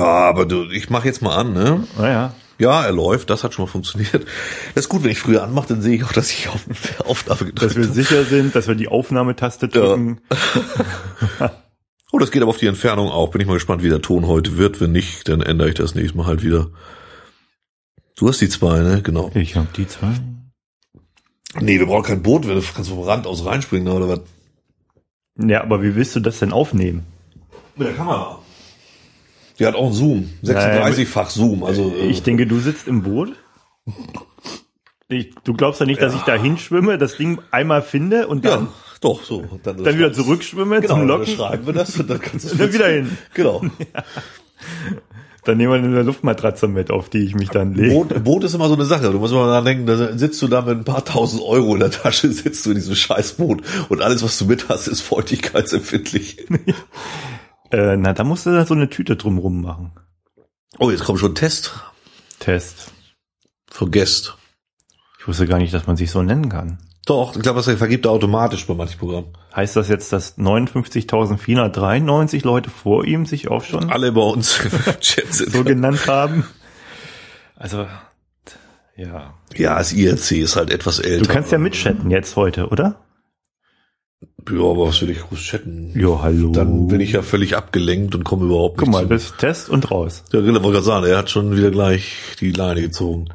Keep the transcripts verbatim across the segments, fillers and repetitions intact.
aber du, ich mache jetzt mal an, ne? Naja. Ja, er läuft, das hat schon mal funktioniert. Das ist gut, wenn ich früher anmache, dann sehe ich auch, dass ich auf Aufnahme gedrückt habe. Dass wir sicher sind, dass wir die Aufnahmetaste drücken. Ja. Oh, das geht aber auf die Entfernung auch. Bin ich mal gespannt, wie der Ton heute wird. Wenn nicht, dann ändere ich das nächste Mal halt wieder. Du hast die zwei, ne? Genau. Ich habe die zwei. Nee, wir brauchen kein Boot. Du kannst vom Rand aus reinspringen, oder was? Ja, aber wie willst du das denn aufnehmen? Mit der Kamera. Die hat auch einen Zoom. sechsunddreißig-fach Zoom. Also, ich denke, du sitzt im Boot. Ich, du glaubst ja nicht, dass ja. ich da hinschwimme, das Ding einmal finde und dann, ja, doch, so. Und dann, dann wieder zurückschwimme genau, zum Locken. Dann schreiben wir das und dann kannst du und dann wieder hin. Genau. Ja. Dann nehmen wir eine Luftmatratze mit, auf die ich mich dann lege. Boot, Boot ist immer so eine Sache. Du musst mal daran denken, da sitzt du da mit ein paar tausend Euro in der Tasche, sitzt du in diesem Scheißboot und alles, was du mit hast, ist feuchtigkeitsempfindlich. äh, na, da musst du da so eine Tüte drumrum machen. Oh, jetzt kommt schon Test. Test. Vergesst. Ich wusste gar nicht, dass man sich so nennen kann. Doch, ich glaube, das vergibt er automatisch bei manchen Programmen. Heißt das jetzt, dass neunundfünfzigtausendvierhundertdreiundneunzig Leute vor ihm sich auch schon alle bei uns im Chat sind so genannt haben? Also, ja. Ja, das I R C ist halt etwas älter. Du kannst ja mitchatten jetzt heute, oder? Ja, aber was will ich groß chatten? Ja, hallo. Dann bin ich ja völlig abgelenkt und komme überhaupt nicht Guck mal, zu. das ist Test und raus. Ja, genau, wollte gerade sagen, er hat schon wieder gleich die Leine gezogen.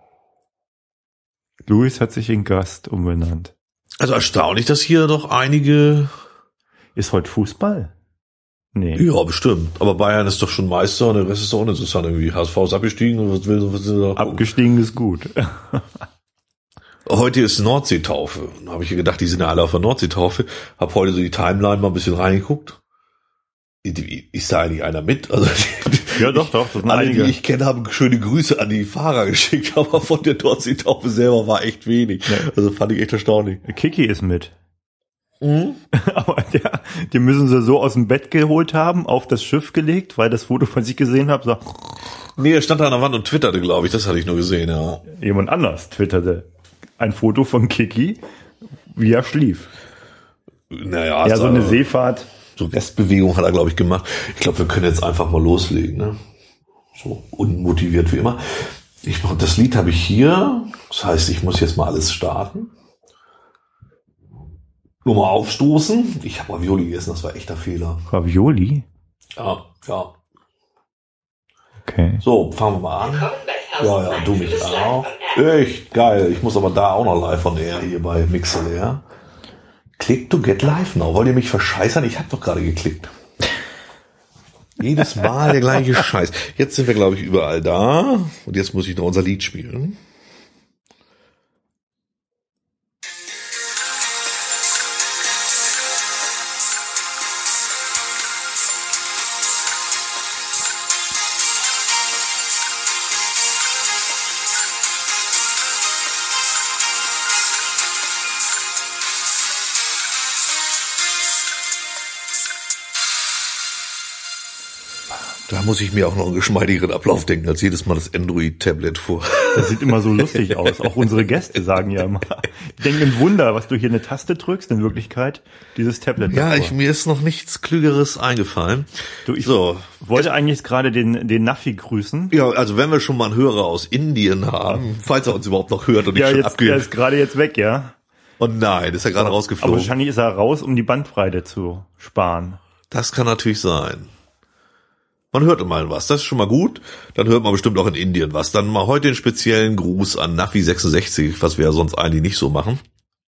Luis hat sich in Gast umbenannt. Also erstaunlich, dass hier doch einige... Ist heute Fußball? Nee. Ja, bestimmt. Aber Bayern ist doch schon Meister und der Rest ist doch uninteressant irgendwie. H S V ist abgestiegen und was will, was will da abgestiegen ist gut. Heute ist Nordseetaufe. Da habe ich mir gedacht, die sind ja alle auf der Nordseetaufe. Hab heute so die Timeline mal ein bisschen reingeguckt. Ist da eigentlich einer mit? Also ja, doch, doch. Das sind alle, einige. Die ich kenne, haben schöne Grüße an die Fahrer geschickt, aber von der Nordseetaufe selber war echt wenig. Ja. Also fand ich echt erstaunlich. Kiki ist mit. Mhm. Aber der, die müssen sie so aus dem Bett geholt haben, auf das Schiff gelegt, weil das Foto, was ich gesehen habe, so. Nee, er stand da an der Wand und twitterte, glaube ich. Das hatte ich nur gesehen, ja. Jemand anders twitterte ein Foto von Kiki, wie er schlief. Naja, ja, so eine Seefahrt. So Restbewegung hat er, glaube ich, gemacht. Ich glaube, wir können jetzt einfach mal loslegen, ne? So unmotiviert wie immer. Ich mach, das Lied habe ich hier. Das heißt, ich muss jetzt mal alles starten. Nur mal aufstoßen. Ich habe Ravioli gegessen, das war echter Fehler. Ravioli? Ja, ja. Okay. So, fangen wir mal an. Ja, ja, du mich auch. Echt geil. Ich muss aber da auch noch live on air hier bei Mixer. Click to get live now. Wollt ihr mich verscheißern? Ich habe doch gerade geklickt. Jedes Mal der gleiche Scheiß. Jetzt sind wir, glaube ich, überall da. Und jetzt muss ich noch unser Lied spielen. Da muss ich mir auch noch einen geschmeidigeren Ablauf denken, als jedes Mal das Android-Tablet vor. Das sieht immer so lustig aus. Auch unsere Gäste sagen ja immer, die denken ein Wunder, was du hier eine Taste drückst, in Wirklichkeit dieses Tablet. Ja, ich, mir ist noch nichts Klügeres eingefallen. Du, ich so, wollte eigentlich gerade den, den Naffi grüßen. Ja, also wenn wir schon mal einen Hörer aus Indien haben, falls er uns überhaupt noch hört und nicht ja, schon jetzt, abgeht. er ist gerade jetzt weg, ja. Oh nein, ist er gerade so, rausgeflogen. Aber wahrscheinlich ist er raus, um die Bandbreite zu sparen. Das kann natürlich sein. Man hört mal was, das ist schon mal gut. Dann hört man bestimmt auch in Indien was. Dann mal heute den speziellen Gruß an Naffi sechsundsechzig, was wir ja sonst eigentlich nicht so machen.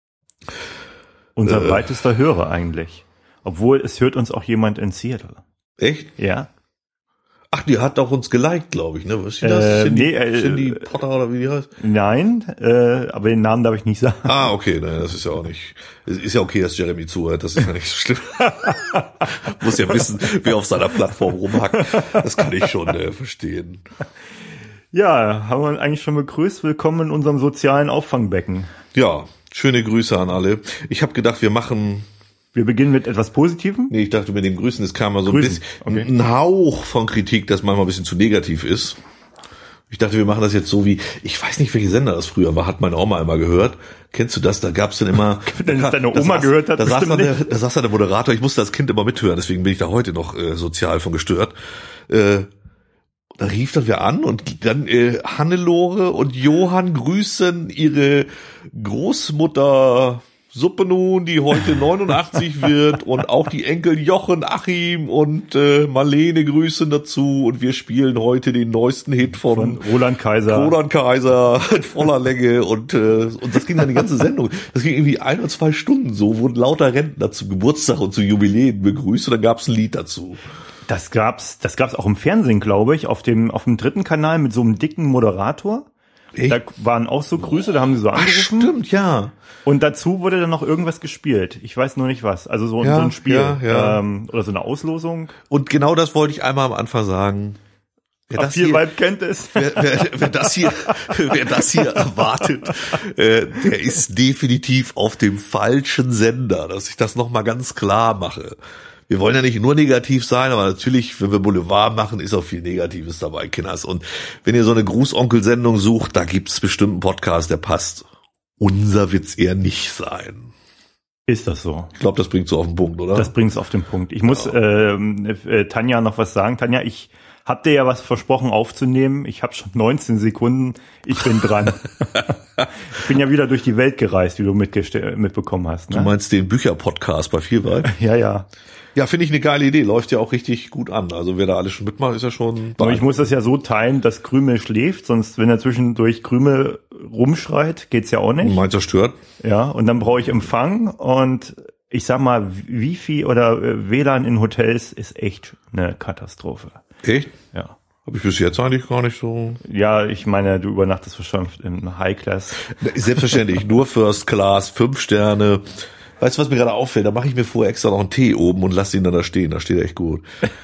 Unser äh, weitester Hörer eigentlich. Obwohl, es hört uns auch jemand in Seattle. Echt? Ja. Ach, die hat auch uns geliked, glaube ich, ne? Was ist das? Äh, Cindy, nee, äh, Cindy Potter oder wie die heißt? Nein, äh, aber den Namen darf ich nicht sagen. Ah, okay, nein, das ist ja auch nicht. Es ist ja okay, dass Jeremy zuhört, das ist ja nicht so schlimm. Muss ja wissen, wer auf seiner Plattform rumhackt. Das kann ich schon äh, verstehen. Ja, haben wir eigentlich schon begrüßt. Willkommen in unserem sozialen Auffangbecken. Ja, schöne Grüße an alle. Ich habe gedacht, wir machen... Wir beginnen mit etwas Positivem? Nee, ich dachte mit dem Grüßen, es kam mal so Grüßen. ein bisschen, Okay. ein Hauch von Kritik, das manchmal ein bisschen zu negativ ist. Ich dachte, wir machen das jetzt so wie, ich weiß nicht, welche Sender das früher war, hat meine Oma immer gehört. Kennst du das? Da gab's dann immer... Wenn es deine Oma saß, gehört hat, da saß, dann der, nicht. da saß dann der Moderator, ich musste als Kind immer mithören, deswegen bin ich da heute noch äh, sozial von gestört. Äh, da rief dann wer an und dann äh, Hannelore und Johann grüßen ihre Großmutter Suppe nun, die heute neunundachtzig wird, und auch die Enkel Jochen, Achim und äh, Marlene grüßen dazu, und wir spielen heute den neuesten Hit von, von Roland Kaiser. Roland Kaiser in voller Länge, und äh, und das ging dann die ganze Sendung. Das ging irgendwie ein oder zwei Stunden so, wurden lauter Rentner zum Geburtstag und zu Jubiläen begrüßt, und dann gab's ein Lied dazu. Das gab's, das gab's auch im Fernsehen, glaube ich, auf dem auf dem dritten Kanal mit so einem dicken Moderator. Echt? Da waren auch so Grüße, da haben sie so angerufen. Ach, stimmt, ja. Und dazu wurde dann noch irgendwas gespielt. Ich weiß nur nicht was. Also so, Ja, so ein Spiel ja, ja. Ähm, oder so eine Auslosung. Und genau das wollte ich einmal am Anfang sagen. Wer das, viel hier, Weib kennt es. wer, wer, wer das hier, wer das hier erwartet, äh, der ist definitiv auf dem falschen Sender, dass ich das nochmal ganz klar mache. Wir wollen ja nicht nur negativ sein, aber natürlich, wenn wir Boulevard machen, ist auch viel Negatives dabei, Kinders. Und wenn ihr so eine Grußonkel-Sendung sucht, da gibt's bestimmt einen Podcast, der passt. Unser wird's eher nicht sein. Ist das so? Ich glaube, das bringt so auf den Punkt, oder? Das bringt's auf den Punkt. Ich muss ja. äh, äh, Tanja noch was sagen. Tanja, ich hab dir ja was versprochen aufzunehmen. Ich habe schon neunzehn Sekunden. Ich bin dran. Ich bin ja wieder durch die Welt gereist, wie du mitgeste- mitbekommen hast. Ne? Du meinst den Bücher-Podcast bei Vielweib? Ja, ja. Ja, finde ich eine geile Idee. Läuft ja auch richtig gut an. Also wer da alles schon mitmacht, ist ja schon... Aber ich muss das ja so teilen, dass Krümel schläft. Sonst, wenn er zwischendurch Krümel rumschreit, geht's ja auch nicht. Mein zerstört. Ja, und dann brauche ich Empfang. Und ich sag mal, Wifi oder W L A N in Hotels ist echt eine Katastrophe. Echt? Ja. Habe ich bis jetzt eigentlich gar nicht so... Ja, ich meine, du übernachtest wahrscheinlich im High Class. Selbstverständlich, nur First Class, fünf Sterne. Weißt du, was mir gerade auffällt? Da mache ich mir vorher extra noch einen Tee oben und lasse ihn dann da stehen. Da steht er echt gut.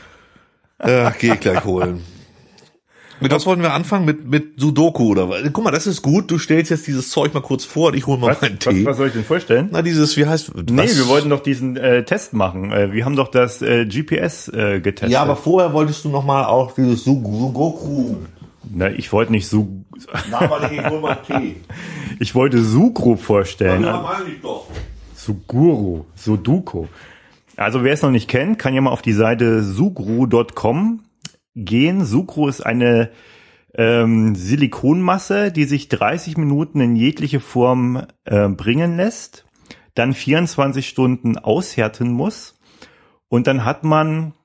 Ja, geh ich gleich holen. Mit was wollten wir anfangen? Mit mit Sudoku oder was? Guck mal, das ist gut. Du stellst jetzt dieses Zeug mal kurz vor und ich hole mal Was, meinen was, Tee. was soll ich denn vorstellen? Na, dieses, wie heißt... Nee, was? wir wollten doch diesen äh, Test machen. Äh, wir haben doch das äh, G P S äh, getestet. Ja, aber vorher wolltest du noch mal auch dieses Sudoku. Na, ich wollte nicht Su Na, aber ich hol mal Tee. ich wollte Sucru vorstellen. Ja, meine ich doch. Suguru, Sudoku. Also wer es noch nicht kennt, kann ja mal auf die Seite sugru Punkt com gehen. Sucru ist eine ähm, Silikonmasse, die sich dreißig Minuten in jegliche Form äh, bringen lässt, dann vierundzwanzig Stunden aushärten muss und dann hat man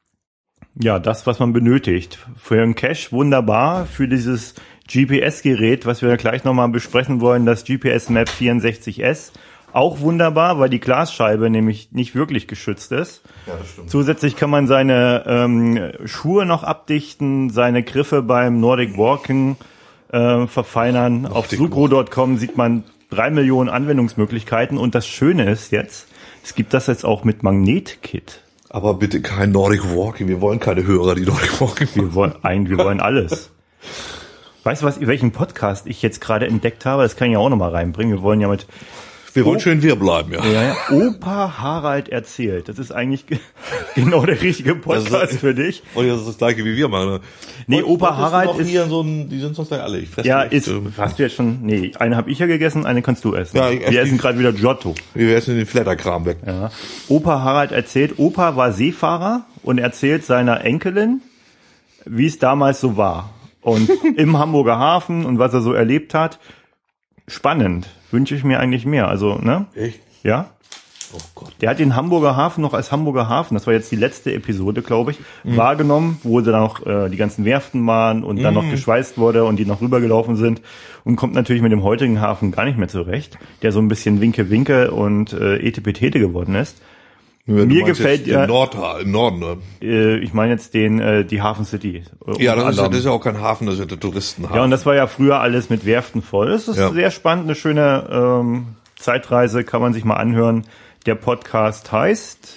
ja das, was man benötigt. Für einen Cache wunderbar, für dieses G P S-Gerät, was wir gleich nochmal besprechen wollen, das G P S Map vierundsechzig S. Auch wunderbar, weil die Glasscheibe nämlich nicht wirklich geschützt ist. Ja, das stimmt. Zusätzlich kann man seine ähm, Schuhe noch abdichten, seine Griffe beim Nordic Walking äh, verfeinern. Nordic Auf sugru Punkt com sieht man drei Millionen Anwendungsmöglichkeiten. Und das Schöne ist jetzt, es gibt das jetzt auch mit Magnetkit. Aber bitte kein Nordic Walking. Wir wollen keine Hörer, die Nordic Walking Wir wollen, ein, wir wollen alles. Weißt du, was, welchen Podcast ich jetzt gerade entdeckt habe? Das kann ich ja auch nochmal reinbringen. Wir wollen ja mit... Wir wollen oh. schön wir bleiben, ja. Ja, ja. Opa Harald erzählt. Das ist eigentlich ge- genau der richtige Podcast das ist, für dich. Und das ist das gleiche wie wir machen. Nee, und, Opa Harald ist hier so ein, die sind sonst gleich alle. Ich fresse ja, nicht, ist, ähm, hast du jetzt schon, nee, eine habe ich ja gegessen, eine kannst du essen. Ja, ich esse wir die- essen gerade wieder Giotto. Wir essen den Flatterkram weg. Ja. Opa Harald erzählt, Opa war Seefahrer und erzählt seiner Enkelin, wie es damals so war. Und im Hamburger Hafen und was er so erlebt hat. Spannend. Wünsche ich mir eigentlich mehr. Also, ne? Echt? Ja? Oh Gott. Der hat den Hamburger Hafen noch als Hamburger Hafen, das war jetzt die letzte Episode, glaube ich, mhm. wahrgenommen, wo sie dann noch äh, die ganzen Werften waren und mhm. dann noch geschweißt wurde und die noch rübergelaufen sind und kommt natürlich mit dem heutigen Hafen gar nicht mehr zurecht, der so ein bisschen Winke-Winke und äh, Etepetete geworden ist. Ja, Mir gefällt ja im, Nord, im Norden, ne? äh, ich meine jetzt den äh, die Hafen City. Äh, Ja, das ist, das ist ja auch kein Hafen, das ist ja der Touristenhafen. Ja, und das war ja früher alles mit Werften voll. Das ist ja. sehr spannend, eine schöne ähm, Zeitreise, kann man sich mal anhören. Der Podcast heißt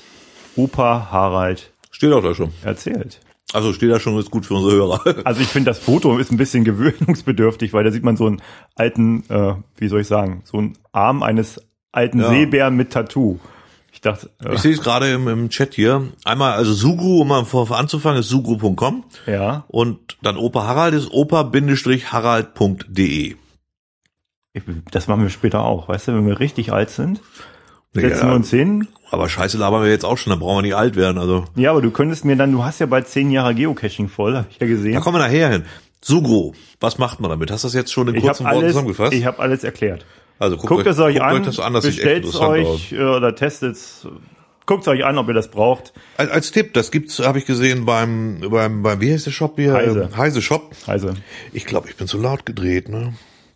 Opa Harald Steht auch da schon. erzählt. Also steht da schon, ist gut für unsere Hörer. Also ich finde, das Foto ist ein bisschen gewöhnungsbedürftig, weil da sieht man so einen alten, äh, wie soll ich sagen, so einen Arm eines alten Ja. Seebären mit Tattoo. Ich dachte, äh, Ich sehe es gerade im, im Chat hier. Einmal, also Sugru, um mal vor anzufangen, ist sugru Punkt com. ja, Und dann Opa Harald ist opa Harald Punkt de. das machen wir später auch, weißt du, wenn wir richtig alt sind. Setzen wir uns hin. Aber Scheiße labern wir jetzt auch schon, da brauchen wir nicht alt werden. Also. Ja, aber du könntest mir dann, du hast ja bald zehn Jahre Geocaching voll, habe ich ja gesehen. Da kommen wir nachher hin. Sugro, was macht man damit? Hast du das jetzt schon in kurzen Worten zusammengefasst? Ich habe alles erklärt. Also guckt, guckt euch, es euch guckt an, euch das an, das bestellt es euch aus. Oder testet es. Guckt es euch an, ob ihr das braucht. Als, als Tipp, das gibt's, habe ich gesehen beim, beim, beim, wie heißt der Shop hier? Heise. Heise Shop. Heise. Ich glaube, ich bin zu laut gedreht, ne?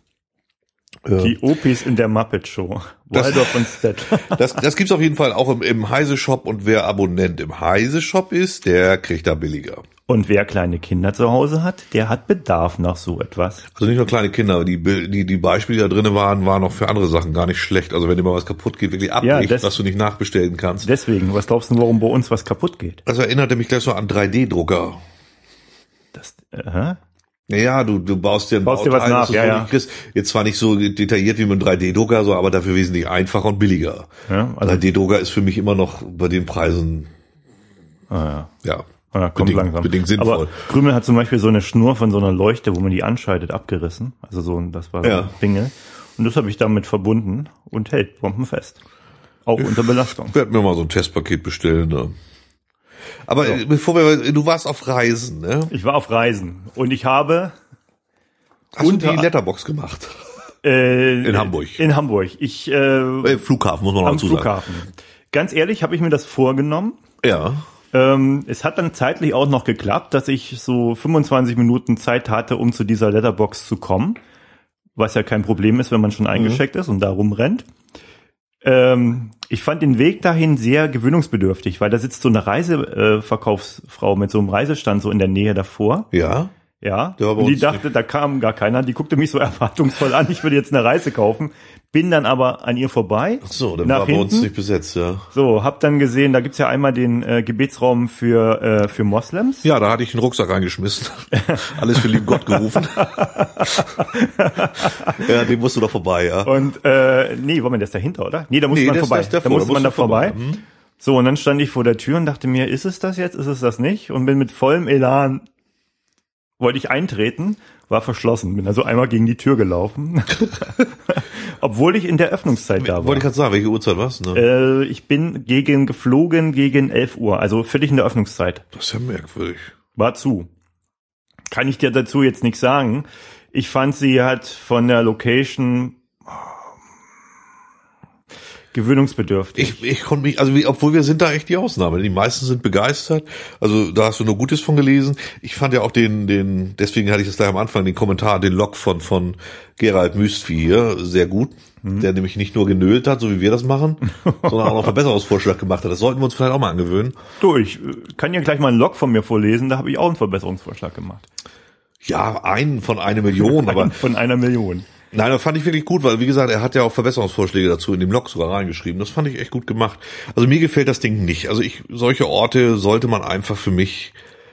Die O Ps in der Muppet Show. Waldorf und Stedt. Das, das gibt's auf jeden Fall auch im, im Heise Shop, und wer Abonnent im Heise Shop ist, der kriegt da billiger. Und wer kleine Kinder zu Hause hat, der hat Bedarf nach so etwas. Also nicht nur kleine Kinder, aber die, die, die Beispiele, die da drinnen waren, waren auch für andere Sachen gar nicht schlecht. Also wenn dir mal was kaputt geht, wirklich abbricht, ja, des, was du nicht nachbestellen kannst. Deswegen, was glaubst du, warum bei uns was kaputt geht? Das erinnerte mich gleich so an drei D Drucker. Das, äh, Ja, du, du baust dir ein baust dir was nach, ja, ja. Kriegst. Jetzt zwar nicht so detailliert wie mit einem drei D Drucker, so, aber dafür wesentlich einfacher und billiger. Ja, also drei D Drucker ist für mich immer noch bei den Preisen, ah, ja. ja. Ja, kommt bedingt, langsam. bedingt sinnvoll. Aber Krümel hat zum Beispiel so eine Schnur von so einer Leuchte, wo man die anschaltet, abgerissen. Also so, das war so ja. ein Dinge. Und das habe ich damit verbunden und hält bombenfest. Auch ich unter Belastung. Ich werde mir mal so ein Testpaket bestellen. Ne? Aber so. bevor wir, du warst auf Reisen, ne? Ich war auf Reisen und ich habe Hast unter, du die Letterbox gemacht? Äh, in Hamburg. In Hamburg. Ich äh, Flughafen muss man noch dazu sagen. Flughafen. Ganz ehrlich, habe ich mir das vorgenommen. Ja. Ähm, es hat dann zeitlich auch noch geklappt, dass ich so fünfundzwanzig Minuten Zeit hatte, um zu dieser Letterbox zu kommen, was ja kein Problem ist, wenn man schon eingecheckt mhm. ist und da rumrennt. Ähm, ich fand den Weg dahin sehr gewöhnungsbedürftig, weil da sitzt so eine Reiseverkaufsfrau mit so einem Reisestand so in der Nähe davor. Ja. Ja, und die dachte, da kam gar keiner. Die guckte mich so erwartungsvoll an, ich würde jetzt eine Reise kaufen. Bin dann aber an ihr vorbei. Ach so, dann nach war bei hinten. uns nicht besetzt, ja. So, hab dann gesehen, da gibt's ja einmal den äh, Gebetsraum für äh, für Moslems. Ja, da hatte ich einen Rucksack reingeschmissen. Alles für lieben Gott gerufen. Ja, dem musst du doch vorbei, ja. Und äh, nee, war man das dahinter, oder? Nee, da musste nee, man vorbei. Da, da musste man da vorbei. vorbei. Hm. So, und dann stand ich vor der Tür und dachte mir, ist es das jetzt, ist es das nicht? Und bin mit vollem Elan, wollte ich eintreten, war verschlossen, bin also einmal gegen die Tür gelaufen, obwohl ich in der Öffnungszeit da war. Wollte ich gerade sagen, welche Uhrzeit war's? Ne? Äh, ich bin gegen geflogen gegen elf Uhr, also völlig in der Öffnungszeit. Das ist ja merkwürdig. War zu. Kann ich dir dazu jetzt nichts sagen. Ich fand, sie hat von der Location gewöhnungsbedürftig. Ich, ich konnte mich, also wie, obwohl wir sind da echt die Ausnahme. Die meisten sind begeistert. Also da hast du nur Gutes von gelesen. Ich fand ja auch den, den, deswegen hatte ich das gleich am Anfang, den Kommentar, den Log von von Gerald Müstvi hier sehr gut, mhm. der nämlich nicht nur genölt hat, so wie wir das machen, sondern auch noch Verbesserungsvorschlag gemacht hat. Das sollten wir uns vielleicht auch mal angewöhnen. Du, ich kann ja gleich mal einen Log von mir vorlesen. Da habe ich auch einen Verbesserungsvorschlag gemacht. Ja, einen von einer Million, aber von einer Million. Nein, das fand ich wirklich gut, weil wie gesagt, er hat ja auch Verbesserungsvorschläge dazu in dem Blog sogar reingeschrieben. Das fand ich echt gut gemacht. Also mir gefällt das Ding nicht. Also ich, solche Orte sollte man einfach für mich,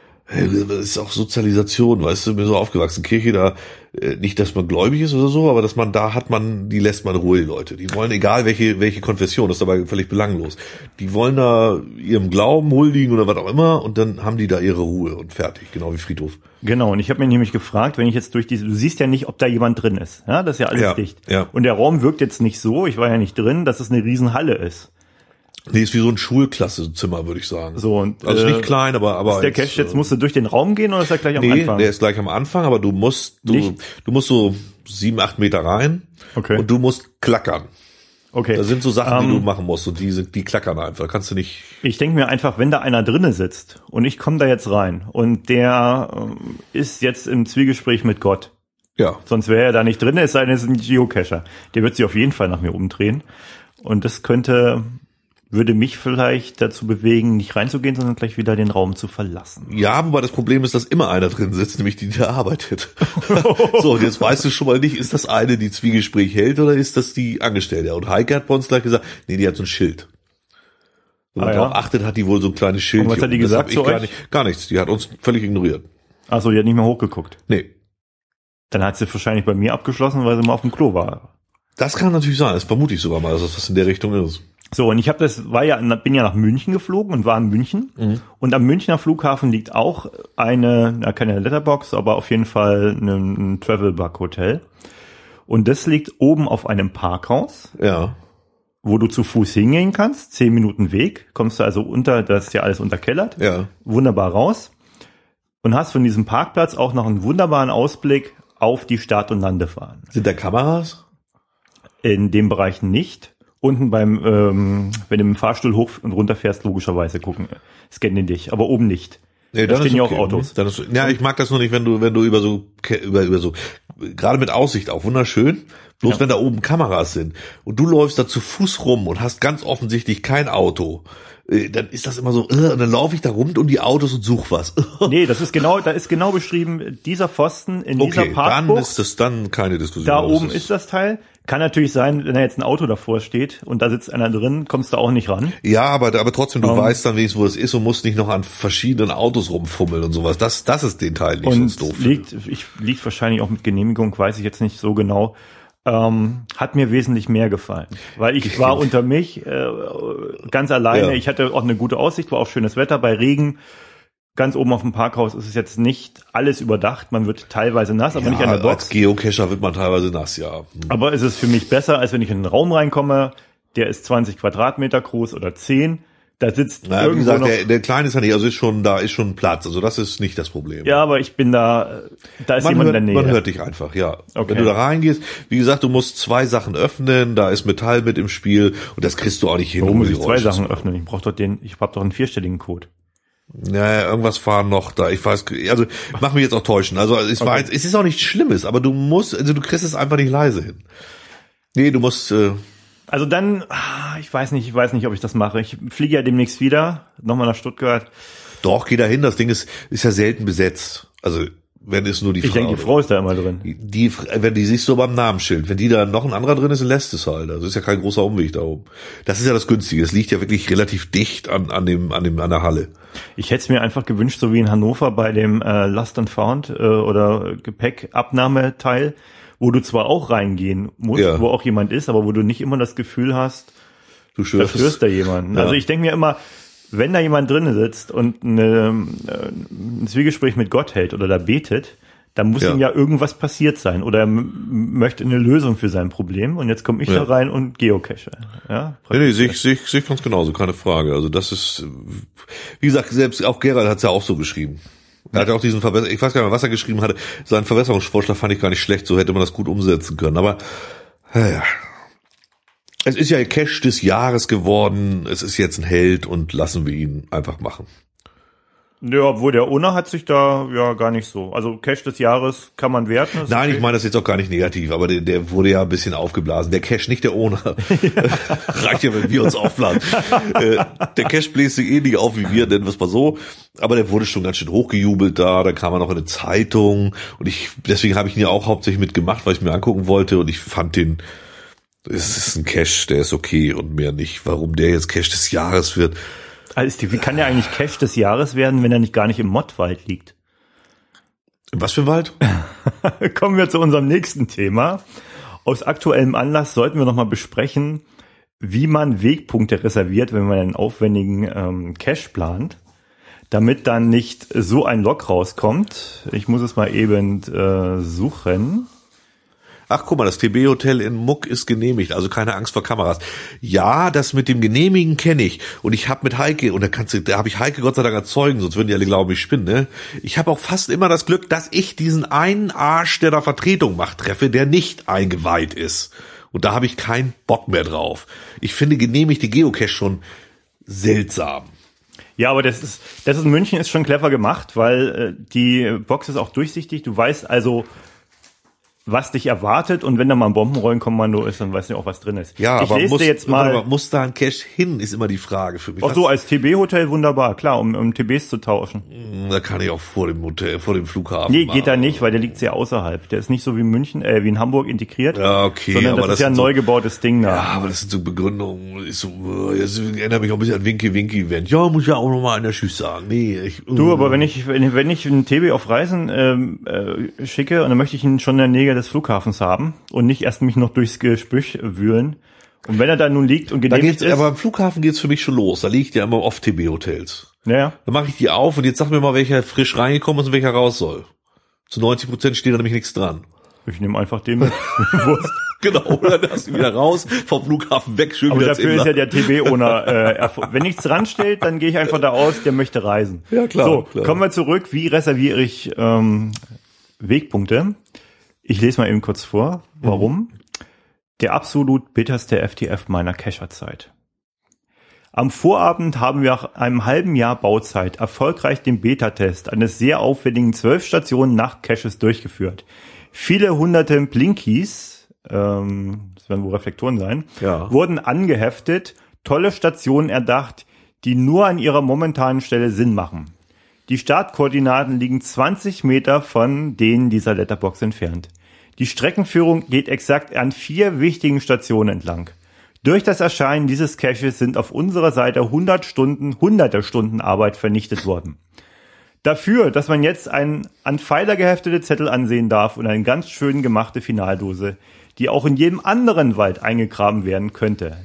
das ist auch Sozialisation, weißt du, bin so aufgewachsen, Kirche da, nicht, dass man gläubig ist oder so, aber dass man da hat man, die lässt man in Ruhe, die Leute. Die wollen, egal welche, welche Konfession, das ist dabei völlig belanglos. Die wollen da ihrem Glauben huldigen oder was auch immer und dann haben die da ihre Ruhe und fertig, genau wie Friedhof. Genau, und ich habe mir nämlich gefragt, wenn ich jetzt durch diese, du siehst ja nicht, ob da jemand drin ist, ja, das ist ja alles ja, dicht. Ja. Und der Raum wirkt jetzt nicht so, ich war ja nicht drin, dass es eine Riesenhalle ist. Nee, ist wie so ein Schulklassezimmer, würde ich sagen. So, und, also nicht äh, klein, aber aber ist der Cache jetzt, musst du durch den Raum gehen oder ist er gleich am nee, Anfang? Der ist gleich am Anfang, aber du musst du, nicht? du musst so sieben, acht Meter rein okay. und du musst klackern. Okay. Da sind so Sachen, um, die du machen musst und die sind, die klackern einfach. Da kannst du nicht. Ich denke mir einfach, wenn da einer drinne sitzt und ich komme da jetzt rein und der ähm, ist jetzt im Zwiegespräch mit Gott. Ja. Sonst wäre er da nicht drin, es sei denn, es ist ein Geocacher. Der wird sich auf jeden Fall nach mir umdrehen. Und das könnte, würde mich vielleicht dazu bewegen, nicht reinzugehen, sondern gleich wieder den Raum zu verlassen. Ja, wobei das Problem ist, dass immer einer drin sitzt, nämlich die, die da arbeitet. So, und jetzt weißt du schon mal nicht, ist das eine, die Zwiegespräch hält oder ist das die Angestellte? Und Heike hat bei uns gleich gesagt, nee, die hat so ein Schild. Wenn man ah, darauf ja? achtet, hat die wohl so ein kleines Schild. Und was hier hat die gesagt zu gar euch? Nicht, gar nichts, die hat uns völlig ignoriert. Ach so, die hat nicht mehr hochgeguckt? Nee. Dann hat sie wahrscheinlich bei mir abgeschlossen, weil sie mal auf dem Klo war. Das kann natürlich sein, das vermute ich sogar mal, dass das in der Richtung ist. So, und ich habe das, war ja, bin ja nach München geflogen und war in München. Mhm. Und am Münchner Flughafen liegt auch eine, na, keine Letterbox, aber auf jeden Fall ein, ein Travel Bug Hotel. Und das liegt oben auf einem Parkhaus. Ja. wo du zu Fuß hingehen kannst, zehn Minuten Weg, kommst du also unter, das ist ja alles unterkellert, Ja. wunderbar raus und hast von diesem Parkplatz auch noch einen wunderbaren Ausblick auf die Start- und Landebahn. Sind da Kameras? In dem Bereich nicht. Unten beim, ähm, wenn du mit dem Fahrstuhl hoch und runter fährst, logischerweise gucken, scannen die dich, aber oben nicht. Nee, da dann stehen ist ja okay. auch Autos. Dann ist, ja, ich mag das nur nicht, wenn du, wenn du über so, über, über so, gerade mit Aussicht auch wunderschön, bloß Ja. wenn da oben Kameras sind und du läufst da zu Fuß rum und hast ganz offensichtlich kein Auto, äh, dann ist das immer so, äh, und dann laufe ich da rund um die Autos und such was. Nee, das ist genau, da ist genau beschrieben, dieser Pfosten in dieser Okay, dann Parkbucht. ist das dann keine Diskussion. Da Das oben ist das Teil. Kann natürlich sein, wenn da jetzt ein Auto davor steht und da sitzt einer drin, kommst du auch nicht ran. Ja, aber, aber trotzdem, du Um, weißt dann wenigstens, wo es ist und musst nicht noch an verschiedenen Autos rumfummeln und sowas. Das, das ist den Teil, den ich Und sonst doof liegt, ich, liegt wahrscheinlich auch mit Genehmigung, weiß ich jetzt nicht so genau. Ähm, hat mir wesentlich mehr gefallen, weil ich war unter mich äh, ganz alleine. Ja. Ich hatte auch eine gute Aussicht, war auch schönes Wetter bei Regen. Ganz oben auf dem Parkhaus ist es jetzt nicht alles überdacht. Man wird teilweise nass, aber Ja, nicht an der Box. als Geocacher wird man teilweise nass, ja. Hm. Aber es ist für mich besser, als wenn ich in einen Raum reinkomme, der ist zwanzig Quadratmeter groß oder zehn. Da sitzt Na, wie irgendwo gesagt, noch. der, der Kleine ist ja nicht, also ist schon, da ist schon Platz, also das ist nicht das Problem. Ja, aber ich bin da, da ist Man jemand hört, in der Nähe. man hört dich einfach, ja. Okay. Wenn du da reingehst, wie gesagt, du musst zwei Sachen öffnen, da ist Metall mit im Spiel und das kriegst du auch nicht hin. Warum um muss die ich zwei Geräusche Sachen zu machen. öffnen? Ich brauche doch den, ich habe doch einen vierstelligen Code. Naja, irgendwas fahren noch da, ich weiß, also mach mich jetzt auch täuschen. Also es war Okay. jetzt, es ist auch nichts Schlimmes, aber du musst, also du kriegst es einfach nicht leise hin. Nee, du musst, äh, Also dann, ah, ich weiß nicht, ich weiß nicht, ob ich das mache. Ich fliege ja demnächst wieder, nochmal nach Stuttgart. doch, geh da hin, das Ding ist, ist ja selten besetzt. Also, wenn es nur die Ich Frau. denke, die Frau ist da immer drin. Die, wenn die siehst du beim Namensschild. Wenn die da noch ein anderer drin ist, dann lässt es halt. Also ist ja kein großer Umweg da oben. Das ist ja das Günstige. Es liegt ja wirklich relativ dicht an, an dem, an dem, an der Halle. Ich hätte es mir einfach gewünscht, so wie in Hannover bei dem äh, Lost and Found äh, oder Gepäckabnahmeteil, wo du zwar auch reingehen musst, Ja. wo auch jemand ist, aber wo du nicht immer das Gefühl hast, Du da störst. störst da jemanden. Ja. Also ich denke mir immer, wenn da jemand drin sitzt und eine, äh, ein Zwiegespräch mit Gott hält oder da betet, dann muss Ja. ihm ja irgendwas passiert sein oder er m- möchte eine Lösung für sein Problem und jetzt komme ich Ja. da rein und geocache. Ja, Nee, nee, sehe ich, sehe ich, sehe ich ganz genauso, keine Frage. Also das ist, wie gesagt, selbst auch Gerald hat es ja auch so geschrieben. Er hat ja auch diesen Verbesser, ich weiß gar nicht mehr, was er geschrieben hatte. Seinen Verbesserungsvorschlag fand ich gar nicht schlecht, so hätte man das gut umsetzen können. Aber ja, es ist ja Cache des Jahres geworden. Es ist jetzt ein Held und lassen wir ihn einfach machen. Ja, obwohl der Owner hat sich da ja gar nicht so. Also Cache des Jahres kann man werten. das ist Nein, okay. ich meine das jetzt auch gar nicht negativ, aber der, der wurde ja ein bisschen aufgeblasen. Der Cache, nicht der Owner. Reicht ja, wenn wir uns aufblasen. äh, der Cache bläst sich ähnlich auf wie wir, nennen wir es mal so. Aber der wurde schon ganz schön hochgejubelt da. Da kam er noch in eine Zeitung. Und ich, deswegen habe ich ihn ja auch hauptsächlich mitgemacht, weil ich mir angucken wollte. Und ich fand den, es ist ein Cache, der ist okay und mehr nicht. Warum der jetzt Cache des Jahres wird. Also wie kann der eigentlich Cache des Jahres werden, wenn er nicht gar nicht im Mottwald liegt? Was für ein Wald? Kommen wir zu unserem nächsten Thema. Aus aktuellem Anlass sollten wir nochmal besprechen, wie man Wegpunkte reserviert, wenn man einen aufwendigen ähm, Cache plant, damit dann nicht so ein Log rauskommt. Ich muss es mal eben äh, suchen. Ach, guck mal, das T B-Hotel in Muck ist genehmigt, also keine Angst vor Kameras. Ja, das mit dem Genehmigen kenne ich. Und ich habe mit Heike, und da kannst du, da habe ich Heike Gott sei Dank erzeugen, sonst würden die alle glauben, ich spinne. Ne? Ich habe auch fast immer das Glück, dass ich diesen einen Arsch, der da Vertretung macht, treffe, der nicht eingeweiht ist. Und da habe ich keinen Bock mehr drauf. Ich finde genehmigte Geocache schon seltsam. Ja, aber das ist, das ist in München ist schon clever gemacht, weil äh, die Box ist auch durchsichtig. Du weißt also, was dich erwartet, und wenn da mal ein Bombenrollenkommando ist, dann weißt du auch, was drin ist. Ja, ich aber lese muss, dir jetzt mal, muss da ein Cache hin, ist immer die Frage für mich. auch Was- so als T B-Hotel wunderbar, klar, um, um T Bs zu tauschen. Da kann ich auch vor dem Hotel, vor dem Flughafen. Nee, machen. geht da nicht, weil der liegt sehr außerhalb. Der ist nicht so wie München, äh, wie in Hamburg integriert, Ja, okay, sondern aber das das ist ja ein sind so- neu gebautes Ding da. Ja, aber das sind so Begründungen. Ist so, das erinnert mich auch ein bisschen an Winky Winky Event. Ja, muss ja auch nochmal einer Tschüss sagen. Nee, ich, Du, aber wenn ich, wenn, wenn ich einen T B auf Reisen ähm, äh, schicke, und dann möchte ich ihn schon in der Nähe des Flughafens haben und nicht erst mich noch durchs Gespüch wühlen. Und wenn er da nun liegt und da genehmigt geht's, ist, aber am Flughafen geht's für mich schon los. Da liegt ja immer oft T B-Hotels. ja, Dann mache ich die auf und jetzt sag mir mal, welcher frisch reingekommen ist und welcher raus soll. Zu neunzig Prozent steht da nämlich nichts dran. ich nehme einfach den mit. Wurst. Genau, dann hast du wieder raus, vom Flughafen weg, schön Aber wieder dafür ist ja der T B-Owner, äh, wenn nichts dran steht, dann gehe ich einfach da aus, der möchte reisen. Ja, klar. So, klar. kommen wir zurück. Wie reserviere ich ähm, Wegpunkte? Ich lese mal eben kurz vor, warum. Mhm. Der absolut bitterste F T F meiner Cacher-Zeit. Am Vorabend haben wir nach einem halben Jahr Bauzeit erfolgreich den Beta-Test eines sehr aufwendigen zwölf Stationen Nacht-Caches durchgeführt. Viele hunderte Blinkies, ähm, das werden wohl Reflektoren sein, ja. wurden angeheftet, tolle Stationen erdacht, die nur an ihrer momentanen Stelle Sinn machen. Die Startkoordinaten liegen zwanzig Meter von denen dieser Letterbox entfernt. Die Streckenführung geht exakt an vier wichtigen Stationen entlang. Durch das Erscheinen dieses Caches sind auf unserer Seite hundert Stunden, hunderte Stunden Arbeit vernichtet worden. Dafür, dass man jetzt einen an Pfeiler geheftete Zettel ansehen darf und eine ganz schön gemachte Finaldose, die auch in jedem anderen Wald eingegraben werden könnte.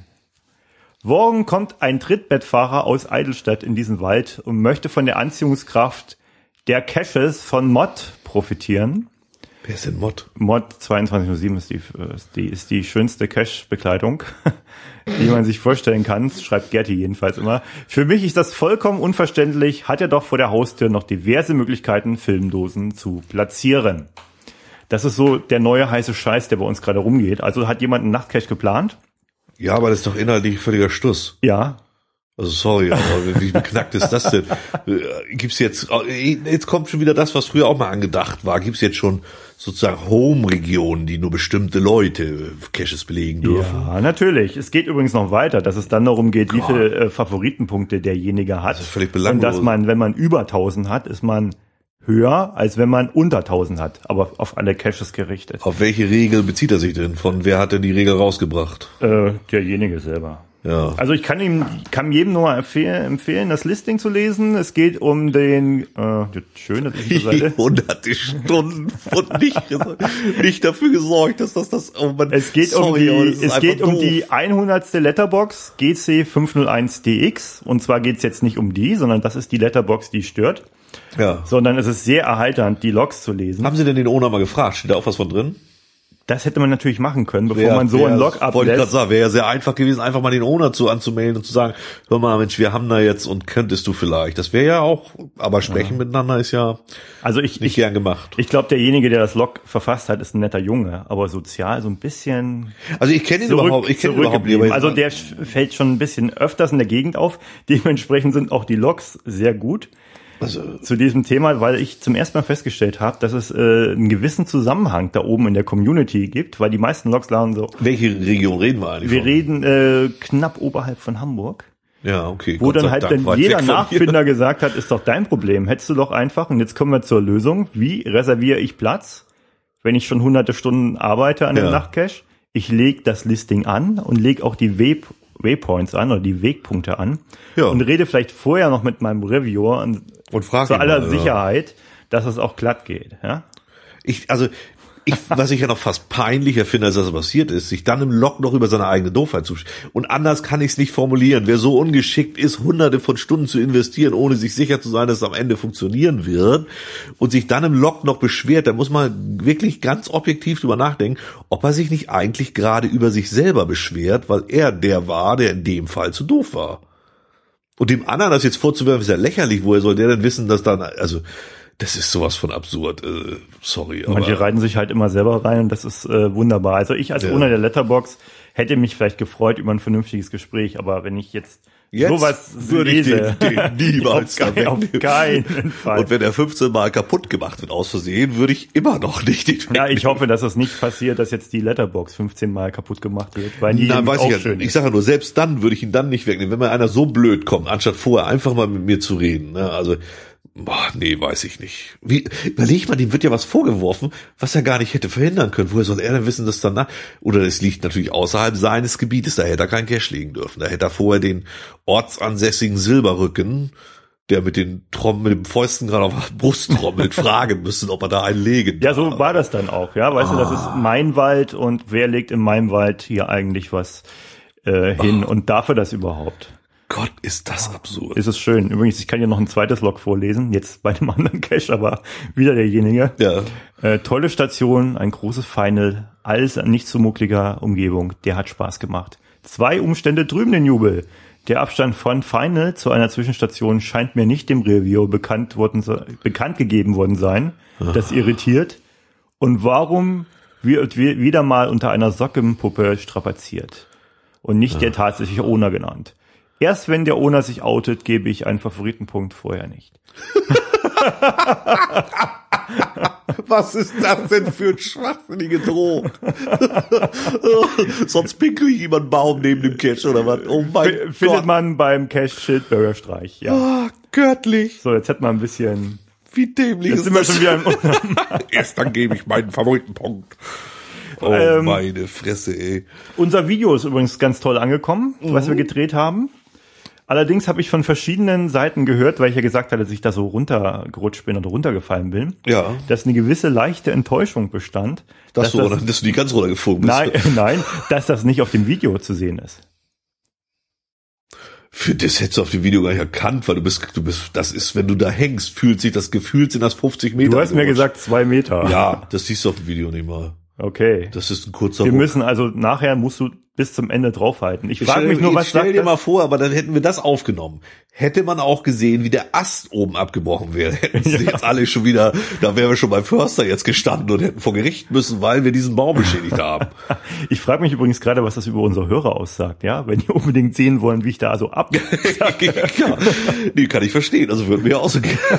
Morgen kommt ein Trittbettfahrer aus Eidelstadt in diesen Wald und möchte von der Anziehungskraft der Caches von Mod profitieren. Wer ist denn Mod? Mod zweiundzwanzig null sieben ist die, ist die, ist die schönste Cache-Bekleidung, die man sich vorstellen kann, schreibt Gerti jedenfalls immer. Für mich ist das vollkommen unverständlich, hat er doch vor der Haustür noch diverse Möglichkeiten, Filmdosen zu platzieren. Das ist so der neue heiße Scheiß, der bei uns gerade rumgeht. Also hat jemand einen Nachtcache geplant? Ja, aber das ist doch inhaltlich völliger Stuss. Ja. Also sorry, aber wie beknackt ist das denn? Gibt's jetzt, jetzt kommt schon wieder das, was früher auch mal angedacht war. Gibt's jetzt schon sozusagen Home-Regionen, die nur bestimmte Leute Caches belegen dürfen? Ja, natürlich. Es geht übrigens noch weiter, dass es dann darum geht, wie viele äh, Favoritenpunkte derjenige hat. Das ist völlig belanglos. Und dass man, wenn man über tausend hat, ist man höher, als wenn man unter tausend hat, aber auf alle Caches gerichtet. Auf welche Regel bezieht er sich denn? Von wer hat denn die Regel rausgebracht? Äh, derjenige selber. Ja. Also ich kann ihm, kann jedem nur mal empfehlen, empfehlen, das Listing zu lesen. Es geht um den, äh, schön, das ist die Seite. Hunderte Stunden und nicht, nicht dafür gesorgt, dass das das, oh man, es geht sorry, um die, es geht um doof. die hundertste Letterbox G C fünf null eins D X. Und zwar geht's jetzt nicht um die, sondern das ist die Letterbox, die stört. Ja. Sondern es ist sehr erheiternd, die Logs zu lesen. Haben Sie denn den Owner mal gefragt? Steht da auch was von drin? Das hätte man natürlich machen können, bevor wär, man so wär, ein Log ablässt. Wollte ich gerade sagen, wäre ja sehr einfach gewesen, einfach mal den Owner zu anzumelden und zu sagen, hör mal, Mensch, wir haben da jetzt und könntest du vielleicht. Das wäre ja auch, aber sprechen ja. miteinander ist ja also ich, nicht ich, gern gemacht. Ich glaube, derjenige, der das Log verfasst hat, ist ein netter Junge, aber sozial so ein bisschen. Also ich kenne ihn zurück, überhaupt, ich kenne ihn überhaupt nicht. Also der fällt schon ein bisschen öfters in der Gegend auf. Dementsprechend sind auch die Logs sehr gut. Also, zu diesem Thema, weil ich zum ersten Mal festgestellt habe, dass es äh, einen gewissen Zusammenhang da oben in der Community gibt, weil die meisten Logs laden so. Welche Region reden wir eigentlich? Wir von? reden äh, knapp oberhalb von Hamburg. Ja, okay. Wo Gott dann halt Dank, dann jeder Nachfinder gesagt hat, ist doch dein Problem. Hättest du doch einfach, und jetzt kommen wir zur Lösung, wie reserviere ich Platz, wenn ich schon hunderte Stunden arbeite an dem ja. Nachtcache? Ich lege das Listing an und lege auch die Way Waypoints an oder die Wegpunkte an ja. und rede vielleicht vorher noch mit meinem Reviewer und, und frage zu aller mal, Sicherheit, ja. dass es auch glatt geht. Ja? Ich, also ich, was ich ja noch fast peinlicher finde, als das passiert ist, sich dann im Log noch über seine eigene Doofheit zu und anders kann ich es nicht formulieren. Wer so ungeschickt ist, hunderte von Stunden zu investieren, ohne sich sicher zu sein, dass es am Ende funktionieren wird und sich dann im Log noch beschwert, da muss man wirklich ganz objektiv drüber nachdenken, ob er sich nicht eigentlich gerade über sich selber beschwert, weil er der war, der in dem Fall zu doof war. Und dem anderen das jetzt vorzuwerfen, ist ja lächerlich. Woher soll der denn wissen, dass dann, also das ist sowas von absurd, äh, sorry. Aber manche reiten sich halt immer selber rein und das ist äh, wunderbar. Also ich als ja. Owner der Letterbox hätte mich vielleicht gefreut über ein vernünftiges Gespräch, aber wenn ich jetzt, jetzt sowas würde lese, ich den, den niemals auf, kein, auf keinen Fall. Und wenn er fünfzehn Mal kaputt gemacht wird aus Versehen, würde ich immer noch nicht den Ja, ich hoffe, dass es nicht passiert, dass jetzt die Letterbox fünfzehn Mal kaputt gemacht wird, weil die Na, weiß auch ich ja, schön ich ist. sage ja nur, selbst dann würde ich ihn dann nicht wegnehmen, wenn mir einer so blöd kommt, anstatt vorher einfach mal mit mir zu reden. Ne? Also boah, nee, weiß ich nicht. Wie, überleg mal, dem wird ja was vorgeworfen, was er gar nicht hätte verhindern können. Woher soll er denn wissen, dass danach, oder es liegt natürlich außerhalb seines Gebietes, da hätte er keinen Cache legen dürfen. Da hätte er vorher den ortsansässigen Silberrücken, der mit den Trommeln, mit dem Fäusten gerade auf der Brust trommelt, fragen müssen, ob er da einen legen darf. Ja, so war das dann auch, ja. Weißt ah. du, das ist mein Wald und wer legt in meinem Wald hier eigentlich was äh, hin oh. und darf er das überhaupt? Gott, ist das absurd. Ist es schön. Übrigens, ich kann hier noch ein zweites Log vorlesen, jetzt bei dem anderen Cache, aber wieder derjenige. Ja. Äh, tolle Station, ein großes Final, Alles an nicht so muckliger Umgebung. Der hat Spaß gemacht. Zwei Umstände drüben den Jubel. Der Abstand von Final zu einer Zwischenstation scheint mir nicht dem Review bekannt worden, bekannt gegeben worden sein. Das irritiert. Und warum wird wieder mal unter einer Sockenpuppe strapaziert? Und nicht der tatsächliche Owner genannt. Erst wenn der Owner sich outet, gebe ich einen Favoritenpunkt, vorher nicht. Was ist das denn für ein schwachsinnige Drohung? Sonst pinkel ich über einen Baum neben dem Cache oder was? Oh mein F- Gott. Findet man beim Cache Schildbürgerstreich, ja. Oh, göttlich. So, jetzt hätten wir ein bisschen... Wie dämlich jetzt ist sind wir das? schon wieder im Erst dann gebe ich meinen Favoritenpunkt. Oh, ähm, meine Fresse, ey. Unser Video ist übrigens ganz toll angekommen, mhm. was wir gedreht haben. Allerdings habe ich von verschiedenen Seiten gehört, weil ich ja gesagt hatte, dass ich da so runtergerutscht bin und runtergefallen bin, ja. dass eine gewisse leichte Enttäuschung bestand. Das dass, so, das, dass du die ganz runtergeflogen bist. Nein, nein, dass das nicht auf dem Video zu sehen ist. Für das hättest du auf dem Video gar nicht erkannt, weil du bist, du bist, das ist, wenn du da hängst, fühlt sich das gefühlt sind das fünfzig Meter. Du hast mir gesagt zwei Meter. Ja, das siehst du auf dem Video nicht mal. Okay. Das ist ein kurzer Wir Ruck. müssen also, nachher musst du bis zum Ende draufhalten. Ich frage mich nur, was stell sagt dir das? mal vor, aber dann hätten wir das aufgenommen. Hätte man auch gesehen, wie der Ast oben abgebrochen wäre. Hätten sie Ja. jetzt alle schon wieder, da wären wir schon beim Förster jetzt gestanden und hätten vor Gericht müssen, weil wir diesen Baum beschädigt haben. Ich frage mich übrigens gerade, was das über unsere Hörer aussagt, ja? Wenn die unbedingt sehen wollen, wie ich da so ab. Ja, nee, kann ich verstehen. Also würden wir auch so gehen.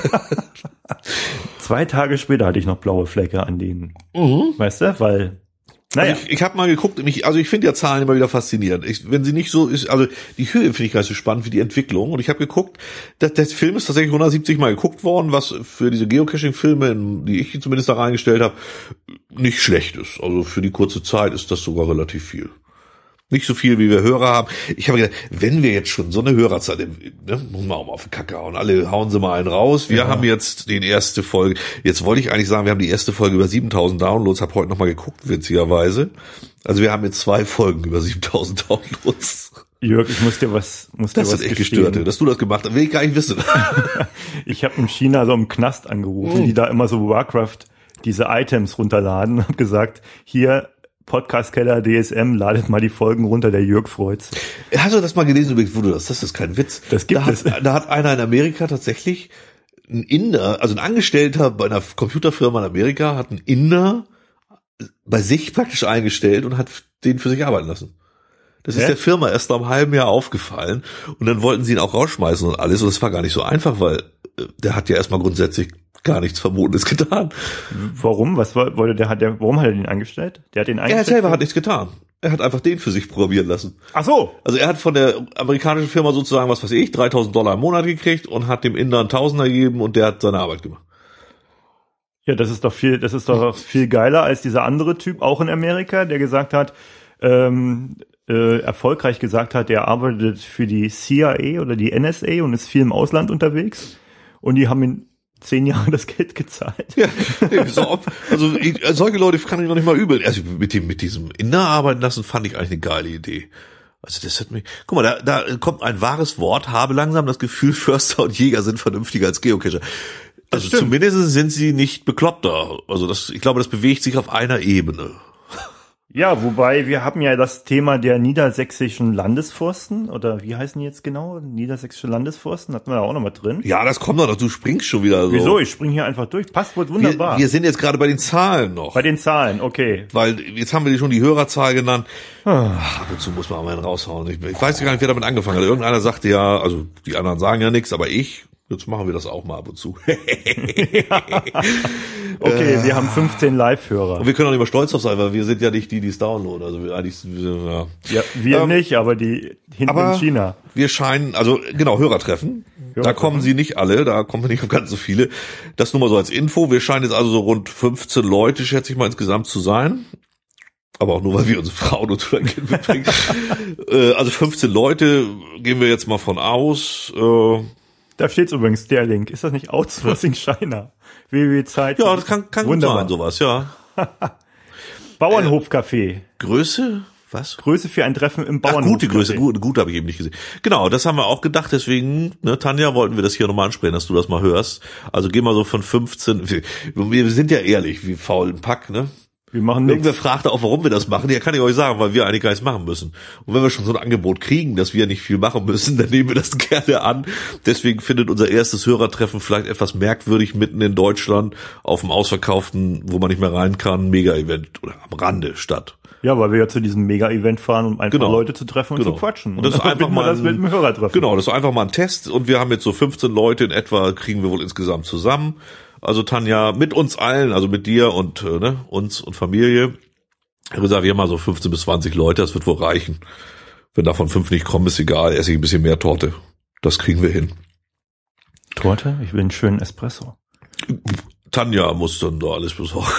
Zwei Tage später hatte ich noch blaue Flecke an denen. Mhm. Weißt du? Weil, naja. Also ich, ich habe mal geguckt, mich, also ich finde ja Zahlen immer wieder faszinierend. Ich, wenn sie nicht so ist, also die Höhe finde ich gar nicht so spannend wie die Entwicklung. Und ich habe geguckt, dass der Film ist tatsächlich hundertsiebzig Mal geguckt worden, was für diese Geocaching-Filme, die ich zumindest da reingestellt habe, nicht schlecht ist. Also für die kurze Zeit ist das sogar relativ viel. Nicht so viel, wie wir Hörer haben. Ich habe gedacht, wenn wir jetzt schon so eine Hörerzahl, ne, muss man auch mal auf den Kacke hauen. Alle hauen sie mal einen raus. Wir ja. haben jetzt die erste Folge. Jetzt wollte ich eigentlich sagen, wir haben die erste Folge über siebentausend Downloads. Habe heute noch mal geguckt, witzigerweise. Also wir haben jetzt zwei Folgen über siebentausend Downloads. Jörg, ich muss dir was, muss dir das was ist echt gestehen. gestört, dass du das gemacht hast. Will ich gar nicht wissen. Ich habe in China so im Knast angerufen, oh. die da immer so Warcraft diese Items runterladen und habe gesagt, hier Podcast-Keller D S M, ladet mal die Folgen runter, der Jörg freut's. Hast du das mal gelesen, wo du das? Das ist kein Witz. Das gibt da es. Hat, da hat einer in Amerika tatsächlich, ein Inder, also ein Angestellter bei einer Computerfirma in Amerika, hat einen Inder bei sich praktisch eingestellt und hat den für sich arbeiten lassen. Das ist Hä? der Firma erst nach einem halben Jahr aufgefallen und dann wollten sie ihn auch rausschmeißen und alles und das war gar nicht so einfach, weil der hat ja erstmal grundsätzlich gar nichts Verbotenes getan. Warum? Was wollte der, hat der, warum hat er den eingestellt? Der hat den eingestellt? Er selber hat nichts getan. Er hat einfach den für sich programmieren lassen. Ach so. Also er hat von der amerikanischen Firma sozusagen, was weiß ich, dreitausend Dollar im Monat gekriegt und hat dem Inder einen Tausender gegeben und der hat seine Arbeit gemacht. Ja, das ist doch viel, das ist doch viel geiler als dieser andere Typ, auch in Amerika, der gesagt hat, ähm, äh, erfolgreich gesagt hat, er arbeitet für die C I A oder die N S A und ist viel im Ausland unterwegs und die haben ihn zehn Jahre das Geld gezahlt. Ja, also ich, solche Leute kann ich noch nicht mal übel. Also mit dem mit diesem Inder arbeiten lassen fand ich eigentlich eine geile Idee. Also das hat mich. Guck mal, da, da kommt ein wahres Wort. Habe langsam das Gefühl, Förster und Jäger sind vernünftiger als Geocacher. Also zumindest sind sie nicht bekloppter. Also das, ich glaube, das bewegt sich auf einer Ebene. Ja, wobei wir haben ja das Thema der niedersächsischen Landesforsten, oder wie heißen die jetzt genau? Niedersächsische Landesforsten, hatten wir da auch noch mal drin. Ja, das kommt doch noch, du springst schon wieder so. Wieso? Ich spring hier einfach durch. Passt wohl wunderbar. Wir, wir sind jetzt gerade bei den Zahlen noch. Bei den Zahlen, okay. Weil jetzt haben wir schon die Hörerzahl genannt. Ach, ab und zu muss man mal einen raushauen. Ich, ich weiß gar nicht, wer damit angefangen hat. Irgendeiner sagte ja, also die anderen sagen ja nichts, aber ich... Jetzt machen wir das auch mal ab und zu. Ja. Okay, äh, wir haben fünfzehn Live-Hörer. Und wir können auch nicht mal stolz drauf sein, weil wir sind ja nicht die, die es downloaden. Also wir, eigentlich, ja. ja, wir ähm, nicht, aber die hinten aber in China. Wir scheinen, also genau, Hörertreffen. Hörertreffen. Da kommen sie nicht alle, da kommen nicht ganz so viele. Das nur mal so als Info. Wir scheinen jetzt also so rund fünfzehn Leute, schätze ich mal, insgesamt zu sein. Aber auch nur, weil wir unsere Frauen und Kind mitbringen. äh, also fünfzehn Leute, gehen wir jetzt mal von aus. Äh, Da steht's übrigens, der Link. Ist das nicht Outsourcing China? w w w Zeit. Ja, das kann, kann gut sein, sowas, ja. Bauernhofcafé. Äh, Größe? Was? Größe für ein Treffen im Bauernhofcafé. Gute Größe, gut, gut habe ich eben nicht gesehen. Genau, das haben wir auch gedacht, deswegen, ne, Tanja, wollten wir das hier nochmal ansprechen, dass du das mal hörst. Also geh mal so von fünfzehn, wir, wir sind ja ehrlich, wie faul im Pack, ne? Wir machen nichts. Irgendwer fragte auch, warum wir das machen. Ja, kann ich euch sagen, weil wir eigentlich gar nichts machen müssen. Und wenn wir schon so ein Angebot kriegen, dass wir nicht viel machen müssen, dann nehmen wir das gerne an. Deswegen findet unser erstes Hörertreffen vielleicht etwas merkwürdig mitten in Deutschland auf dem ausverkauften, wo man nicht mehr rein kann, Mega-Event oder am Rande statt. Ja, weil wir ja zu diesem Mega-Event fahren, um einfach Genau. Leute zu treffen und Genau. zu quatschen. Und das ist einfach mal das mit dem Hörertreffen. Genau, das ist einfach mal ein Test. Und wir haben jetzt so fünfzehn Leute in etwa, kriegen wir wohl insgesamt zusammen. Also Tanja, mit uns allen, also mit dir und äh, ne, uns und Familie. Ich habe gesagt, wir haben mal so fünfzehn bis zwanzig Leute, das wird wohl reichen. Wenn davon fünf nicht kommen, ist egal, esse ich ein bisschen mehr Torte. Das kriegen wir hin. Torte? Ich will einen schönen Espresso. Tanja muss dann da alles besorgen.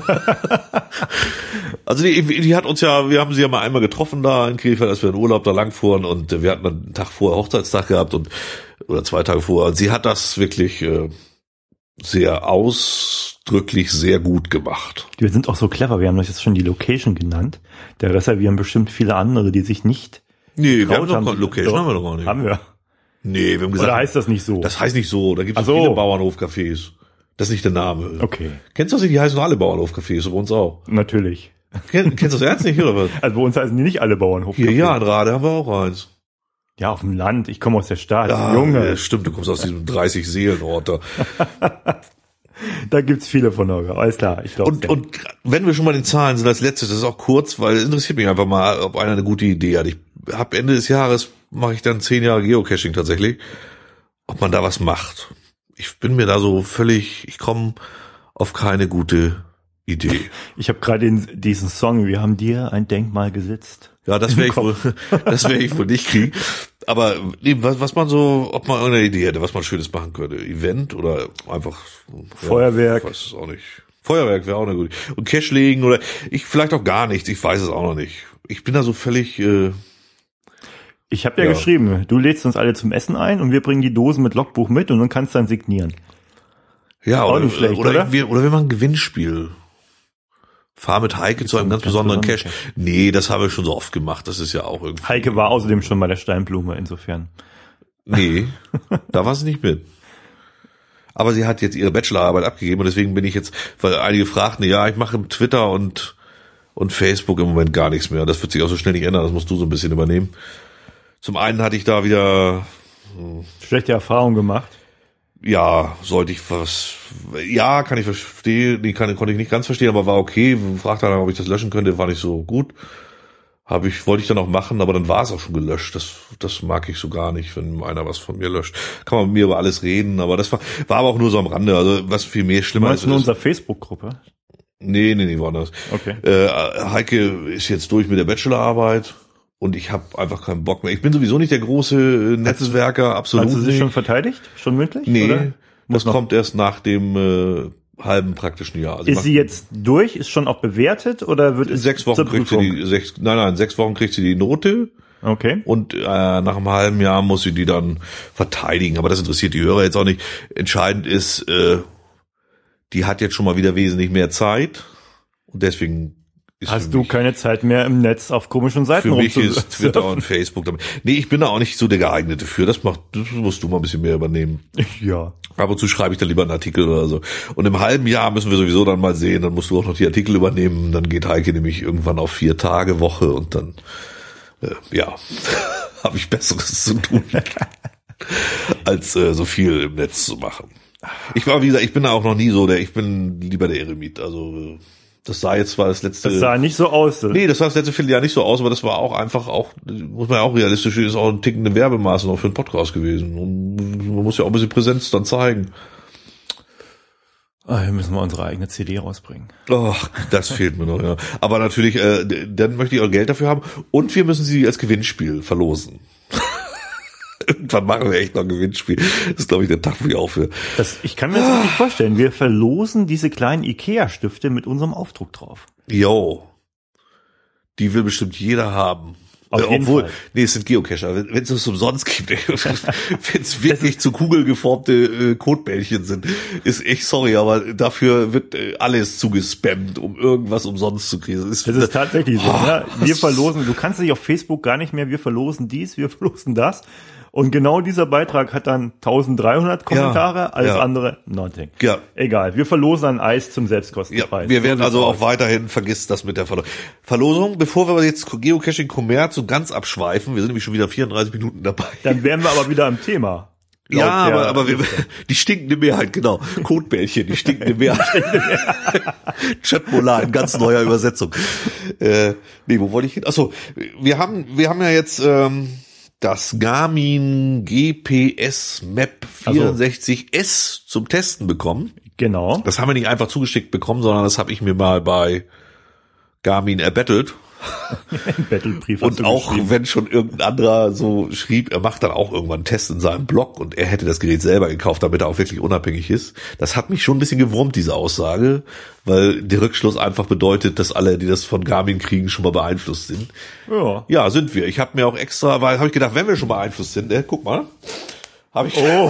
Also die, die hat uns ja, wir haben sie ja mal einmal getroffen da in Krefeld, als wir in Urlaub da lang fuhren und wir hatten einen Tag vorher Hochzeitstag gehabt und oder zwei Tage vorher. Und sie hat das wirklich äh, sehr ausdrücklich sehr gut gemacht. Wir sind auch so clever, wir haben das jetzt schon die Location genannt. Da reservieren bestimmt viele andere, die sich nicht Nee, wir haben getraut doch keine Location, Doch, haben wir doch gar nicht. Haben wir. Nee, wir haben gesagt, Oder heißt das nicht so? das heißt nicht so, da gibt es Ach so. viele Bauernhofcafés. Das ist nicht der Name. Okay, Kennst du das nicht? Die heißen alle Bauernhofcafés, so bei uns auch. natürlich. Kenn, kennst du das ernst nicht, oder was? Also bei uns heißen die nicht alle Bauernhof. Hier, ja, in Rade haben wir auch eins. Ja, auf dem Land. Ich komme aus der Stadt. Ah, Junge, ja, stimmt, du kommst aus diesem dreißig Seelenort da. da gibt's viele von euch. Alles klar, ich glaube. Und, und wenn wir schon mal in den Zahlen sind, als letztes, das ist auch kurz, weil es interessiert mich einfach mal, ob einer eine gute Idee hat. Ich habe Ende des Jahres, mache ich dann zehn Jahre Geocaching tatsächlich, ob man da was macht. Ich bin mir da so völlig, ich komme auf keine gute Idee. Ich habe gerade diesen Song, wir haben dir ein Denkmal gesetzt. Ja, das werde ich wohl, das werde ich wohl nicht kriegen. Aber nee, was, was man so, ob man irgendeine Idee hätte, was man Schönes machen könnte. Event oder einfach Feuerwerk. Ja, ich weiß es auch nicht. Feuerwerk wäre auch eine gute. Und Cash legen oder ich vielleicht auch gar nichts. Ich weiß es auch noch nicht. Ich bin da so völlig. Äh, Ich habe ja, Ja. geschrieben, du lädst uns alle zum Essen ein und wir bringen die Dosen mit Logbuch mit und dann kannst du dann signieren. ja Auch oder nicht schlecht, oder, oder? Wir, oder wir machen ein Gewinnspiel. Fahr mit Heike zu einem ganz, ganz besonderen besonderen Cash. Nee, das haben wir schon so oft gemacht. Das ist ja auch irgendwie. Heike war außerdem schon bei der Steinblume, insofern. Nee, da war sie nicht mit. Aber sie hat jetzt ihre Bachelorarbeit abgegeben und deswegen bin ich jetzt, weil einige fragten, ja, ich mache im Twitter und und Facebook im Moment gar nichts mehr. Das wird sich auch so schnell nicht ändern, das musst du so ein bisschen übernehmen. Zum einen hatte ich da wieder, Schlechte Erfahrung gemacht. ja, sollte ich was, ja, kann ich verstehen, nee, kann, konnte ich nicht ganz verstehen, aber war okay. Fragte dann, ob ich das löschen könnte, war nicht so gut. Habe ich, wollte ich dann auch machen, aber dann war es auch schon gelöscht. Das, das mag ich so gar nicht, wenn einer was von mir löscht. Kann man mit mir über alles reden, aber das war, war aber auch nur so am Rande. Also was viel mehr Du schlimmer meinst ist. in ist unserer Facebook-Gruppe? nee, nee, nee, war das. Okay. Äh, Heike ist jetzt durch mit der Bachelorarbeit und ich habe einfach keinen Bock mehr. Ich bin sowieso nicht der große äh, Netzwerker, absolut Hast du sich nicht. schon verteidigt? Schon mündlich? Nee, Oder? Muss das noch- kommt erst nach dem äh, halben praktischen Jahr. Also Ist macht- sie jetzt durch? Ist schon auch bewertet oder wird in es sechs Wochen zur kriegt sie Prüfung? die sechs, nein, nein, in sechs Wochen kriegt sie die Note Okay. und äh, nach einem halben Jahr muss sie die dann verteidigen. Aber das interessiert die Hörer jetzt auch nicht. Entscheidend ist, äh, die hat jetzt schon mal wieder wesentlich mehr Zeit und deswegen ist für Hast du mich, keine Zeit mehr im Netz auf komischen Seiten für mich ist rumzusurfen? Twitter und Facebook damit. Nee, ich bin da auch nicht so der geeignete für. Das macht, das musst du mal ein bisschen mehr übernehmen. Ja. Ab und zu schreibe ich dann lieber einen Artikel oder so. Und im halben Jahr müssen wir sowieso dann mal sehen, dann musst du auch noch die Artikel übernehmen. Dann geht Heike nämlich irgendwann auf vier Tage Woche und dann, äh, ja, habe ich Besseres zu tun, als äh, so viel im Netz zu machen. Ich war, wie gesagt, ich bin da auch noch nie so der, ich bin lieber der Eremit. Also äh, das sah jetzt zwar das letzte... Das sah nicht so aus. Nee, das sah das letzte Vierteljahr nicht so aus, aber das war auch einfach auch, muss man ja auch realistisch, ist auch ein tickende Werbemaße noch für einen Podcast gewesen. Und man muss ja auch ein bisschen Präsenz dann zeigen. Ah, hier müssen wir unsere eigene C D rausbringen. Ach, das fehlt mir noch, ja. Aber natürlich, äh, dann möchte ich auch Geld dafür haben und wir müssen sie als Gewinnspiel verlosen. Irgendwann machen wir echt noch ein Gewinnspiel. Das ist, glaube ich, der Tag, wo ich aufhöre. Das, ich kann mir das nicht vorstellen. Wir verlosen diese kleinen Ikea-Stifte mit unserem Aufdruck drauf. Yo. Die will bestimmt jeder haben. Auf äh, jeden obwohl, Fall. nee, es sind Geocacher. Wenn es es umsonst gibt, wenn es wirklich zu Kugel geformte äh, Kotbällchen sind, ist echt sorry, aber dafür wird äh, alles zugespammt, um irgendwas umsonst zu kriegen. Das ist, Das ist tatsächlich so. Oh, Ne? Wir das- verlosen, du kannst dich auf Facebook gar nicht mehr, wir verlosen dies, wir verlosen das. Und genau dieser Beitrag hat dann eintausenddreihundert Kommentare, Ja, alles ja. andere nothing. Ja. Egal, wir verlosen ein Eis zum Ja, Selbstkostenpreis. wir werden So also sieht's auch weiterhin, vergisst das mit der Verlo- Verlosung. Bevor wir jetzt Geocaching Commerz so ganz abschweifen, wir sind nämlich schon wieder vierunddreißig Minuten dabei. Dann wären wir aber wieder am Thema. Laut Ja, der- aber, aber wir, die stinkende Mehrheit, genau. Kotbällchen, die stinkende Mehrheit. Chatmolar in ganz neuer Übersetzung. Äh, nee, wo wollte ich hin? Achso, wir haben, wir haben ja jetzt ähm, das Garmin G P S Map vierundsechzig S zum Testen bekommen. Genau. Das haben wir nicht einfach zugeschickt bekommen, sondern das habe ich mir mal bei Garmin erbettelt. Battlebrief hast Und du auch geschrieben. wenn schon irgendein anderer so schrieb, er macht dann auch irgendwann einen Test in seinem Blog und er hätte das Gerät selber gekauft, damit er auch wirklich unabhängig ist. Das hat mich schon ein bisschen gewurmt, diese Aussage, weil der Rückschluss einfach bedeutet, dass alle, die das von Garmin kriegen, schon mal beeinflusst sind. Ja. Ja, sind wir. Ich habe mir auch extra, weil habe ich gedacht, wenn wir schon beeinflusst sind, äh, guck mal, habe ich, Oh.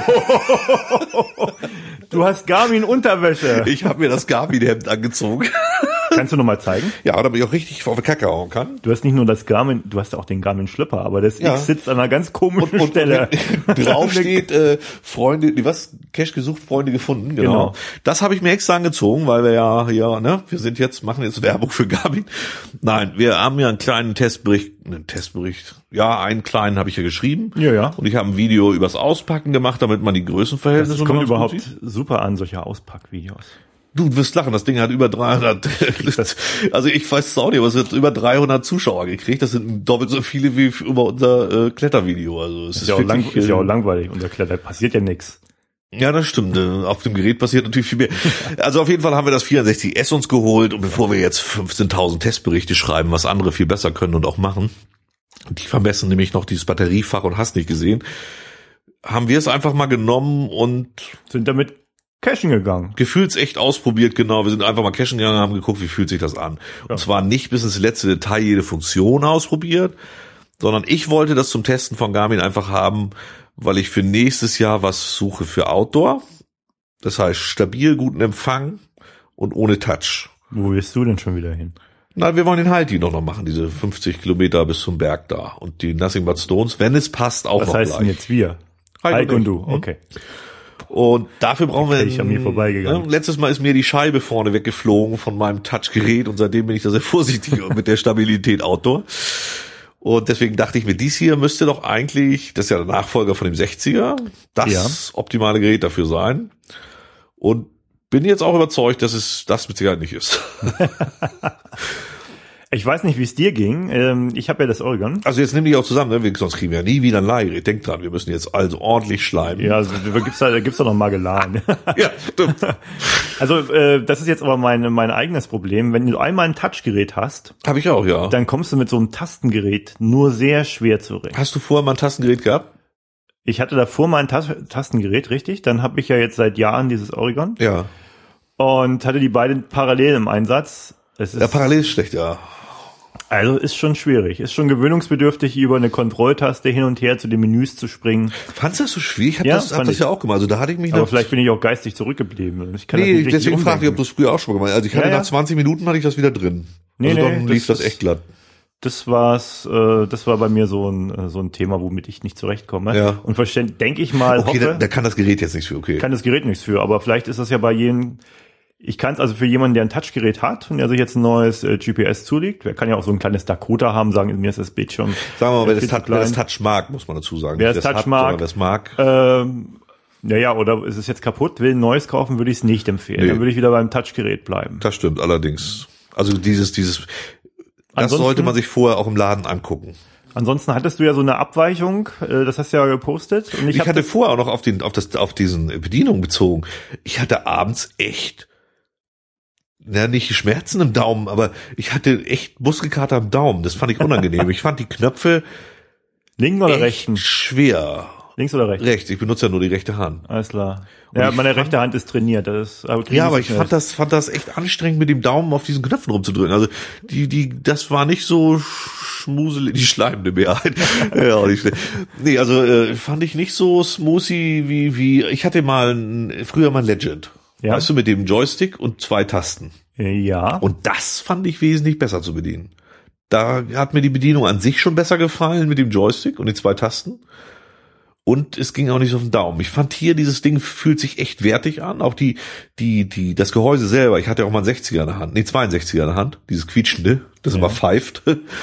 Du hast Garmin-Unterwäsche. ich habe mir das Garmin-Hemd angezogen. Kannst du noch mal zeigen? Ja, damit ich auch richtig auf die Kacke hauen kann. Du hast nicht nur das Garmin, du hast auch den Garmin-Schlüpper, aber das Ja. X sitzt an einer ganz komischen Und, und, Stelle. und drauf steht äh, Freunde, nee, was? Cache gesucht, Freunde gefunden, genau. Genau. Das habe ich mir extra angezogen, weil wir ja hier, ne, wir sind jetzt, machen jetzt Werbung für Garmin. Nein, wir haben ja einen kleinen Testbericht, einen Testbericht, ja, einen kleinen habe ich ja geschrieben. Ja, ja. Und ich habe ein Video übers Auspacken gemacht, damit man die Größenverhältnisse Das so kommt ganz gut überhaupt sieht. super an, solche Auspackvideos. Du wirst lachen, das Ding hat über dreihundert, also ich weiß es auch nicht, aber es hat über dreihundert Zuschauer gekriegt. Das sind doppelt so viele wie über unser äh, Klettervideo. Also es ist, Ist ja, auch lang, wirklich, ist ja auch äh, langweilig, unser Kletter, passiert ja nichts. Ja, das stimmt. Äh, Auf dem Gerät passiert natürlich viel mehr. Also auf jeden Fall haben wir das vierundsechzig S uns geholt und bevor wir jetzt fünfzehntausend Testberichte schreiben, was andere viel besser können und auch machen, die vermessen nämlich noch dieses Batteriefach und hast nicht gesehen, haben wir es einfach mal genommen und Sind damit cashen gegangen. gefühlsecht ausprobiert, genau. Wir sind einfach mal cashen gegangen und haben geguckt, wie fühlt sich das an. Und Ja. zwar nicht bis ins letzte Detail jede Funktion ausprobiert, sondern ich wollte das zum Testen von Garmin einfach haben, weil ich für nächstes Jahr was suche für Outdoor. Das heißt stabil, guten Empfang und ohne Touch. Wo willst du denn schon wieder hin? Na, wir wollen den Halti noch noch machen, diese fünfzig Kilometer bis zum Berg da. Und die Nothing But Stones, wenn es passt, auch Was noch heißt gleich. denn jetzt wir? Heike Heike und und ich. du, Mhm. okay. Und dafür brauchen wir... Okay, ich an mir vorbeigegangen. Ne, letztes Mal ist mir die Scheibe vorne weggeflogen von meinem Touchgerät und seitdem bin ich da sehr vorsichtig mit der Stabilität Outdoor. Und deswegen dachte ich mir, dies hier müsste doch eigentlich, das ist ja der Nachfolger von dem sechziger, das Ja. optimale Gerät dafür sein. Und bin jetzt auch überzeugt, dass es das mit Sicherheit nicht ist. Ich weiß nicht, wie es dir ging. Ähm, ich habe ja das Oregon. Also jetzt nimm dich auch zusammen, ne? Wir- sonst kriegen wir ja nie wieder ein Leihgerät. Denk dran, wir müssen jetzt also ordentlich schleimen. Ja, also, da gibt's da, da gibt's doch noch Magellan. Ja, stimmt. Also äh, das ist jetzt aber mein mein eigenes Problem. Wenn du einmal ein Touchgerät hast, Habe ich auch, ja. dann kommst du mit so einem Tastengerät nur sehr schwer zurecht. Hast du vorher mal ein Tastengerät gehabt? Ich hatte davor mal ein Tas- Tastengerät, richtig? Dann habe ich ja jetzt seit Jahren dieses Oregon Ja. und hatte die beiden parallel im Einsatz. Es ist, Ja, parallel ist schlecht, ja. Also ist schon schwierig. Ist schon gewöhnungsbedürftig, über eine Kontrolltaste hin und her zu den Menüs zu springen. Fandst du das so schwierig? Ich hab Ja, das, hab fand das ich. ja auch gemacht. Also da hatte ich mich Aber nach, vielleicht bin ich auch geistig zurückgeblieben. Ich kann das nee, nicht richtig deswegen fragte ich, ob umdenken. du es früher auch schon mal gemacht hast. Also ich hatte Ja, ja. nach zwanzig Minuten hatte ich das wieder drin. Nee, also nee, dann das lief das ist- echt glatt. Das war's, äh, das war bei mir so ein äh, so ein Thema, womit ich nicht zurechtkomme. Ja. Und verständ, denke ich mal, Okay, da, hoffe, da kann das Gerät jetzt nichts für, okay. kann das Gerät nichts für. Aber vielleicht ist das ja bei jedem. Ich kann es also für jemanden, der ein Touchgerät hat und der sich jetzt ein neues äh, G P S zulegt, wer kann ja auch so ein kleines Dakota haben, sagen, mir ist das Bild schon. Sagen wir mal, äh, wer viel das, zu Touch, wer das klein. Touch mag, muss man dazu sagen. Wer Nicht das das Touch hat, mag, sondern wer es mag. Ähm, naja, oder ist es jetzt kaputt, will ein neues kaufen, würde ich es nicht empfehlen. Nee. Dann würde ich wieder beim Touchgerät bleiben. Das stimmt, allerdings. Also dieses, dieses, das Ansonsten- sollte man sich vorher auch im Laden angucken. Ansonsten hattest du ja so eine Abweichung, äh, das hast du ja gepostet. Und ich, Ich hab hatte das, vorher auch noch auf den, auf das, auf diesen Bedienung bezogen. Ich hatte abends echt, na, nicht Schmerzen im Daumen, aber ich hatte echt Muskelkater am Daumen. Das fand ich unangenehm. Ich fand die Knöpfe linken oder echt rechten? schwer. Links oder rechts? Rechts. Ich benutze ja nur die rechte Hand. Alles klar. Und Ja, ich meine fand- rechte Hand ist trainiert. Das ist, aber kriegen Ja, sie aber ich schnell. fand das, fand das echt anstrengend, mit dem Daumen auf diesen Knöpfen rumzudrücken. Also die, die, das war nicht so schmuselig, die schleimende Mehrheit. Ja, auch nicht schlecht. Nee, also äh, fand ich nicht so smoothie wie, wie, ich hatte mal ein, früher mal ein Legend. Ja. Weißt du, mit dem Joystick und zwei Tasten. Ja. Und das fand ich wesentlich besser zu bedienen. Da hat mir die Bedienung an sich schon besser gefallen mit dem Joystick und den zwei Tasten. Und es ging auch nicht so auf den Daumen. Ich fand hier, dieses Ding fühlt sich echt wertig an. Auch die, die, die, das Gehäuse selber. Ich hatte ja auch mal einen sechziger in der Hand. Nee, zweiundsechziger in der Hand. Dieses quietschende, das ja. immer pfeift.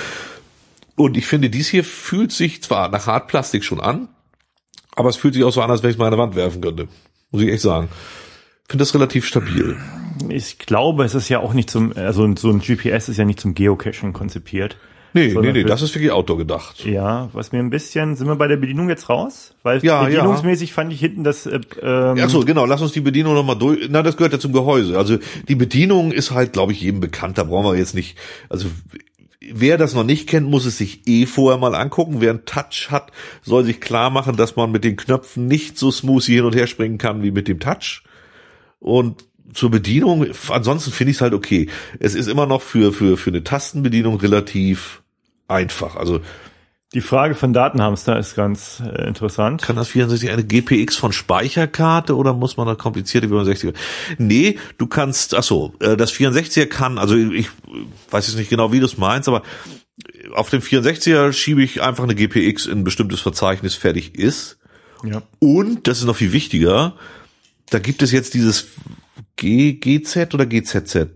Und ich finde, dies hier fühlt sich zwar nach Hartplastik schon an, aber es fühlt sich auch so an, als wenn ich es mal an der Wand werfen könnte. Muss ich echt sagen. Ich finde das relativ stabil. Ich glaube, es ist ja auch nicht zum, also so ein G P S ist ja nicht zum Geocachen konzipiert. Nee, nee, nee, das ist wirklich Outdoor gedacht. Ja, was mir ein bisschen, sind wir bei der Bedienung jetzt raus? Weil ja, bedienungsmäßig ja. fand ich hinten das, äh, ähm Ach so, genau, lass uns die Bedienung nochmal durch, na, das gehört ja zum Gehäuse. Also, die Bedienung ist halt, glaube ich, jedem bekannt, da brauchen wir jetzt nicht, also, wer das noch nicht kennt, muss es sich eh vorher mal angucken. Wer einen Touch hat, soll sich klar machen, dass man mit den Knöpfen nicht so smooth hin und her springen kann wie mit dem Touch. Und zur Bedienung, ansonsten finde ich es halt okay. Es ist immer noch für, für, für eine Tastenbedienung relativ einfach. Also die Frage von Datenhamster ist ganz äh, interessant. Kann das vierundsechzig eine G P X von Speicherkarte oder muss man da komplizierte über sechziger? Nee, du kannst, ach so, äh, das vierundsechziger kann, also ich weiß jetzt nicht genau, wie du es meinst, aber auf dem vierundsechziger schiebe ich einfach eine G P X in ein bestimmtes Verzeichnis, fertig ist. Ja. Und, das ist noch viel wichtiger, da gibt es jetzt dieses G, GZ oder G Z Z?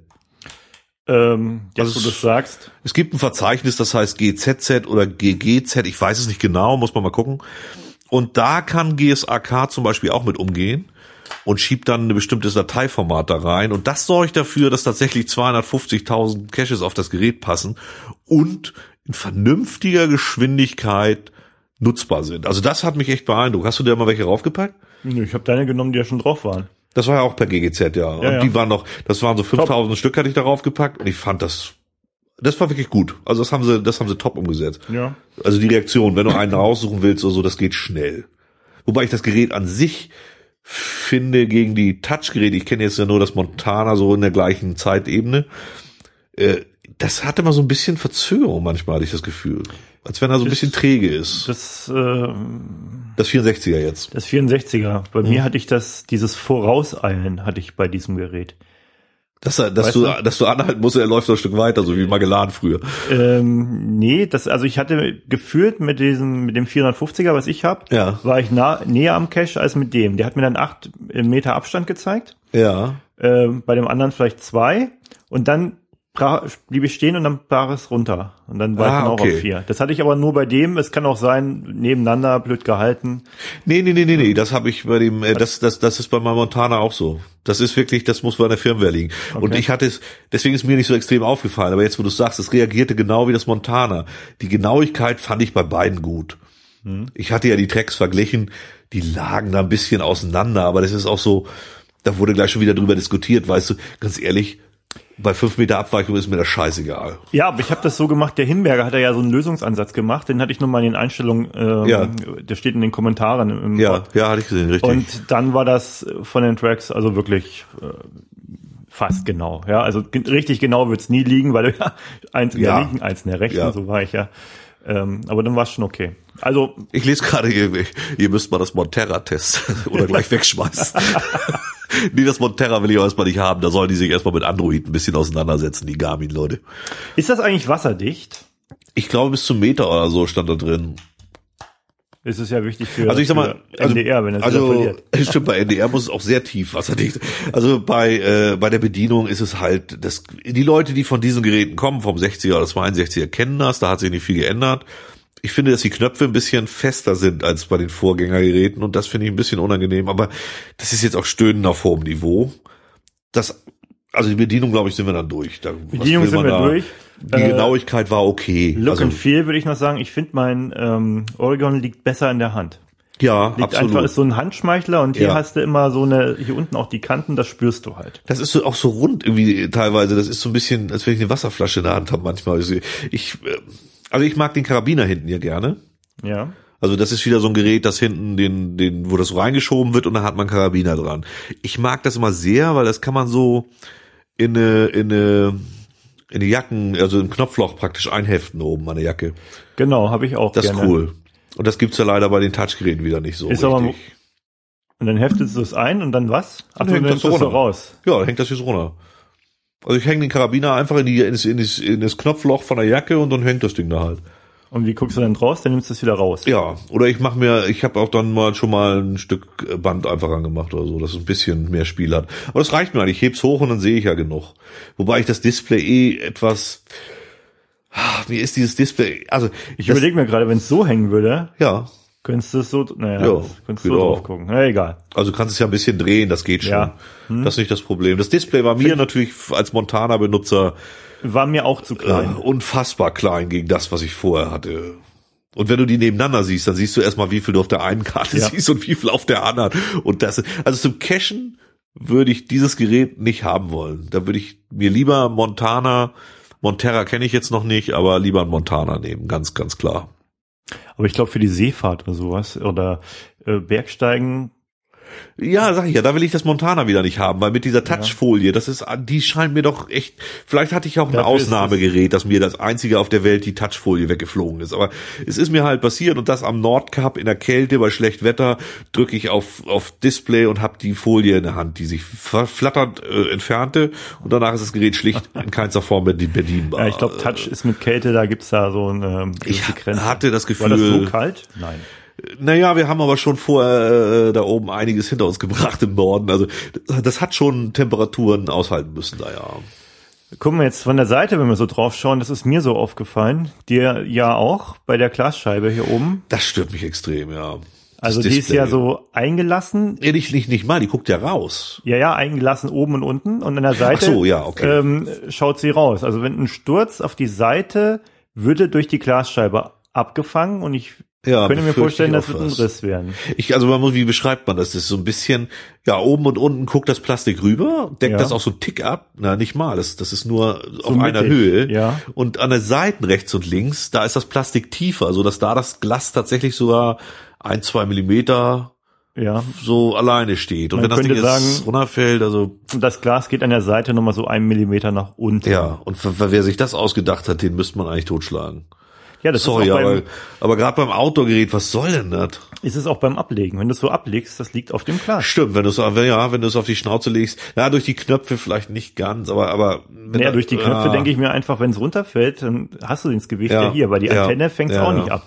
Ähm, jetzt, also wo du es sagst. Es gibt ein Verzeichnis, das heißt G Z Z oder G G Z, ich weiß es nicht genau, muss man mal gucken. Und da kann G S A K zum Beispiel auch mit umgehen und schiebt dann ein bestimmtes Dateiformat da rein. Und das sorgt dafür, dass tatsächlich zweihundertfünfzigtausend Caches auf das Gerät passen und in vernünftiger Geschwindigkeit nutzbar sind. Also das hat mich echt beeindruckt. Hast du dir mal welche raufgepackt? Ich habe deine genommen, die ja schon drauf waren. Das war ja auch per G G Z, ja. Und ja, ja. die waren noch, das waren so fünftausend top. Stück hatte ich darauf gepackt und ich fand das, das war wirklich gut. Also das haben sie, das haben sie top umgesetzt. Ja. Also die Reaktion, wenn du einen raussuchen willst oder so, das geht schnell. Wobei ich das Gerät an sich finde gegen die Touchgeräte, ich kenne jetzt ja nur das Montana so in der gleichen Zeitebene, äh, das hatte mal so ein bisschen Verzögerung manchmal, hatte ich das Gefühl. Als wenn er so ein das, bisschen träge ist. Das, äh, das vierundsechziger jetzt. Das vierundsechziger. Bei mhm. mir hatte ich das, dieses Vorauseilen hatte ich bei diesem Gerät. Dass, er, dass, du, du, dass du anhalten musst, er läuft so ein Stück weiter, so wie Magellan früher. Ähm, nee, das, also ich hatte gefühlt mit diesem, mit dem vierhundertfünfziger, was ich habe, ja. war ich nah, näher am Cache als mit dem. Der hat mir dann acht Meter Abstand gezeigt. Ja. Ähm, bei dem anderen vielleicht zwei. Und dann blieb ich stehen und dann brach es runter. Und dann war ah, ich dann auch okay. auf vier. Das hatte ich aber nur bei dem. Es kann auch sein, nebeneinander, blöd gehalten. Nee, nee, nee, nee, nee. Das habe ich bei dem, äh, das, das, das ist bei meinem Montana auch so. Das ist wirklich, das muss bei der Firmware liegen. Okay. Und ich hatte es, deswegen ist mir nicht so extrem aufgefallen. Aber jetzt, wo du sagst, es reagierte genau wie das Montana. Die Genauigkeit fand ich bei beiden gut. Hm. Ich hatte ja die Tracks verglichen. Die lagen da ein bisschen auseinander. Aber das ist auch so, da wurde gleich schon wieder drüber diskutiert. Weißt du, ganz ehrlich, bei fünf Meter Abweichung ist mir das scheißegal. Ja, aber ich habe das so gemacht, der Hinberger hat ja so einen Lösungsansatz gemacht, den hatte ich nochmal in den Einstellungen, ähm, ja. der steht in den Kommentaren im Ja, Ort. ja, hatte ich gesehen, richtig. Und dann war das von den Tracks also wirklich äh, fast genau. Ja, also ge- richtig genau wird's nie liegen, weil ja eins in ja. der linken, eins in der rechten, ja. so war ich ja. Ähm, aber dann war es schon okay. Also ich lese gerade, ihr, ihr müsst mal das Monterra testen oder gleich wegschmeißen. Nee, das Monterra will ich auch erstmal nicht haben. Da sollen die sich erstmal mit Android ein bisschen auseinandersetzen, die Garmin-Leute. Ist das eigentlich wasserdicht? Ich glaube, bis zum Meter oder so stand da drin. Ist es ja wichtig für, also ich sag mal, N D R, wenn es also, verliert. Stimmt, bei N D R muss es auch sehr tief wasserdicht. Also bei äh, bei der Bedienung ist es halt, das, die Leute, die von diesen Geräten kommen, vom sechziger oder zweiundsechziger, kennen das, da hat sich nicht viel geändert. Ich finde, dass die Knöpfe ein bisschen fester sind als bei den Vorgängergeräten und das finde ich ein bisschen unangenehm, aber das ist jetzt auch stöhnend auf hohem Niveau. Das, also die Bedienung, glaube ich, sind wir dann durch. Da, Bedienung sind wir da? durch. Die äh, Genauigkeit war okay. Look also, and Feel würde ich noch sagen, ich finde mein ähm, Oregon liegt besser in der Hand. Ja, liegt absolut. Einfach ist so ein Handschmeichler und hier ja. hast du immer so eine, hier unten auch die Kanten, das spürst du halt. Das ist so, auch so rund irgendwie teilweise, das ist so ein bisschen, als wenn ich eine Wasserflasche in der Hand habe manchmal. Ich, also ich mag den Karabiner hinten hier gerne. Ja. Also das ist wieder so ein Gerät, das hinten den, den, wo das so reingeschoben wird und dann hat man Karabiner dran. Ich mag das immer sehr, weil das kann man so in eine, in eine, in die Jacken, also im Knopfloch praktisch einheften oben an der Jacke. Genau, habe ich auch das gerne. Das ist cool. Und das gibt's ja leider bei den Touchgeräten wieder nicht so ist richtig. Aber, und dann heftest du es ein und dann was? Ach, dann du hängt das so runter. raus. Ja, dann hängt das hier so runter. Also ich hänge den Karabiner einfach in, die, in, das, in, das, in das Knopfloch von der Jacke und dann hängt das Ding da halt. Und wie guckst du dann draus? Dann nimmst du es wieder raus. Ja, oder ich mache mir, ich habe auch dann mal schon mal ein Stück Band einfach angemacht oder so, dass es ein bisschen mehr Spiel hat. Aber das reicht mir eigentlich. Ich heb's hoch und dann sehe ich ja genug. Wobei ich das Display eh etwas, mir ist dieses Display, also ich überlege mir gerade, wenn es so hängen würde, ja, könntest du es so, naja, ja, könntest du so drauf gucken. Na, egal. Also du kannst es ja ein bisschen drehen, das geht schon. Ja. Hm. Das ist nicht das Problem. Das Display war mir natürlich als Montana-Benutzer war mir auch zu klein. Äh, unfassbar klein gegen das, was ich vorher hatte. Und wenn du die nebeneinander siehst, dann siehst du erstmal, wie viel du auf der einen Karte ja. siehst und wie viel auf der anderen. Und das, also zum Cachen würde ich dieses Gerät nicht haben wollen. Da würde ich mir lieber Montana, Monterra kenne ich jetzt noch nicht, aber lieber einen Montana nehmen, ganz, ganz klar. Aber ich glaube, für die Seefahrt oder sowas oder äh, Bergsteigen. Ja, sag ich ja, da will ich das Montana wieder nicht haben, weil mit dieser Touchfolie, das ist, die scheint mir doch echt, vielleicht hatte ich auch ein Dafür Ausnahmegerät, dass mir das einzige auf der Welt die Touchfolie weggeflogen ist, aber es ist mir halt passiert und das am Nordkap in der Kälte bei schlecht Wetter drücke ich auf auf Display und habe die Folie in der Hand, die sich flatternd äh, entfernte und danach ist das Gerät schlicht in keinster Form bedienbar. Ja, ich glaube, Touch ist mit Kälte, da gibt's da so eine ich Grenze. hatte das Gefühl. War das so kalt? Nein. Naja, wir haben aber schon vorher äh, da oben einiges hinter uns gebracht im Norden. Also das hat schon Temperaturen aushalten müssen da, ja. Gucken wir jetzt von der Seite, wenn wir so drauf schauen, das ist mir so aufgefallen. Dir ja auch bei der Glasscheibe hier oben. Das stört mich extrem, ja. Also die ist ja so eingelassen. Ja, nicht, nicht, nicht mal, die guckt ja raus. Ja, ja, eingelassen oben und unten. Und an der Seite Ach so, ja, okay. ähm, schaut sie raus. Also wenn ein Sturz auf die Seite würde durch die Glasscheibe abgefangen und ich Ja, könnte mir vorstellen, das wird ein Riss werden. Ich, also man muss, wie beschreibt man das? Das ist so ein bisschen, ja, oben und unten guckt das Plastik rüber, deckt ja. das auch so einen Tick ab. Na, nicht mal, das, das ist nur so auf mittig, einer Höhe. Ja. Und an den Seiten rechts und links, da ist das Plastik tiefer, so dass da das Glas tatsächlich sogar ein, zwei Millimeter ja. so alleine steht. Und man wenn das Ding jetzt sagen, runterfällt, also. Das Glas geht an der Seite nochmal so einen Millimeter nach unten. Ja, und wer sich das ausgedacht hat, den müsste man eigentlich totschlagen. Ja, das Sorry, ist auch beim, aber, aber gerade beim Outdoor-Gerät, was soll denn das? Ist es auch beim Ablegen. Wenn du es so ablegst, das liegt auf dem Glas. Stimmt, wenn du es, ja, wenn du es auf die Schnauze legst, ja, durch die Knöpfe vielleicht nicht ganz, aber, aber. Wenn ja, durch die Knöpfe ja. denke ich mir einfach, wenn es runterfällt, dann hast du das Gewicht ja, ja hier, weil die Antenne ja, fängt es ja, auch nicht ab.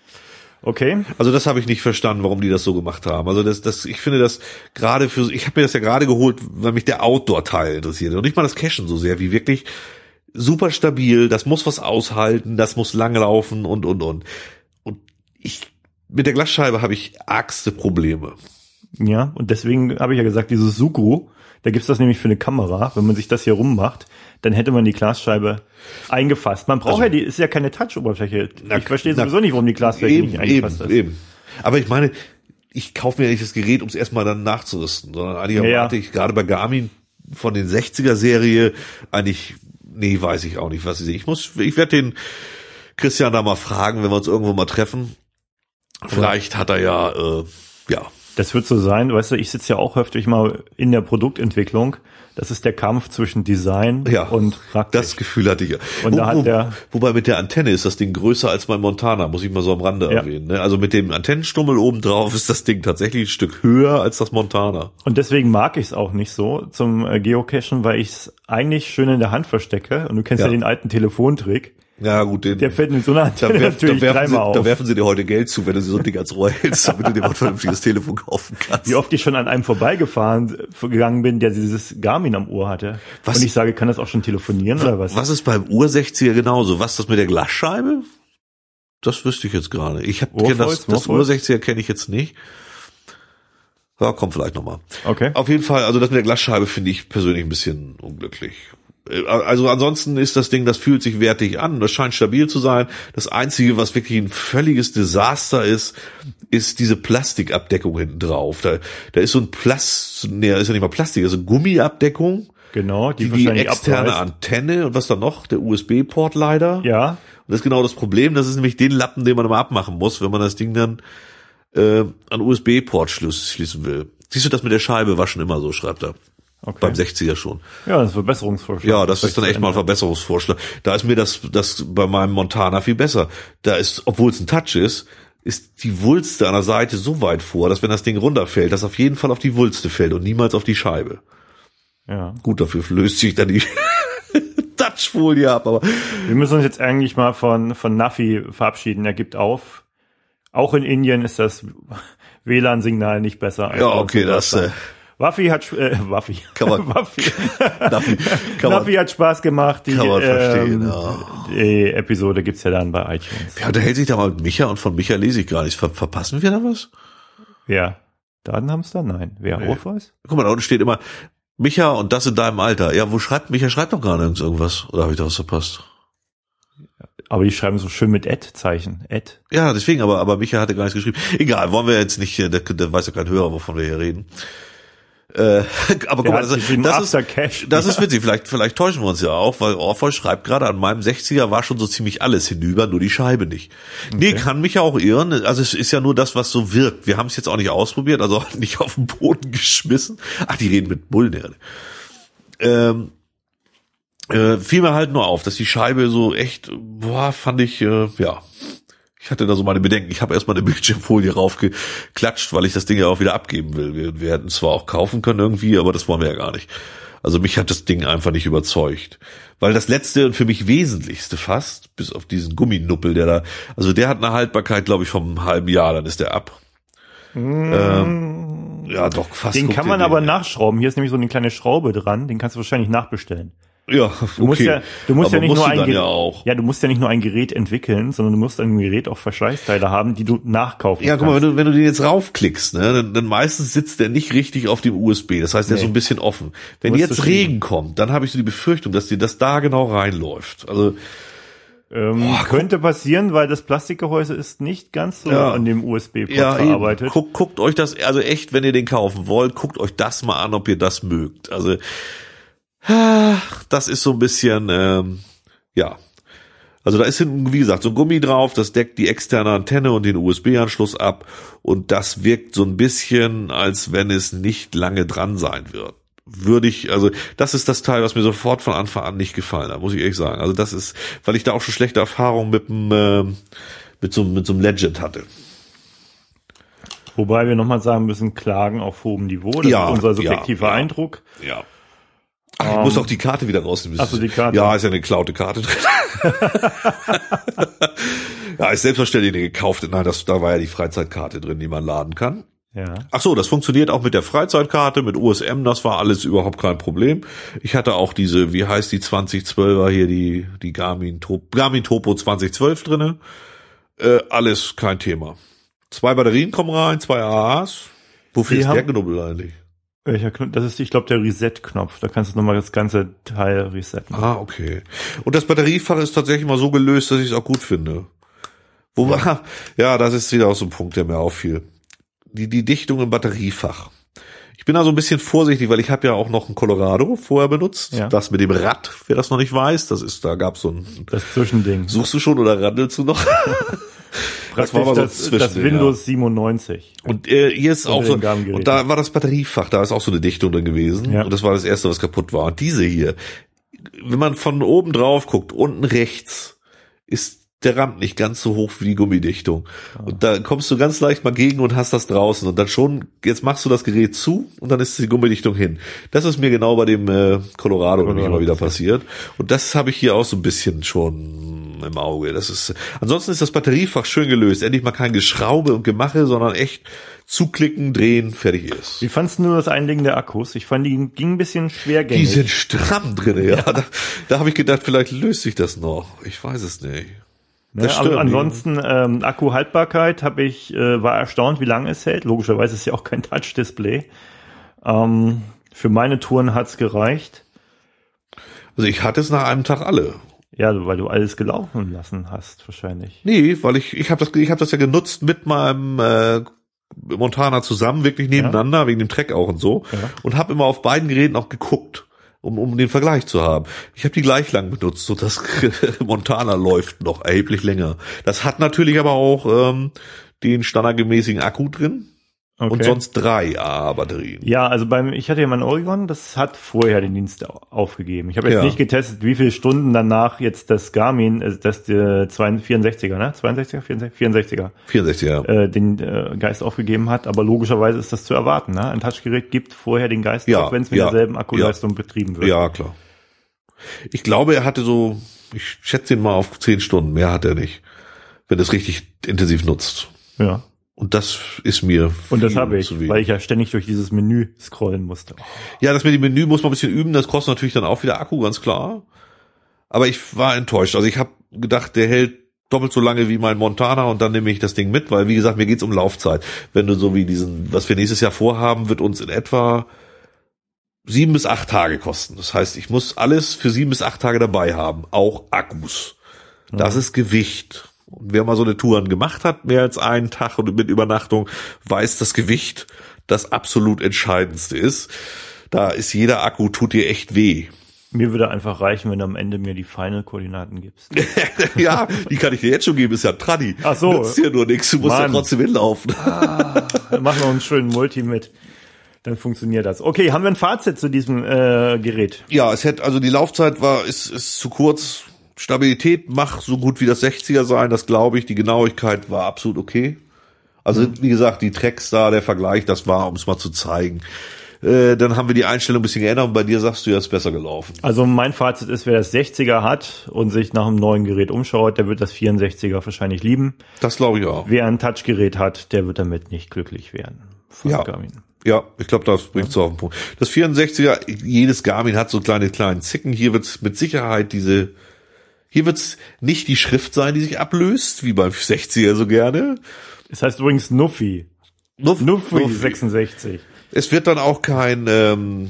Okay. Also das habe ich nicht verstanden, warum die das so gemacht haben. Also das, das, ich finde das gerade für, ich habe mir das ja gerade geholt, weil mich der Outdoor-Teil interessiert und nicht mal das Cashen so sehr, wie wirklich super stabil, das muss was aushalten, das muss lang laufen und, und, und. Und ich, mit der Glasscheibe habe ich argste Probleme. Ja, und deswegen habe ich ja gesagt, dieses Sucru, da gibt's das nämlich für eine Kamera, wenn man sich das hier rummacht, dann hätte man die Glasscheibe eingefasst. Man braucht also, ja, die ist ja keine Touch-Oberfläche. Na, ich verstehe na, sowieso nicht, warum die Glasfläche eben, nicht eingefasst eben, ist. Eben. Aber ich meine, ich kaufe mir nicht das Gerät, um es erstmal dann nachzurüsten, sondern eigentlich ja, erwarte ja. ich gerade bei Garmin von den sechziger-Serie eigentlich. Nee, weiß ich auch nicht, was sie sehen. Ich muss, ich werde den Christian da mal fragen, wenn wir uns irgendwo mal treffen. Vielleicht hat er ja, äh, ja. Das wird so sein, weißt du, ich sitze ja auch häufig mal in der Produktentwicklung. Das ist der Kampf zwischen Design ja, und Praktik. Das Gefühl hatte ich ja. Und wo, da hat der, wobei mit der Antenne ist das Ding größer als mein Montana, muss ich mal so am Rande ja. erwähnen. Ne? Also mit dem Antennenstummel oben drauf ist das Ding tatsächlich ein Stück höher als das Montana. Und deswegen mag ich es auch nicht so zum Geocachen, weil ich es eigentlich schön in der Hand verstecke. Und du kennst ja, ja den alten Telefontrick. Ja, gut, den, der fällt mit so einer Antenne da werf, natürlich da dreimal sie, auf. Da werfen sie dir heute Geld zu, wenn du sie so ein Ding als Rohr hältst, damit du dir mal ein vernünftiges Telefon kaufen kannst. Wie oft ich schon an einem vorbeigefahren gegangen bin, der dieses Garmin am Ohr hatte. Was? Und ich sage, kann das auch schon telefonieren was, oder was? Was ist beim Ur sechziger genauso? Was das mit der Glasscheibe? Das wüsste ich jetzt gerade. Ich habe das, das Ur sechziger kenne ich jetzt nicht. Ja, kommt vielleicht nochmal. Okay. Auf jeden Fall, also das mit der Glasscheibe finde ich persönlich ein bisschen unglücklich. Also ansonsten ist das Ding, das fühlt sich wertig an, das scheint stabil zu sein. Das Einzige, was wirklich ein völliges Desaster ist, ist diese Plastikabdeckung hinten drauf. Da, da ist so ein Plast, nee, ist ja nicht mal Plastik, also Gummiabdeckung. Genau, die, die, die externe abreißt. Antenne und was da noch? Der U S B-Port leider. Ja. Und das ist genau das Problem, das ist nämlich den Lappen, den man immer abmachen muss, wenn man das Ding dann äh, an U S B-Port schließen will. Siehst du, das mit der Scheibe war schon immer so, schreibt er. Okay. Beim sechziger schon. Ja, das ist ein Verbesserungsvorschlag. Ja, das ist dann echt mal ein Verbesserungsvorschlag. Da ist mir das, das bei meinem Montana viel besser. Da ist, obwohl es ein Touch ist, ist die Wulste an der Seite so weit vor, dass wenn das Ding runterfällt, das auf jeden Fall auf die Wulste fällt und niemals auf die Scheibe. Ja. Gut, dafür löst sich dann die Touchfolie habe, aber wir müssen uns jetzt eigentlich mal von von Nafi verabschieden. Er gibt auf. Auch in Indien ist das W L A N-Signal nicht besser. Als ja, okay, das äh, Waffi hat äh, Waffi. Kann man, Waffi. Nafi, kann man, Nafi hat Spaß gemacht. Die, kann man verstehen, ähm, ja. Die Episode gibt's ja dann bei iTunes. Wer unterhält sich da mal mit Micha und von Micha lese ich gar nicht. Ver verpassen wir da was? Ja. Datenhamster? Nein. Wer Nee. auch weiß? Guck mal, da unten steht immer Micha und das in deinem Alter. Ja, wo schreibt Micha? Schreibt doch gar nirgends irgendwas. Oder habe ich da was verpasst? Aber die schreiben so schön mit Ad-Zeichen. Ad. Ja, deswegen, aber, aber Micha hatte gar nichts geschrieben. Egal, wollen wir jetzt nicht, der, der weiß ja kein Hörer, wovon wir hier reden. Äh, aber guck mal, das, das, ist, das ist witzig. Vielleicht, vielleicht täuschen wir uns ja auch, weil Orpheus schreibt gerade, an meinem sechziger war schon so ziemlich alles hinüber, nur die Scheibe nicht. Okay. Nee, kann mich ja auch irren. Also es ist ja nur das, was so wirkt. Wir haben es jetzt auch nicht ausprobiert, also auch nicht auf den Boden geschmissen. Ach, die reden mit Bullen. Ähm, äh, fiel mir halt nur auf, dass die Scheibe so echt, boah, fand ich, äh, ja. Ich hatte da so meine Bedenken. Ich habe erstmal eine Bildschirmfolie raufgeklatscht, weil ich das Ding ja auch wieder abgeben will. Wir, wir hätten zwar auch kaufen können irgendwie, aber das wollen wir ja gar nicht. Also mich hat das Ding einfach nicht überzeugt. Weil das letzte und für mich wesentlichste fast, bis auf diesen Gumminuppel, der da, also der hat eine Haltbarkeit, glaube ich, vom einem halben Jahr, dann ist der ab. Mm. Ähm, ja, doch, fast. Den kann man aber den. nachschrauben. Hier ist nämlich so eine kleine Schraube dran, den kannst du wahrscheinlich nachbestellen. Ja, okay. Du musst ja, du musst aber ja nicht nur ein Gerät, ja, auch. ja, du musst ja nicht nur ein Gerät entwickeln, sondern du musst ein Gerät auch Verschleißteile haben, die du nachkaufen ja, kannst. Ja, guck mal, wenn du, wenn du den jetzt raufklickst, ne, dann, dann meistens sitzt der nicht richtig auf dem U S B. Das heißt, der nee. ist so ein bisschen offen. Wenn jetzt Regen kommt, dann habe ich so die Befürchtung, dass dir das da genau reinläuft. Also, ähm, boah, könnte passieren, weil das Plastikgehäuse ist nicht ganz so ja. an dem U S B-Port ja, verarbeitet. Guckt, guckt euch das, also echt, wenn ihr den kaufen wollt, guckt euch das mal an, ob ihr das mögt. Also, das ist so ein bisschen, ähm, ja. Also da ist hinten, wie gesagt, so ein Gummi drauf, das deckt die externe Antenne und den U S B-Anschluss ab und das wirkt so ein bisschen, als wenn es nicht lange dran sein wird. Würde ich, also das ist das Teil, was mir sofort von Anfang an nicht gefallen hat, muss ich ehrlich sagen. Also das ist, weil ich da auch schon schlechte Erfahrungen mit dem, äh, mit so, mit so einem Legend hatte. Wobei wir nochmal sagen müssen, Klagen auf hohem Niveau, das ja, ist unser subjektiver ja, ja, Eindruck. Ja. Ach, ich um, muss auch die Karte wieder rausnehmen. Ach so, die Karte. Ja, ist ja eine geklaute Karte drin. Ja, ist selbstverständlich eine gekaufte. Nein, das, da war ja die Freizeitkarte drin, die man laden kann. Ja. Ach so, das funktioniert auch mit der Freizeitkarte, mit U S M, das war alles überhaupt kein Problem. Ich hatte auch diese, wie heißt die zwanzig zwölfer hier, die, die Garmin, Garmin Topo zwanzig zwölf drinne. Äh, alles kein Thema. Zwei Batterien kommen rein, zwei A As. Wofür die ist haben, der Knubbel eigentlich? Welcher Knopf? Das ist, ich glaube, der Reset-Knopf. Da kannst du nochmal das ganze Teil resetten. Ah, okay. Und das Batteriefach ist tatsächlich mal so gelöst, dass ich es auch gut finde. Wo war, ja, das ist wieder auch so ein Punkt, der mir auffiel. Die, die Dichtung im Batteriefach. Ich bin da so ein bisschen vorsichtig, weil ich habe ja auch noch ein Colorado vorher benutzt. Ja. Das mit dem Rad, wer das noch nicht weiß, das ist, da gab's so ein... Das Zwischending. Suchst du schon oder randelst du noch? Das war aber so das, das Windows ja. siebenundneunzig. Und äh, hier ist auch so, und da war das Batteriefach, da ist auch so eine Dichtung drin gewesen. Ja. Und das war das erste, was kaputt war. Und diese hier, wenn man von oben drauf guckt, unten rechts ist der Rand nicht ganz so hoch wie die Gummidichtung. Ah. Und da kommst du ganz leicht mal gegen und hast das draußen. Und dann schon, jetzt machst du das Gerät zu und dann ist die Gummidichtung hin. Das ist mir genau bei dem äh, Colorado, Colorado nämlich mal wieder passiert. Und das habe ich hier auch so ein bisschen schon im Auge. Das ist, ansonsten ist das Batteriefach schön gelöst. Endlich mal kein Geschraube und Gemache, sondern echt zuklicken, drehen, fertig ist. Wie fandst du nur das Einlegen der Akkus? Ich fand, die ging ein bisschen schwergängig. Die sind stramm drin, ja. ja. Da, da habe ich gedacht, vielleicht löst sich das noch. Ich weiß es nicht. Ne, aber ansonsten ähm, Akkuhaltbarkeit habe ich äh, war erstaunt, wie lange es hält. Logischerweise ist ja auch kein Touch-Display. Ähm, für meine Touren hat's gereicht. Also ich hatte es nach einem Tag alle. Ja, weil du alles gelaufen lassen hast wahrscheinlich. Nee, weil ich ich habe das ich habe das ja genutzt mit meinem äh, Montana zusammen, wirklich nebeneinander, ja. Wegen dem Track auch und so. Ja. Und habe immer auf beiden Geräten auch geguckt. Um, um den Vergleich zu haben. Ich habe die gleich lang benutzt, so das Montana läuft noch erheblich länger. Das hat natürlich aber auch ähm, den standardgemäßigen Akku drin. Okay. Und sonst drei A A-Batterien. Ja, also beim, ich hatte ja mein Oregon, das hat vorher den Dienst aufgegeben. Ich habe jetzt ja. nicht getestet, wie viele Stunden danach jetzt das Garmin, also das äh, vierundsechziger, ne? zweiundsechziger, vierundsechziger. vierundsechziger, äh, den äh, Geist aufgegeben hat, aber logischerweise ist das zu erwarten, ne? Ein Touchgerät gibt vorher den Geist ja, auf, wenn es mit ja, derselben Akkuleistung ja. betrieben wird. Ja, klar. Ich glaube, er hatte so, ich schätze ihn mal auf zehn Stunden, mehr hat er nicht, wenn er es richtig intensiv nutzt. Ja. Und das ist mir Und das habe ich, zu wenig. weil ich ja ständig durch dieses Menü scrollen musste. Ja, das mit dem Menü muss man ein bisschen üben, das kostet natürlich dann auch wieder Akku, ganz klar. Aber ich war enttäuscht. Also ich habe gedacht, der hält doppelt so lange wie mein Montana und dann nehme ich das Ding mit, weil wie gesagt, mir geht's um Laufzeit. Wenn du so wie diesen, was wir nächstes Jahr vorhaben, wird uns in etwa sieben bis acht Tage kosten. Das heißt, ich muss alles für sieben bis acht Tage dabei haben, auch Akkus. Das ist Gewicht. Und wer mal so eine Tour gemacht hat, mehr als einen Tag und mit Übernachtung, weiß, dass Gewicht das absolut Entscheidendste ist. Da ist jeder Akku, tut dir echt weh. Mir würde einfach reichen, wenn du am Ende mir die Final-Koordinaten gibst. Ja, die kann ich dir jetzt schon geben, ist ja ein Tradi. Ach so. Das ist ja nur nichts, du musst Mann. ja trotzdem hinlaufen. Ah, dann machen wir einen schönen Multi mit. Dann funktioniert das. Okay, haben wir ein Fazit zu diesem äh, Gerät? Ja, es hätte, also die Laufzeit war, ist, ist zu kurz. Stabilität macht so gut wie das sechziger sein, das glaube ich. Die Genauigkeit war absolut okay. Also, mhm. wie gesagt, die Tracks da, der Vergleich, das war, um es mal zu zeigen. Äh, dann haben wir die Einstellung ein bisschen geändert und bei dir sagst du, ja, ist besser gelaufen. Also mein Fazit ist, wer das sechziger hat und sich nach einem neuen Gerät umschaut, der wird das vierundsechziger wahrscheinlich lieben. Das glaube ich auch. Wer ein Touchgerät hat, der wird damit nicht glücklich werden. Von Ja. Garmin. Ja, ich glaube, das bringt so auf den Punkt. Das vierundsechziger, jedes Garmin hat so kleine, kleine Zicken. Hier wird's mit Sicherheit diese, hier wird's nicht die Schrift sein, die sich ablöst, wie beim sechziger so gerne. Es heißt übrigens Nuffi. Nuff, Nuffi, Nuffi sechsundsechzig. Es wird dann auch kein, ähm,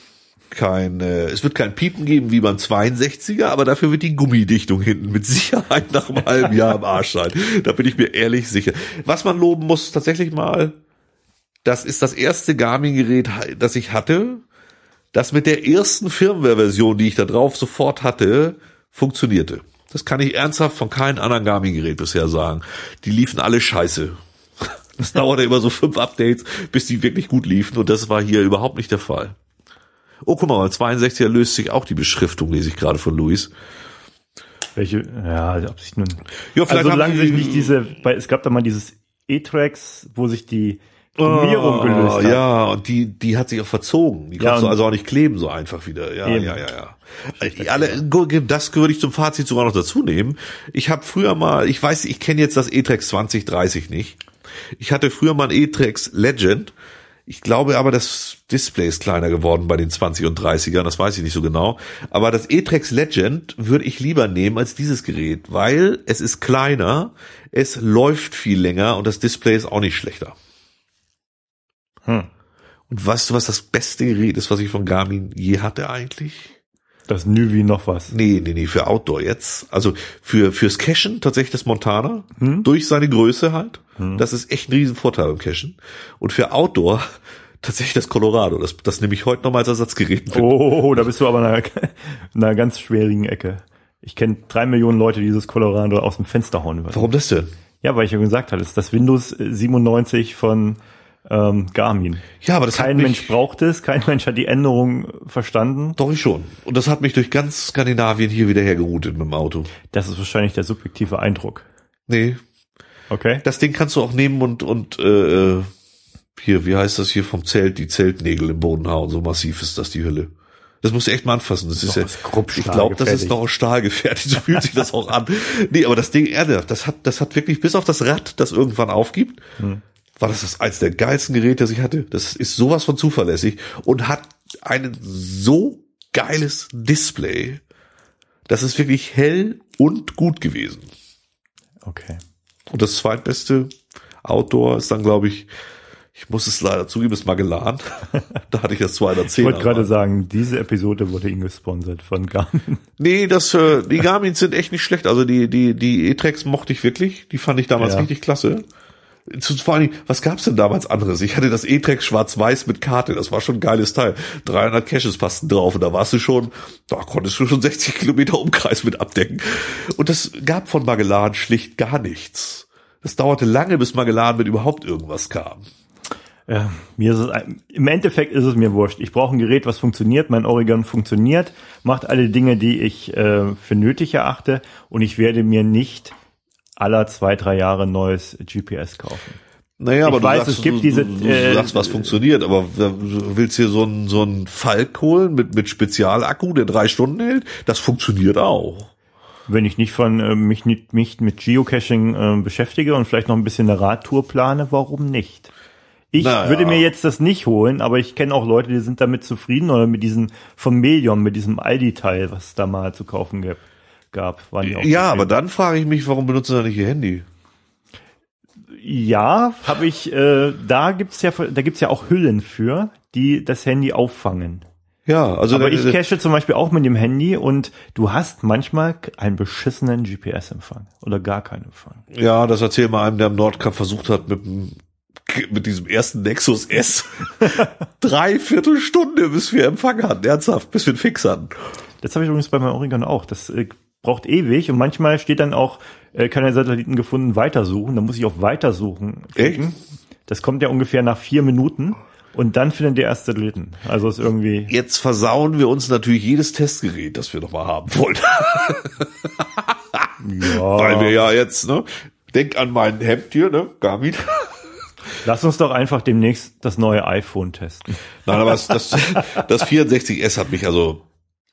kein, äh, es wird kein Piepen geben wie beim zweiundsechziger, aber dafür wird die Gummidichtung hinten mit Sicherheit nach einem halben Jahr im Arsch sein. Da bin ich mir ehrlich sicher. Was man loben muss, tatsächlich mal, das ist das erste Garmin-Gerät, das ich hatte, das mit der ersten Firmware-Version, die ich da drauf sofort hatte, funktionierte. Das kann ich ernsthaft von keinem anderen Garmin-Gerät bisher sagen. Die liefen alle scheiße. Das dauerte immer so fünf Updates, bis die wirklich gut liefen und das war hier überhaupt nicht der Fall. Oh, guck mal, beim zweiundsechziger löst sich auch die Beschriftung, lese ich gerade von Luis. Welche, ja, ob sich nun, Ja, vielleicht also solange haben sich die- nicht diese, weil es gab da mal dieses E-Tracks, wo sich die Gummierung Oh, gelöst hat. ja, und die, die hat sich auch verzogen. Die Ja, kannst du und- also auch nicht kleben so einfach wieder. Ja, Eben. ja, ja, ja. Also, alle, das würde ich zum Fazit sogar noch dazu nehmen. Ich habe früher mal, ich weiß, ich kenne jetzt das E-Trax zwanzig dreißig nicht. Ich hatte früher mal ein E-Trax Legend. Ich glaube aber, das Display ist kleiner geworden bei den zwanzig und dreißigern, das weiß ich nicht so genau. Aber das E-Trax Legend würde ich lieber nehmen als dieses Gerät, weil es ist kleiner, es läuft viel länger und das Display ist auch nicht schlechter. Hm. Und weißt du, was das beste Gerät ist, was ich von Garmin je hatte eigentlich? Das Nüvi noch was. Nee, nee, nee, für Outdoor jetzt. Also für fürs Cashen tatsächlich das Montana, durch seine Größe halt. Das ist echt ein Riesenvorteil beim Cashen. Und für Outdoor tatsächlich das Colorado. Das, das nehme ich heute noch mal als Ersatzgerät. Oh, da bist du aber in einer, in einer ganz schwierigen Ecke. Ich kenne drei Millionen Leute, die dieses Colorado aus dem Fenster hauen würden. Warum das denn? Ja, weil ich ja gesagt hatte, es ist das Windows siebenundneunzig von ähm, Garmin. Ja, aber das Kein hat mich, Mensch braucht es, kein Mensch hat die Änderung verstanden. Doch, ich schon. Und das hat mich durch ganz Skandinavien hier wieder hergeroutet mit dem Auto. Das ist wahrscheinlich der subjektive Eindruck. Nee, Okay? das Ding kannst du auch nehmen und, und äh, hier, wie heißt das hier vom Zelt, die Zeltnägel im Boden hauen. So massiv ist das, die Hülle. Das musst du echt mal anfassen. Das ist Doch, ja, ist grob ich glaube, das ist stahlgefertigt. noch aus Stahl gefertigt. So fühlt sich das auch an. Nee, aber das Ding, ernsthaft, das hat, das hat wirklich bis auf das Rad, das irgendwann aufgibt, Hm. war das das eins der geilsten Geräte, das ich hatte. Das ist sowas von zuverlässig und hat ein so geiles Display. Das ist wirklich hell und gut gewesen. Okay. Und das zweitbeste Outdoor ist dann, glaube ich, ich muss es leider zugeben, ist Magellan. Da hatte ich das zweihundertzehn. Ich wollte gerade sagen, diese Episode wurde Ihnen gesponsert von Garmin. Nee, das, äh, die Garmins sind echt nicht schlecht. Also die, die, die E-Trax mochte ich wirklich. Die fand ich damals Ja. richtig klasse. Zu, vor allen Dingen, was gab's denn damals anderes? Ich hatte das E-Trax schwarz-weiß mit Karte. Das war schon ein geiles Teil. dreihundert Caches passten drauf und da warst du schon, da konntest du schon sechzig Kilometer Umkreis mit abdecken. Und das gab von Magellan schlicht gar nichts. Das dauerte lange, bis Magellan mit überhaupt irgendwas kam. Ja, mir ist es, ein- im Endeffekt ist es mir wurscht. Ich brauche ein Gerät, was funktioniert. Mein Oregon funktioniert, macht alle Dinge, die ich äh, für nötig erachte. Und ich werde mir nicht aller zwei, drei Jahre neues G P S kaufen. Naja, aber ich du weiß, sagst, es gibt du, diese, du, du äh, sagst, was funktioniert, aber du willst hier so einen, so einen Falk holen mit, mit Spezialakku, der drei Stunden hält? Das funktioniert auch. Wenn ich nicht von äh, mich nicht mich mit Geocaching äh, beschäftige und vielleicht noch ein bisschen eine Radtour plane, warum nicht? Ich naja. würde mir jetzt das nicht holen, aber ich kenne auch Leute, die sind damit zufrieden oder mit diesem vom Melion, mit diesem Aldi-Teil, was es da mal zu kaufen gab. gab waren die auch Ja, zufrieden. aber dann frage ich mich, warum benutzen sie nicht ihr Handy? Ja, habe ich. Äh, da gibt's ja, da gibt's ja auch Hüllen für, die das Handy auffangen. Ja, also Aber der, ich cache zum Beispiel auch mit dem Handy und du hast manchmal einen beschissenen G P S-Empfang oder gar keinen Empfang. Ja, das erzähl mal einem, der am Nordkap versucht hat, mit dem, mit diesem ersten Nexus S drei Viertelstunde, bis wir Empfang hatten, ernsthaft, bis wir einen Fix hatten. Das habe ich übrigens bei meinem Oregon auch. Das äh, braucht ewig und manchmal steht dann auch, äh, keine Satelliten gefunden, weitersuchen. Dann muss ich auf Weitersuchen klicken. Das kommt ja ungefähr nach vier Minuten. Und dann findet der erste Satelliten. Also ist irgendwie. Jetzt versauen wir uns natürlich jedes Testgerät, das wir noch mal haben wollen. Ja. Weil wir ja jetzt, ne, denk an mein Hemd hier, ne, Garmin. Lass uns doch einfach demnächst das neue iPhone testen. Nein, aber das, das, das vierundsechzig S hat mich also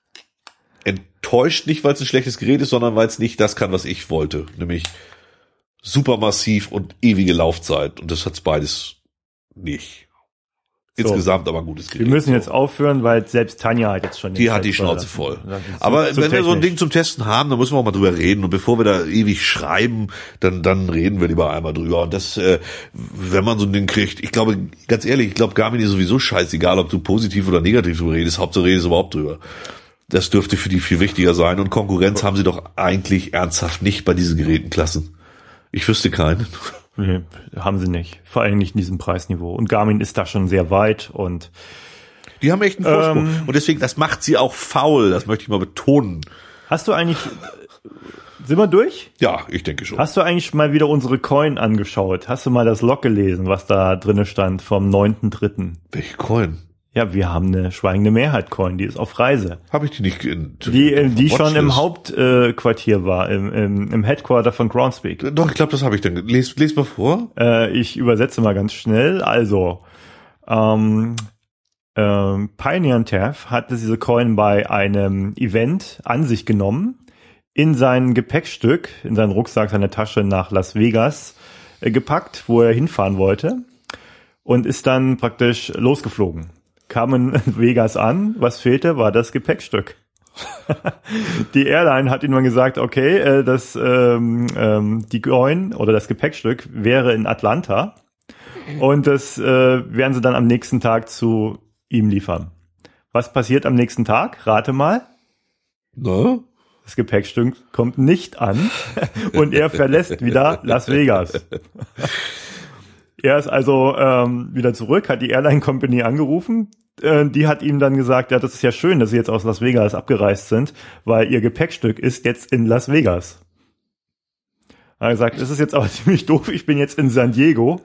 enttäuscht, nicht weil es ein schlechtes Gerät ist, sondern weil es nicht das kann, was ich wollte. Nämlich supermassiv und ewige Laufzeit. Und das hat's beides nicht. Insgesamt so. Aber ein gutes Gerät. Wir müssen jetzt aufhören, weil selbst Tanja hat jetzt schon die hat die Schnauze voll. Aber wenn wir so ein Ding zum Testen haben, dann müssen wir auch mal drüber reden. Und bevor wir da ewig schreiben, dann dann reden wir lieber einmal drüber. Und das, äh, wenn man so ein Ding kriegt, ich glaube, ganz ehrlich, ich glaube, Garmin ist sowieso scheißegal, ob du positiv oder negativ drüber redest. Hauptsache redest überhaupt drüber. Das dürfte für die viel wichtiger sein. Und Konkurrenz haben sie doch eigentlich ernsthaft nicht bei diesen Gerätenklassen. Ich wüsste keinen. Nee, haben sie nicht. Vor allem nicht in diesem Preisniveau. Und Garmin ist da schon sehr weit und die haben echt einen Vorsprung. Ähm, und deswegen, das macht sie auch faul. Das möchte ich mal betonen. Hast du eigentlich, sind wir durch? Ja, ich denke schon. Hast du eigentlich mal wieder unsere Coin angeschaut? Hast du mal das Log gelesen, was da drinne stand vom neunten dritten? Welche Coin? Ja, wir haben eine schweigende Mehrheit Coin, die ist auf Reise. Habe ich die nicht in, Die, äh, die schon im Hauptquartier äh, war, im, im, im Headquarter von Groundspeak. Doch, ich glaube, das habe ich dann. Les, les mal vor. Äh, ich übersetze mal ganz schnell. Also, ähm, ähm, Pioneer Tav hat diese Coin bei einem Event an sich genommen, in sein Gepäckstück, in seinen Rucksack, seine Tasche nach Las Vegas äh, gepackt, wo er hinfahren wollte und ist dann praktisch losgeflogen. Kam in Vegas an, was fehlte, war das Gepäckstück. Die Airline hat ihnen mal gesagt, okay, äh, das ähm, ähm, die Coin oder das Gepäckstück wäre in Atlanta und das äh, werden sie dann am nächsten Tag zu ihm liefern. Was passiert am nächsten Tag? Rate mal. Ne? Das Gepäckstück kommt nicht an und er verlässt wieder Las Vegas. Er ist also ähm, wieder zurück, hat die Airline Company angerufen. Äh, die hat ihm dann gesagt, ja, das ist ja schön, dass sie jetzt aus Las Vegas abgereist sind, weil ihr Gepäckstück ist jetzt in Las Vegas. Er hat gesagt, das ist jetzt aber ziemlich doof, ich bin jetzt in San Diego.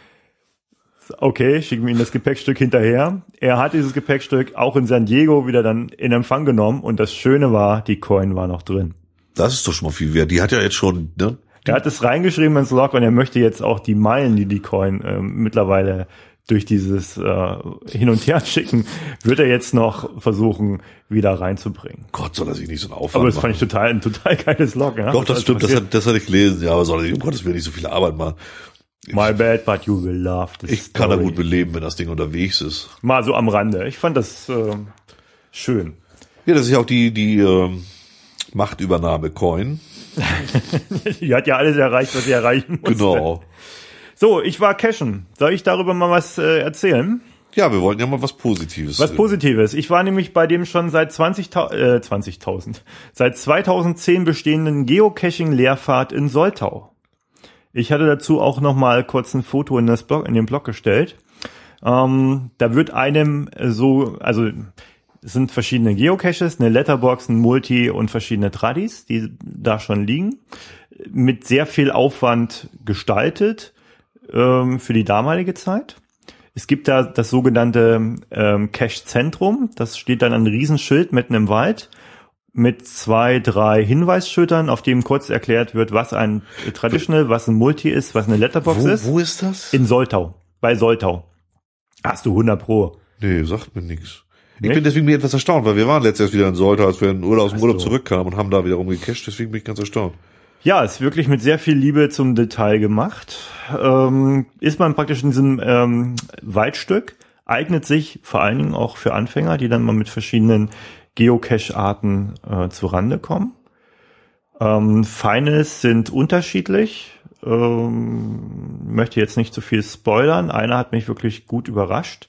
Okay, schicken wir ihm das Gepäckstück hinterher. Er hat dieses Gepäckstück auch in San Diego wieder dann in Empfang genommen und das Schöne war, die Coin war noch drin. Das ist doch schon mal viel wert. Die hat ja jetzt schon, ne? Er hat es reingeschrieben ins Log und er möchte jetzt auch die Meilen, die die Coin äh, mittlerweile durch dieses äh, Hin- und Her-Schicken, wird er jetzt noch versuchen, wieder reinzubringen. Gott, soll er sich nicht so einen Aufwand Aber das machen. fand ich total ein total geiles Log. Ja? Doch, das Was stimmt, das passiert? hat, das hatte ich gelesen. Ja, aber soll er sich um Gottes Willen nicht so viel Arbeit machen. My bad, but you will love this Ich kann da story. gut beleben, wenn das Ding unterwegs ist. Mal so am Rande. Ich fand das äh, schön. Ja, das ist ja auch die, die ähm, Machtübernahme-Coin. Die hat ja alles erreicht, was sie erreichen musste. Genau. So, ich war cashen. Soll ich darüber mal was äh, erzählen? Ja, wir wollten ja mal was Positives. Was Positives. Ich war nämlich bei dem schon seit zwanzigtausend, äh, zwanzigtausend, seit zweitausendzehn bestehenden Geocaching-Lehrfahrt in Soltau. Ich hatte dazu auch noch mal kurz ein Foto in das Blog, in den Blog gestellt. Ähm, da wird einem so, also es sind verschiedene Geocaches, eine Letterbox, ein Multi und verschiedene Tradis, die da schon liegen, mit sehr viel Aufwand gestaltet ähm, für die damalige Zeit. Es gibt da das sogenannte ähm, Cache-Zentrum, das steht dann ein Riesenschild mitten im Wald. mit zwei, drei Hinweisschildern, auf dem kurz erklärt wird, was ein Traditional, was ein Multi ist, was eine Letterbox wo, ist. Wo ist das? In Soltau. Bei Soltau. Hast du hundert Pro. Nee, sagt mir nichts. Ich Nicht? bin deswegen mir etwas erstaunt, weil wir waren letztes Jahr wieder in Soltau, als wir in Urlaub, aus dem Ach Urlaub so. zurückkamen und haben da wieder rumgecached, deswegen bin ich ganz erstaunt. Ja, ist wirklich mit sehr viel Liebe zum Detail gemacht. Ähm, ist man praktisch in diesem ähm, Waldstück, eignet sich vor allen Dingen auch für Anfänger, die dann mal mit verschiedenen Geocache-Arten äh, zurande kommen. Ähm, Finals sind unterschiedlich. Ähm, möchte jetzt nicht zu viel spoilern. Einer hat mich wirklich gut überrascht.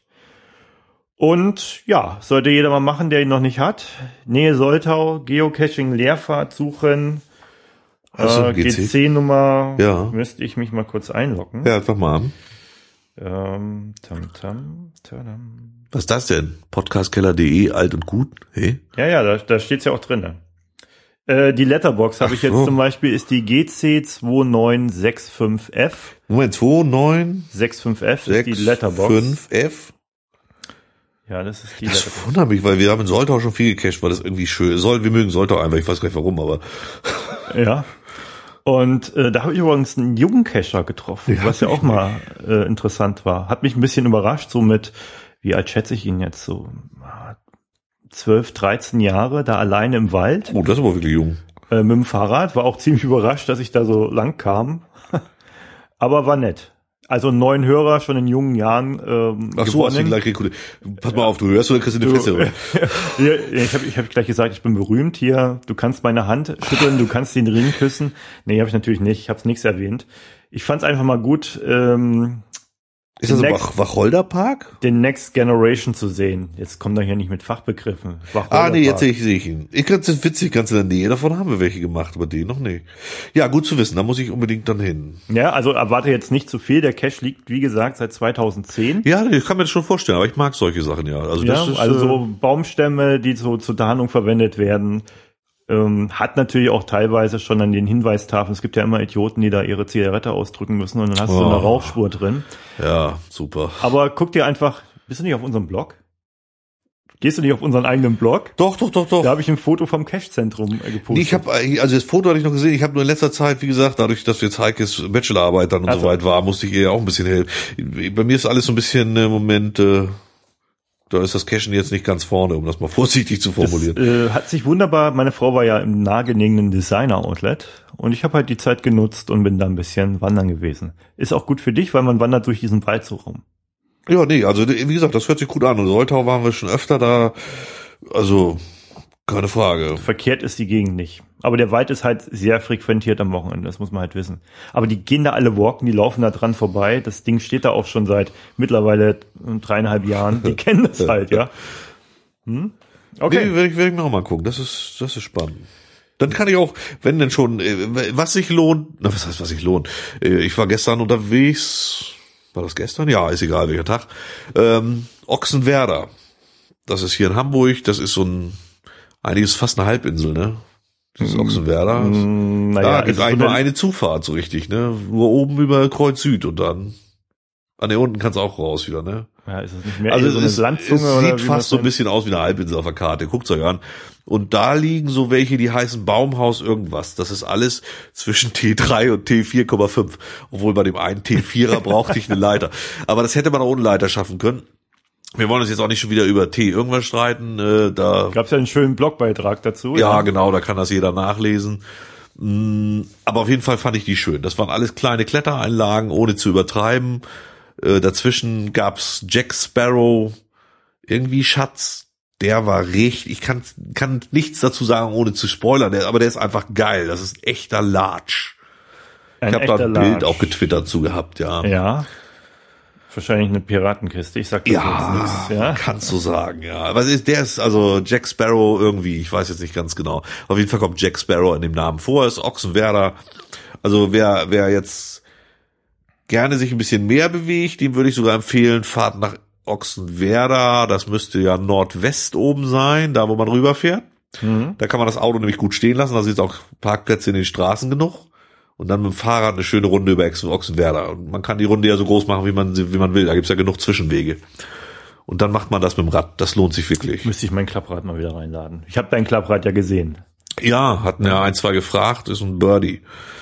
Und ja, sollte jeder mal machen, der ihn noch nicht hat. Nähe Soltau, Geocaching, Leerfahrt suchen. Hast du Äh, einen G C? G C-Nummer Ja. müsste ich mich mal kurz einloggen. Ja, fang mal an. Ähm, tam, tam, tadam. Was ist das denn? podcastkeller punkt de, alt und gut? Hey? Ja, ja, da, da steht's ja auch drin. Ne? Äh, die Letterbox habe ich jetzt so. zum Beispiel, ist die G C zwei neun sechs fünf F. Moment, zwei neun sechs fünf F ist sechs die Letterbox. fünf F. Ja, das ist die Das Letterbox. wundert mich, weil wir haben in Soltau schon viel gecached, weil das irgendwie schön ist. Wir mögen Soltau einfach, ich weiß gar nicht warum, aber Ja. Und äh, da habe ich übrigens einen Jugendcacher getroffen, Ja, was ja hab auch ich mal äh, interessant war. Hat mich ein bisschen überrascht, so mit, wie alt schätze ich ihn jetzt, so ah, zwölf, dreizehn Jahre, da alleine im Wald. oh, das ist aber wirklich jung. Äh, mit dem Fahrrad, war auch ziemlich überrascht, dass ich da so lang kam. Aber war nett. Also einen neuen Hörer schon in jungen Jahren ähm, Ach so, hast du gewonnen. gleich rekrutiert. Pass mal auf, du hörst oder kriegst du eine Fresse. Ja, ich habe ich hab gleich gesagt, ich bin berühmt hier. Du kannst meine Hand schütteln, du kannst den Ring küssen. Nee, habe ich natürlich nicht. Ich habe es nichts erwähnt. Ich fand es einfach mal gut, ähm, Ist das ein Next- Wach Wacholderpark? den Next Generation zu sehen. Jetzt kommt er hier nicht mit Fachbegriffen. Ah, nee, jetzt sehe ich, sehe ich ihn. Ich ganz witzig, ganz in der Nähe davon haben wir welche gemacht, aber den noch nicht. Ja, gut zu wissen, da muss ich unbedingt dann hin. Ja, also erwarte jetzt nicht zu viel. Der Cache liegt, wie gesagt, seit zweitausendzehn. Ja, ich kann mir das schon vorstellen, aber ich mag solche Sachen ja. Also Ja, das ist, also äh, so Baumstämme, die so zur Tarnung verwendet werden, ähm, hat natürlich auch teilweise schon an den Hinweistafeln. Es gibt ja immer Idioten, die da ihre Zigarette ausdrücken müssen und dann hast du so eine Oh. Rauchspur drin. ja, super. Aber guck dir einfach, bist du nicht auf unserem Blog? Gehst du nicht auf unseren eigenen Blog? Doch, doch, doch, doch. Da habe ich ein Foto vom Cache-Zentrum äh, gepostet. Nee, ich habe also das Foto hatte ich noch gesehen. Ich habe nur in letzter Zeit, wie gesagt, dadurch, dass jetzt Heikes Bachelorarbeit dann und Also. so weit war, musste ich ihr auch ein bisschen helfen. Bei mir ist alles so ein bisschen im Moment, äh, da ist das Cashen jetzt nicht ganz vorne, um das mal vorsichtig zu Das formulieren. äh, hat sich wunderbar, meine Frau war ja im nahegelegenen Designer-Outlet und ich habe halt die Zeit genutzt und bin da ein bisschen wandern gewesen. Ist auch gut für dich, weil man wandert durch diesen Wald so rum. Ja, nee, also wie gesagt, das hört sich gut an. Und Soltau waren wir schon öfter da, also keine Frage. Verkehrt ist die Gegend nicht. Aber der Wald ist halt sehr frequentiert am Wochenende, das muss man halt wissen. Aber die gehen da alle walken, die laufen da dran vorbei. Das Ding steht da auch schon seit mittlerweile dreieinhalb Jahren. Die kennen das halt, ja. Hm? Okay. Nee, werde ich, werd ich mir auch mal gucken. Das ist, das ist spannend. Dann kann ich auch, wenn denn schon, äh, was sich lohnt, na, was heißt, was sich lohnt? Äh, Ich war gestern unterwegs, war das gestern? Ja, ist egal, welcher Tag. Ähm, Ochsenwerder. Das ist hier in Hamburg, das ist so ein, einiges fast eine Halbinsel, ne? Das ist Ochsenwerder. Mm, Ja, naja, gibt es ist eigentlich so nur eine- eine Zufahrt, so richtig, ne? Nur oben über Kreuz Süd und dann, an der unten kann's auch raus wieder, ne? Ja, ist es nicht mehr Also eher so eine es, Landzunge es oder sieht wie man fast das so ein nennt? bisschen aus wie eine Halbinsel auf der Karte. Guckt's euch an. Und da liegen so welche, die heißen Baumhaus irgendwas. Das ist alles zwischen T drei und T vier Komma fünf. Obwohl bei dem einen T vierer brauchte ich eine Leiter. Aber das hätte man auch ohne Leiter schaffen können. Wir wollen uns jetzt auch nicht schon wieder über T irgendwas streiten. Äh, da Gab's ja einen schönen Blogbeitrag dazu. ja, genau, da kann das jeder nachlesen. Mm, Aber auf jeden Fall fand ich die schön. Das waren alles kleine Klettereinlagen, ohne zu übertreiben. Äh, dazwischen gab's Jack Sparrow, irgendwie Schatz. Der war richtig, ich kann, kann nichts dazu sagen, ohne zu spoilern, der, aber der ist einfach geil. Das ist echter Latsch. Ein Ich habe da echter ein Bild Larsch. auch getwittert zu gehabt, ja. Ja. Wahrscheinlich eine Piratenkiste. Ich sag das Ja, jetzt nichts. Ja. kannst du sagen, ja. Aber ist, der ist also Jack Sparrow irgendwie, ich weiß jetzt nicht ganz genau. Auf jeden Fall kommt Jack Sparrow in dem Namen vor, ist Ochsenwerder. Also wer, wer jetzt gerne sich ein bisschen mehr bewegt, dem würde ich sogar empfehlen, fahrt nach Ochsenwerder. Das müsste ja Nordwest oben sein, da wo man rüberfährt. Mhm. Da kann man das Auto nämlich gut stehen lassen, da sind auch Parkplätze in den Straßen genug. Und dann mit dem Fahrrad eine schöne Runde über Ochsenwerder. Und man kann die Runde ja so groß machen, wie man, wie man will. Da gibt's ja genug Zwischenwege. Und dann macht man das mit dem Rad. Das lohnt sich wirklich. Müsste ich mein Klapprad mal wieder reinladen. Ich habe dein Klapprad ja gesehen. Ja, hatten ja ein, zwei gefragt, ist ein Birdie.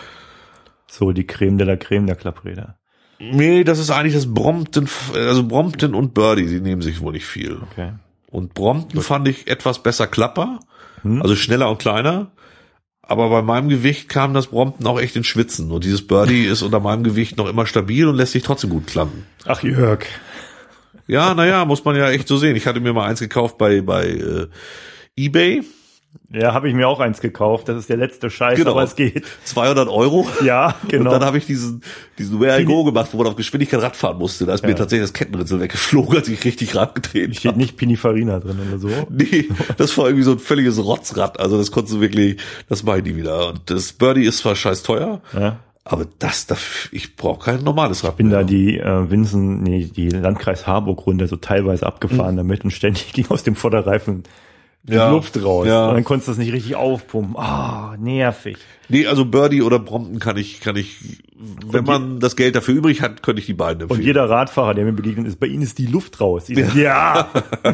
So die Creme de la Creme der Klappräder. Nee, das ist eigentlich das Brompton, also Brompton und Birdie, die nehmen sich wohl nicht viel. Okay. Und Brompton Gut. fand ich etwas besser Klapper, hm. also schneller und kleiner. Aber bei meinem Gewicht kam das Brompton auch echt ins Schwitzen. Und dieses Birdie ist unter meinem Gewicht noch immer stabil und lässt sich trotzdem gut klappen. Ach Jörg. Ja, naja, muss man ja echt so sehen. Ich hatte mir mal eins gekauft bei bei äh, eBay. Ja, habe ich mir auch eins gekauft. Das ist der letzte Scheiß, genau. aber es geht. zweihundert Euro. Ja, genau. Und dann habe ich diesen diesen Where I Go gemacht, wo man auf Geschwindigkeit Rad fahren musste. Da ist ja. mir tatsächlich das Kettenritzel weggeflogen, als ich richtig Rad getreten Steht hab. Nicht Pininfarina drin oder so? Nee, das war irgendwie so ein völliges Rotzrad. Also das konntest du wirklich, das mache ich nie wieder. Und das Birdie ist zwar scheiß teuer, ja. aber das, das ich brauche kein normales Rad. Ich bin mehr. da die äh, Winsen, nee, die Landkreis Harburg-Runde so teilweise abgefahren mhm. damit und ständig ging aus dem Vorderreifen die ja, Luft raus. Ja. Und dann konntest du das nicht richtig aufpumpen. Ah, oh, nervig. Nee, also Birdie oder Brompton kann ich, kann ich, wenn man das Geld dafür übrig hat, könnte ich die beiden empfehlen. Und jeder Radfahrer, der mir begegnet ist, bei ihnen ist die Luft raus. Die sagen, ja.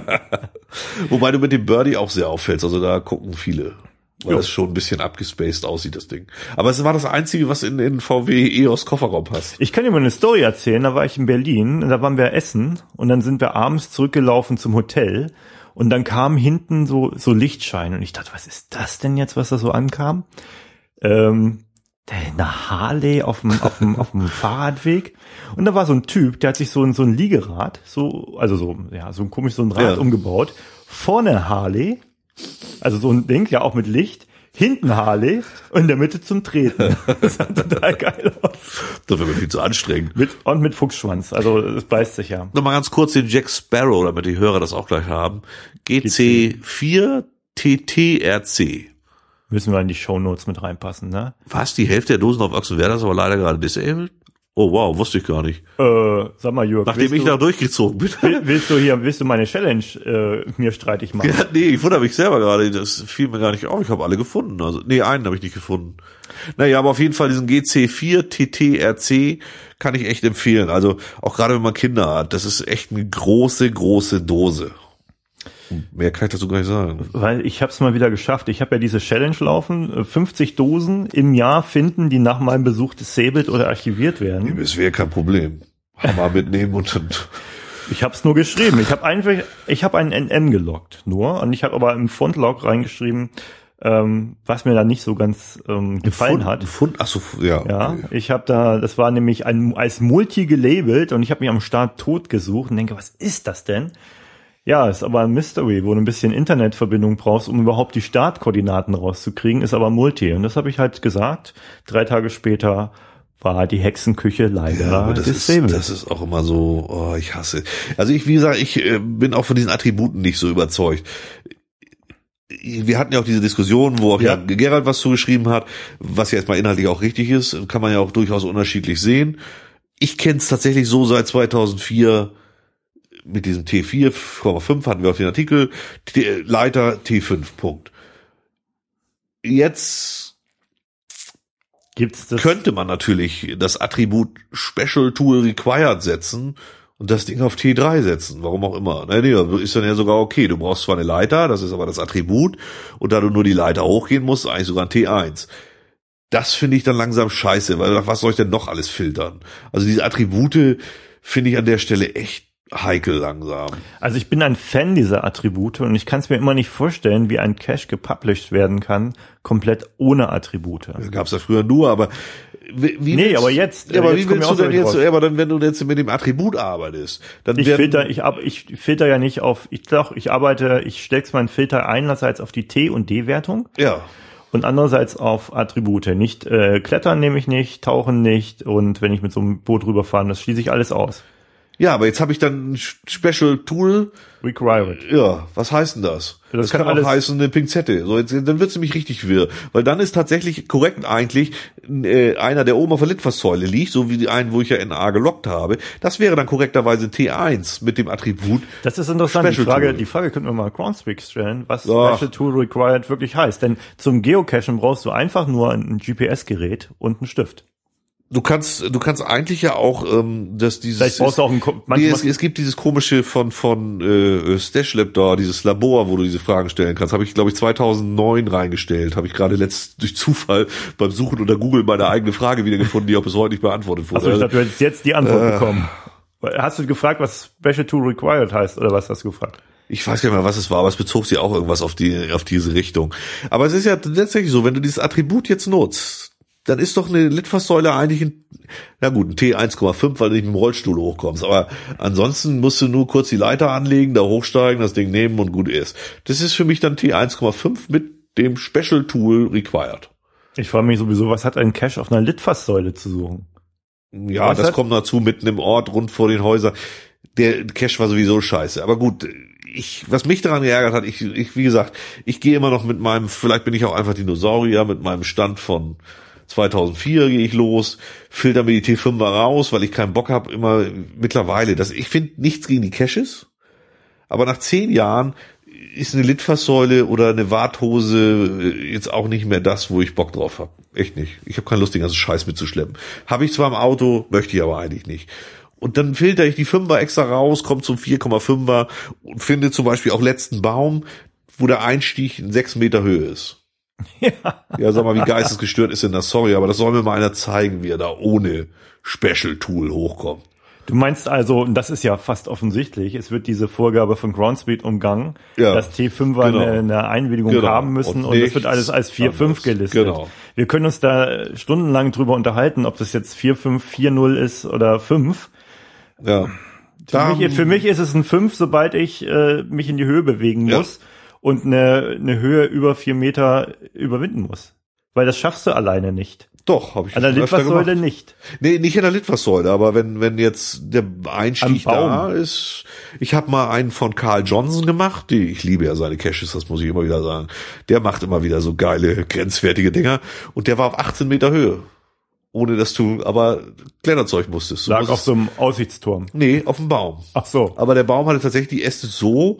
Wobei du mit dem Birdie auch sehr auffällst. Also da gucken viele. Weil jo. das schon ein bisschen abgespaced aussieht, das Ding. Aber es war das Einzige, was in, in V W E O S Kofferraum passt. Ich kann dir mal eine Story erzählen. Da war ich in Berlin, da waren wir essen und dann sind wir abends zurückgelaufen zum Hotel. Und dann kam hinten so so Lichtschein und ich dachte, was ist das denn jetzt, was da so ankam? Ähm, eine Harley auf dem auf dem auf dem Fahrradweg und da war so ein Typ, der hat sich so ein so ein Liegerad, so also so ja so ein komisch so ein Rad ja. umgebaut, vorne Harley, also so ein Ding ja auch mit Licht. Hinten Harley und in der Mitte zum Treten. Das sah total geil aus. Das wäre mir viel zu anstrengend. Mit, und mit Fuchsschwanz, also es beißt sich ja. Nochmal ganz kurz den Jack Sparrow, damit die Hörer das auch gleich haben. G C vier T T R C. Müssen wir in die Shownotes mit reinpassen, ne? Was, die Hälfte der Dosen auf Achsen wäre das aber leider gerade disabled? Oh wow, wusste ich gar nicht. Äh, sag mal, Jörg. Nachdem ich du, da durchgezogen bin. Willst du hier, willst du meine Challenge äh, mir streitig machen? Ja, nee, ich wundere mich selber gerade, das fiel mir gar nicht auf. Ich habe alle gefunden. Also, nee, einen habe ich nicht gefunden. Naja, aber auf jeden Fall diesen G C vier T T R C kann ich echt empfehlen. Also auch gerade wenn man Kinder hat, das ist echt eine große, große Dose. Mehr kann ich dazu gar nicht sagen. Weil ich habe es mal wieder geschafft. Ich habe ja diese Challenge laufen, fünfzig Dosen im Jahr finden, die nach meinem Besuch disabled oder archiviert werden. Das wäre kein Problem. Hammer mitnehmen und dann... Ich habe es nur geschrieben. Ich habe einfach, ich habe einen N M geloggt nur und ich habe aber im Frontlog reingeschrieben, ähm, was mir da nicht so ganz ähm, gefallen Fund, hat. Fund, ach so, ja. Ja, okay. Ich habe da, das war nämlich ein als Multi gelabelt und ich habe mich am Start tot gesucht und denke, was ist das denn? Ja, ist aber ein Mystery, wo du ein bisschen Internetverbindung brauchst, um überhaupt die Startkoordinaten rauszukriegen, ist aber Multi. Und das habe ich halt gesagt. Drei Tage später war die Hexenküche leider ja, aber das disabled. Ist, das ist auch immer so, oh, ich hasse. Also ich, wie gesagt, ich äh, bin auch von diesen Attributen nicht so überzeugt. Wir hatten ja auch diese Diskussion, wo auch ja, ja Gerald was zugeschrieben hat, was ja erstmal inhaltlich auch richtig ist, kann man ja auch durchaus unterschiedlich sehen. Ich kenne es tatsächlich so seit zweitausendvier, mit diesem T vier Komma fünf hatten wir auch den Artikel, T- Leiter T fünf, Punkt. Jetzt gibt's das? Könnte man natürlich das Attribut Special Tool Required setzen und das Ding auf T drei setzen, warum auch immer. Nein, nee, ist dann ja sogar okay. Du brauchst zwar eine Leiter, das ist aber das Attribut, und da du nur die Leiter hochgehen musst, eigentlich sogar ein T eins. Das finde ich dann langsam scheiße, weil was soll ich denn noch alles filtern? Also diese Attribute finde ich an der Stelle echt heikel langsam. Also ich bin ein Fan dieser Attribute und ich kann es mir immer nicht vorstellen, wie ein Cache gepublished werden kann, komplett ohne Attribute. Das gab's ja früher nur, aber wie, wie nee, willst, aber jetzt. Ja, aber jetzt wie willst du denn jetzt, ja, aber dann, wenn du jetzt mit dem Attribut arbeitest, dann ich werden, filter, ich, ab, ich filter ja nicht auf, ich doch, ich arbeite, ich steck's meinen Filter einerseits auf die T- und D-Wertung. Ja. Und andererseits auf Attribute. Nicht äh, klettern nehme ich nicht, tauchen nicht und wenn ich mit so einem Boot rüberfahre, das schließe ich alles aus. Ja, aber jetzt habe ich dann ein Special Tool. Required. Ja, was heißt denn das? Das, das kann, kann auch heißen eine Pinzette. So, jetzt, dann wird's nämlich richtig wirr. Weil dann ist tatsächlich korrekt eigentlich äh, einer, der oben auf der Litfaßsäule liegt, so wie die einen, wo ich ja N A gelockt habe. Das wäre dann korrekterweise T eins mit dem Attribut. Das ist interessant. Die Frage, die Frage könnten wir mal Groundspeak stellen, was Ach. Special Tool Required wirklich heißt. Denn zum Geocachen brauchst du einfach nur ein G P S-Gerät und einen Stift. Du kannst, du kannst eigentlich ja auch, ähm, dass dieses. Vielleicht brauchst du auch ein, nee, es, es gibt dieses komische von von äh, Stashlab da, dieses Labor, wo du diese Fragen stellen kannst. Habe ich, glaube ich, zweitausendneun reingestellt. Habe ich gerade letzt durch Zufall beim Suchen unter Google meine eigene Frage wiedergefunden, die auch bis heute nicht beantwortet wurde. Achso, ich dachte, du hättest jetzt die Antwort äh, bekommen. Hast du gefragt, was Special Tool Required heißt, oder was hast du gefragt? Ich weiß gar nicht mehr, was es war, aber es bezog sich auch irgendwas auf die, auf diese Richtung. Aber es ist ja tatsächlich so, wenn du dieses Attribut jetzt nutzt, dann ist doch eine Litfaßsäule eigentlich ein, na gut, ein T eins Komma fünf, weil du nicht mit dem Rollstuhl hochkommst. Aber ansonsten musst du nur kurz die Leiter anlegen, da hochsteigen, das Ding nehmen und gut ist. Das ist für mich dann T eins Komma fünf mit dem Special Tool Required. Ich frage mich sowieso, was hat ein Cache auf einer Litfaßsäule zu suchen? Ja, was das hat? Kommt dazu, mitten im Ort, rund vor den Häusern. Der Cache war sowieso scheiße. Aber gut, ich, was mich daran geärgert hat, ich, ich, wie gesagt, ich gehe immer noch mit meinem, vielleicht bin ich auch einfach Dinosaurier, mit meinem Stand von zweitausendvier gehe ich los, filter mir die T fünfer raus, weil ich keinen Bock habe, immer mittlerweile. Das, ich finde nichts gegen die Caches, aber nach zehn Jahren ist eine Litfaßsäule oder eine Warthose jetzt auch nicht mehr das, wo ich Bock drauf habe. Echt nicht. Ich habe keine Lust, den ganzen Scheiß mitzuschleppen. Habe ich zwar im Auto, möchte ich aber eigentlich nicht. Und dann filter ich die Fünfer extra raus, komme zum vier Komma fünfer und finde zum Beispiel auch letzten Baum, wo der Einstieg in sechs Meter Höhe ist. Ja. Ja, sag mal, wie geistesgestört ist denn das? Sorry, aber das soll mir mal einer zeigen, wie er da ohne Special Tool hochkommt. Du meinst also, und das ist ja fast offensichtlich, es wird diese Vorgabe von Groundspeed umgangen, ja, dass T fünfer genau. eine, eine Einwilligung genau. haben müssen und, und das wird alles als vier Komma fünf gelistet. Genau. Wir können uns da stundenlang drüber unterhalten, ob das jetzt vier Komma fünf, vier Komma null ist oder fünf. Ja. Für mich, für mich ist es ein fünf, sobald ich äh, mich in die Höhe bewegen muss. Ja. Und eine, eine Höhe über vier Meter überwinden muss. Weil das schaffst du alleine nicht. Doch, habe ich an der Litfaßsäule nicht. Nee, nicht an der Litfaßsäule, aber wenn wenn jetzt der Einstieg da ist, ich habe mal einen von Carl Johnson gemacht, die, ich liebe ja seine Caches, das muss ich immer wieder sagen. Der macht immer wieder so geile, grenzwertige Dinger und der war auf achtzehn Meter Höhe. Ohne dass du aber Kletterzeug musstest. Du Lag musstest, auf so einem Aussichtsturm? Nee, auf dem Baum. Ach so. Aber der Baum hatte tatsächlich die Äste so,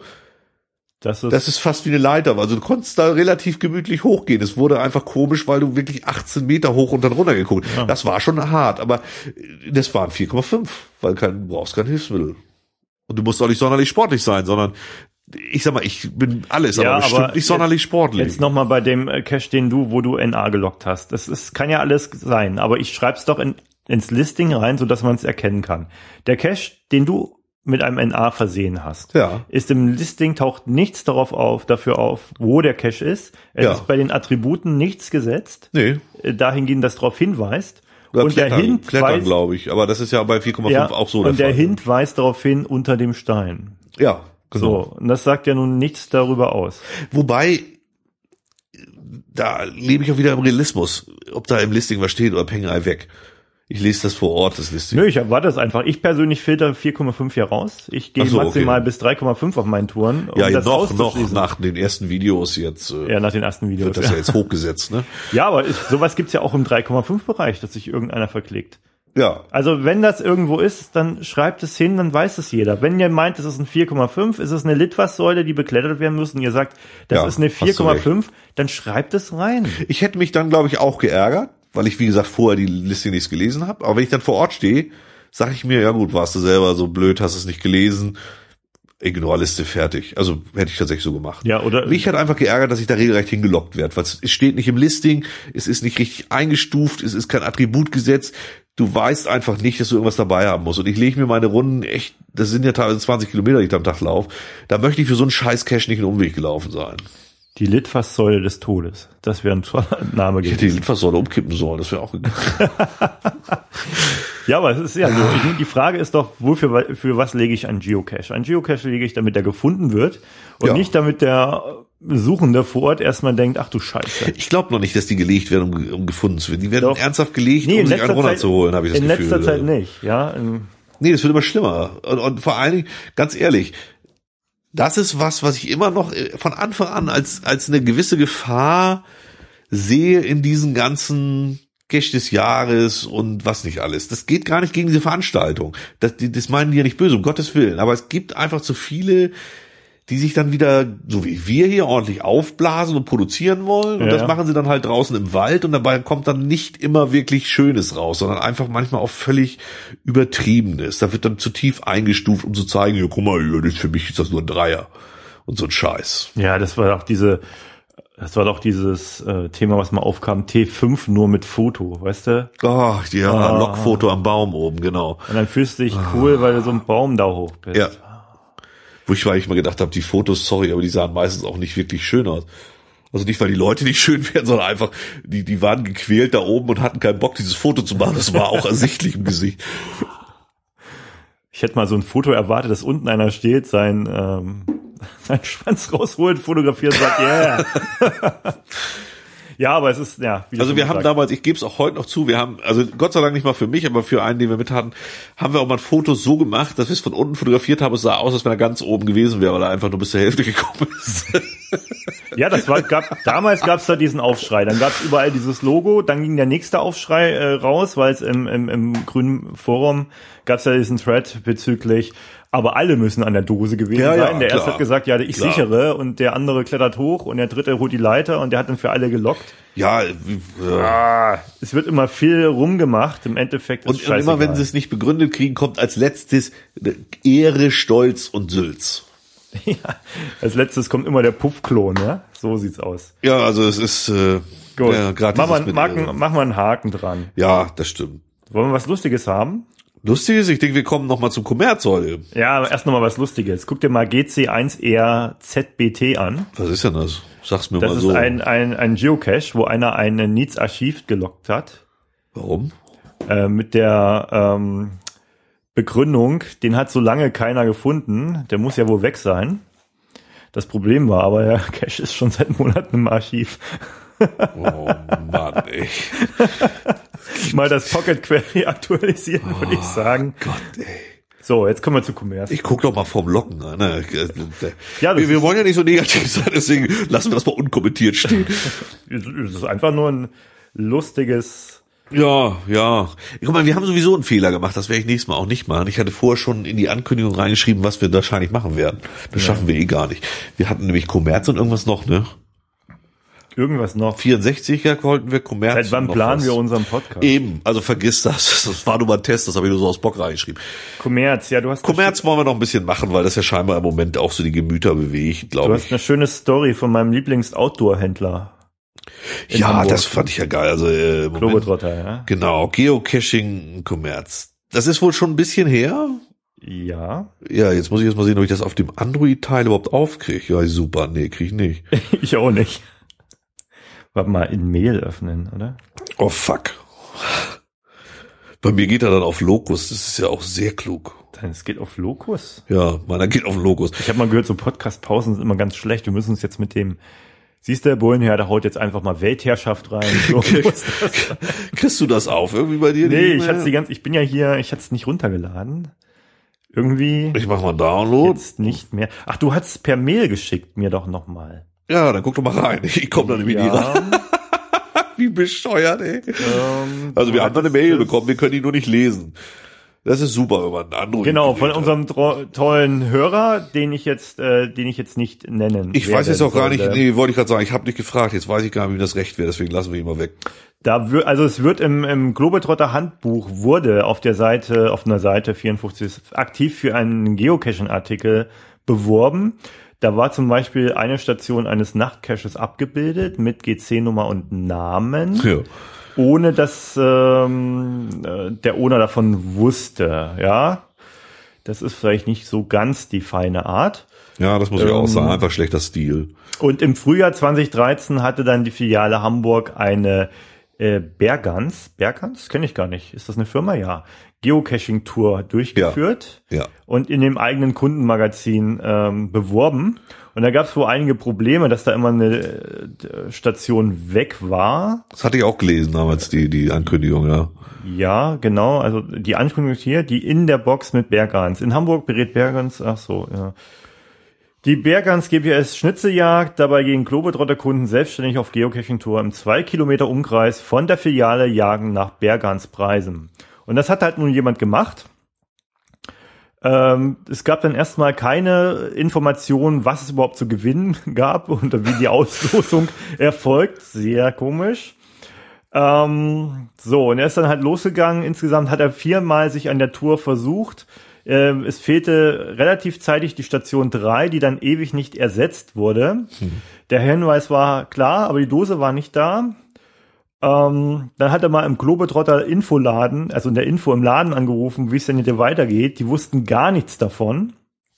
Das ist, das ist fast wie eine Leiter. Also du konntest da relativ gemütlich hochgehen. Es wurde einfach komisch, weil du wirklich achtzehn Meter hoch und dann runter geguckt. Ja. Das war schon hart, aber das waren vier Komma fünf, weil kein, du brauchst kein Hilfsmittel. Und du musst auch nicht sonderlich sportlich sein, sondern ich sag mal, ich bin alles, ja, aber bestimmt aber nicht sonderlich jetzt, sportlich. Jetzt nochmal bei dem Cache, den du, wo du N A gelockt hast. Das ist, kann ja alles sein, aber ich schreib's doch in, ins Listing rein, sodass man es erkennen kann. Der Cache, den du mit einem N A versehen hast, ja, ist im Listing, taucht nichts darauf auf, dafür auf, wo der Cache ist. Es ja. ist bei den Attributen nichts gesetzt, nee, dahingehend, das darauf hinweist. Oder und Klettern, der Hint Klettern, weist, glaube ich, aber das ist ja bei vier Komma fünf ja, auch so der und der Fall. Hint weist darauf hin, unter dem Stein. Ja, genau. So, und das sagt ja nun nichts darüber aus. Wobei, da lebe ich auch wieder im Realismus, ob da im Listing was steht oder Pengei weg. Ich lese das vor Ort, das Listing. Nö, ich erwarte das einfach. Ich persönlich filter vier Komma fünf hier raus. Ich gehe so, maximal okay. bis drei Komma fünf auf meinen Touren. Um ja, das noch, noch nach den ersten Videos jetzt. Äh, ja, nach den ersten Videos. Wird das ja, ja jetzt hochgesetzt, ne? Ja, aber ist, sowas gibt's ja auch im drei Komma fünf Bereich, dass sich irgendeiner verklickt. Ja. Also wenn das irgendwo ist, dann schreibt es hin, dann weiß es jeder. Wenn ihr meint, es ist ein vier Komma fünf, ist es eine Litfaßsäule, die beklettert werden muss und ihr sagt, das ja, ist eine vier Komma fünf, dann schreibt es rein. Ich hätte mich dann, glaube ich, auch geärgert, weil ich, wie gesagt, vorher die Liste nicht gelesen habe. Aber wenn ich dann vor Ort stehe, sage ich mir, ja gut, warst du selber so blöd, hast es nicht gelesen, Ignore-Liste fertig. Also hätte ich tatsächlich so gemacht. Ja, oder mich hat einfach geärgert, dass ich da regelrecht hingelockt werde, weil es steht nicht im Listing, es ist nicht richtig eingestuft, es ist kein Attribut gesetzt. Du weißt einfach nicht, dass du irgendwas dabei haben musst. Und ich lege mir meine Runden echt, das sind ja teilweise zwanzig Kilometer, die ich am Tag laufe. Da möchte ich für so einen scheiß Cache nicht einen Umweg gelaufen sein. Die Litfaßsäule des Todes. Das wäre ein toller Name gewesen. Ich hätte die Litfaßsäule umkippen sollen, das wäre auch geil. Ja, aber es ist ja so. Ich, die Frage ist doch, wofür, für was lege ich einen Geocache? Einen Geocache lege ich, damit der gefunden wird und ja. nicht damit der Suchende vor Ort erstmal denkt, ach du Scheiße. Ich glaube noch nicht, dass die gelegt werden, um, um gefunden zu werden. Die werden doch ernsthaft gelegt, nee, um sich einen runterzuholen, habe ich das in Gefühl. In letzter Zeit nicht, ja. Nee, das wird immer schlimmer. Und, und vor allen Dingen, ganz ehrlich, das ist was, was ich immer noch von Anfang an als als eine gewisse Gefahr sehe in diesen ganzen Cache des Jahres und was nicht alles. Das geht gar nicht gegen diese Veranstaltung. Das, das meinen die ja nicht böse, um Gottes Willen. Aber es gibt einfach zu viele, die sich dann wieder, so wie wir hier, ordentlich aufblasen und produzieren wollen. Und ja. das machen sie dann halt draußen im Wald und dabei kommt dann nicht immer wirklich Schönes raus, sondern einfach manchmal auch völlig Übertriebenes. Da wird dann zu tief eingestuft, um zu zeigen, ja, guck mal, das für mich ist das nur ein Dreier. Und so ein Scheiß. Ja, das war auch diese, das war doch dieses äh, Thema, was mal aufkam, T fünf nur mit Foto, weißt du? Ach, ja, ah. Lockfoto am Baum oben, genau. Und dann fühlst du dich cool, weil du so einen Baum da hoch bist. Ja. Wo ich, weil ich mal gedacht habe, die Fotos, sorry, aber die sahen meistens auch nicht wirklich schön aus. Also nicht, weil die Leute nicht schön wären, sondern einfach, die, die waren gequält da oben und hatten keinen Bock, dieses Foto zu machen. Das war auch ersichtlich im Gesicht. Ich hätte mal so ein Foto erwartet, dass unten einer steht, sein, ähm, seinen Schwanz rausholt, fotografiert und sagt, yeah. Ja, aber es ist, ja. Wie Also wir gesagt. haben damals, ich gebe es auch heute noch zu, wir haben, also Gott sei Dank nicht mal für mich, aber für einen, den wir mit hatten, haben wir auch mal ein Foto so gemacht, dass wir es von unten fotografiert haben. Es sah aus, als wenn er ganz oben gewesen wäre, weil er einfach nur bis zur Hälfte gekommen ist. Ja, das war, gab, damals gab es da diesen Aufschrei. Dann gab es überall dieses Logo, dann ging der nächste Aufschrei äh, raus, weil es im, im, im grünen Forum gab es ja diesen Thread bezüglich, aber alle müssen an der Dose gewesen ja, sein. ja, der klar, erste hat gesagt, ja, ich klar. sichere, und der andere klettert hoch und der dritte holt die Leiter und der hat dann für alle gelockt. Ja, äh, Ah, es wird immer viel rumgemacht, im Endeffekt ist und, und immer wenn sie es nicht begründet kriegen, kommt als letztes Ehre, Stolz und Sülz. Ja, als letztes kommt immer der Puffklon, ja? So sieht's aus. Ja, also es ist äh, Gut, ja, gerade mach, dieses mal, mit mach, Ehre. mach mal einen Haken dran. Ja, das stimmt. Wollen wir was Lustiges haben? Lustiges, ich denke, wir kommen noch mal zum Kommerz heute. Ja, aber erst noch mal was Lustiges. Guck dir mal G C eins R Z B T an. Was ist denn das? Sag's mir Das mal ist so. ein, ein, ein Geocache, wo einer ein Needs-Archiv gelockt hat. Warum? Äh, mit der ähm, Begründung, den hat so lange keiner gefunden. Der muss ja wohl weg sein. Das Problem war aber, der Cache ist schon seit Monaten im Archiv. Oh Mann, ey. Mal das Pocket Query aktualisieren, würde ich sagen. Gott, ey. So, jetzt kommen wir zu Commerz. Ich guck doch mal vom Locken an. Ne? Ja, das wir, wir ist- wollen ja nicht so negativ sein, deswegen lassen wir das mal unkommentiert stehen. Es ist einfach nur ein lustiges... Ja, ja. Guck mal, wir haben sowieso einen Fehler gemacht, das werde ich nächstes Mal auch nicht machen. Ich hatte vorher schon in die Ankündigung reingeschrieben, was wir wahrscheinlich machen werden. Das schaffen wir eh gar nicht. Wir hatten nämlich Kommerz und irgendwas noch, ne? Irgendwas noch. vierundsechziger wollten wir Kommerz. Seit wann und noch planen was. wir unseren Podcast? Eben, also vergiss das. Das war nur mal ein Test, das habe ich nur so aus Bock reingeschrieben. Kommerz, ja, du hast... Kommerz wollen wir noch ein bisschen machen, weil das ja scheinbar im Moment auch so die Gemüter bewegt, Du glaube hast ich. eine schöne Story von meinem Lieblings-Outdoor-Händler. in Ja, Hamburg. das fand ich ja geil. Also äh, im Moment, Globetrotter, ja. genau, Geocaching, Kommerz. Das ist wohl schon ein bisschen her. Ja. Ja, jetzt muss ich erst mal sehen, ob ich das auf dem Android-Teil überhaupt aufkriege. Ja, super, nee, krieg ich nicht. Ich auch nicht. Warte mal, in Mail öffnen, oder? Oh fuck. Bei mir geht er dann auf Locus, das ist ja auch sehr klug. Dann, es geht auf Locus. Ja, meiner geht auf Locus. Ich habe mal gehört, so Podcast-Pausen sind immer ganz schlecht. Wir müssen uns jetzt mit dem... Siehst du, der Bullenherr, der haut jetzt einfach mal Weltherrschaft rein. So muss das. Kriegst du das auf irgendwie bei dir? die Nee, ich E-Mail? hatte die ganz, ich bin ja hier, ich hatte es nicht runtergeladen. Irgendwie Ich mach mal Download. jetzt nicht mehr. Ach, du hast per Mail geschickt mir doch nochmal. Ja, dann guck doch mal rein. Ich komme da nämlich nie rein. Ja, Wie bescheuert, ey. ähm, Also wir haben da eine das Mail ist- bekommen, wir können die nur nicht lesen. Das ist super, wenn man einen Android Genau, von hat. unserem tro- tollen Hörer, den ich jetzt, äh, den ich jetzt nicht nennen Ich weiß jetzt werde, auch gar nicht, sollte. nee, wollte ich gerade sagen, ich habe nicht gefragt, jetzt weiß ich gar nicht, wie das Recht wäre, deswegen lassen wir ihn mal weg. Da wird, also es wird im, im Globetrotter Handbuch wurde auf der Seite, auf einer Seite vierundfünfzig aktiv für einen Geocaching-Artikel beworben. Da war zum Beispiel eine Station eines Nachtcaches abgebildet mit G C-Nummer und Namen, Ja. ohne dass ähm, äh, der Owner davon wusste. Ja, das ist vielleicht nicht so ganz die feine Art. Ja, das muss ich Ähm, auch sagen, einfach schlechter Stil. Und im Frühjahr zwanzig dreizehn hatte dann die Filiale Hamburg eine äh, Bergans, Bergans, kenne ich gar nicht, ist das eine Firma? Ja. Geocaching-Tour durchgeführt Ja. und in dem eigenen Kundenmagazin ähm, beworben. Und da gab es wohl einige Probleme, dass da immer eine äh, Station weg war. Das hatte ich auch gelesen damals, die, die Ankündigung, ja. Ja, genau, also die Ankündigung hier, die in der Box mit Bergans. In Hamburg berät Bergans, ach so, ja. Die Bergans G P S Schnitzeljagd, dabei gehen Globetrotter-Kunden selbstständig auf Geocaching-Tour im zwei Kilometer Umkreis von der Filiale jagen nach Bergans Preisen. Und das hat halt nun jemand gemacht. Ähm, es gab dann erstmal keine Informationen, was es überhaupt zu gewinnen gab und wie die Auslosung erfolgt. Sehr komisch. Ähm, so, und er ist dann halt losgegangen. Insgesamt hat er viermal sich an der Tour versucht. Ähm, es fehlte relativ zeitig die Station drei, die dann ewig nicht ersetzt wurde. Hm. Der Hinweis war klar, aber die Dose war nicht da. Ähm, dann hat er mal im Globetrotter Infoladen, also in der Info im Laden angerufen, wie es denn hier weitergeht. Die wussten gar nichts davon.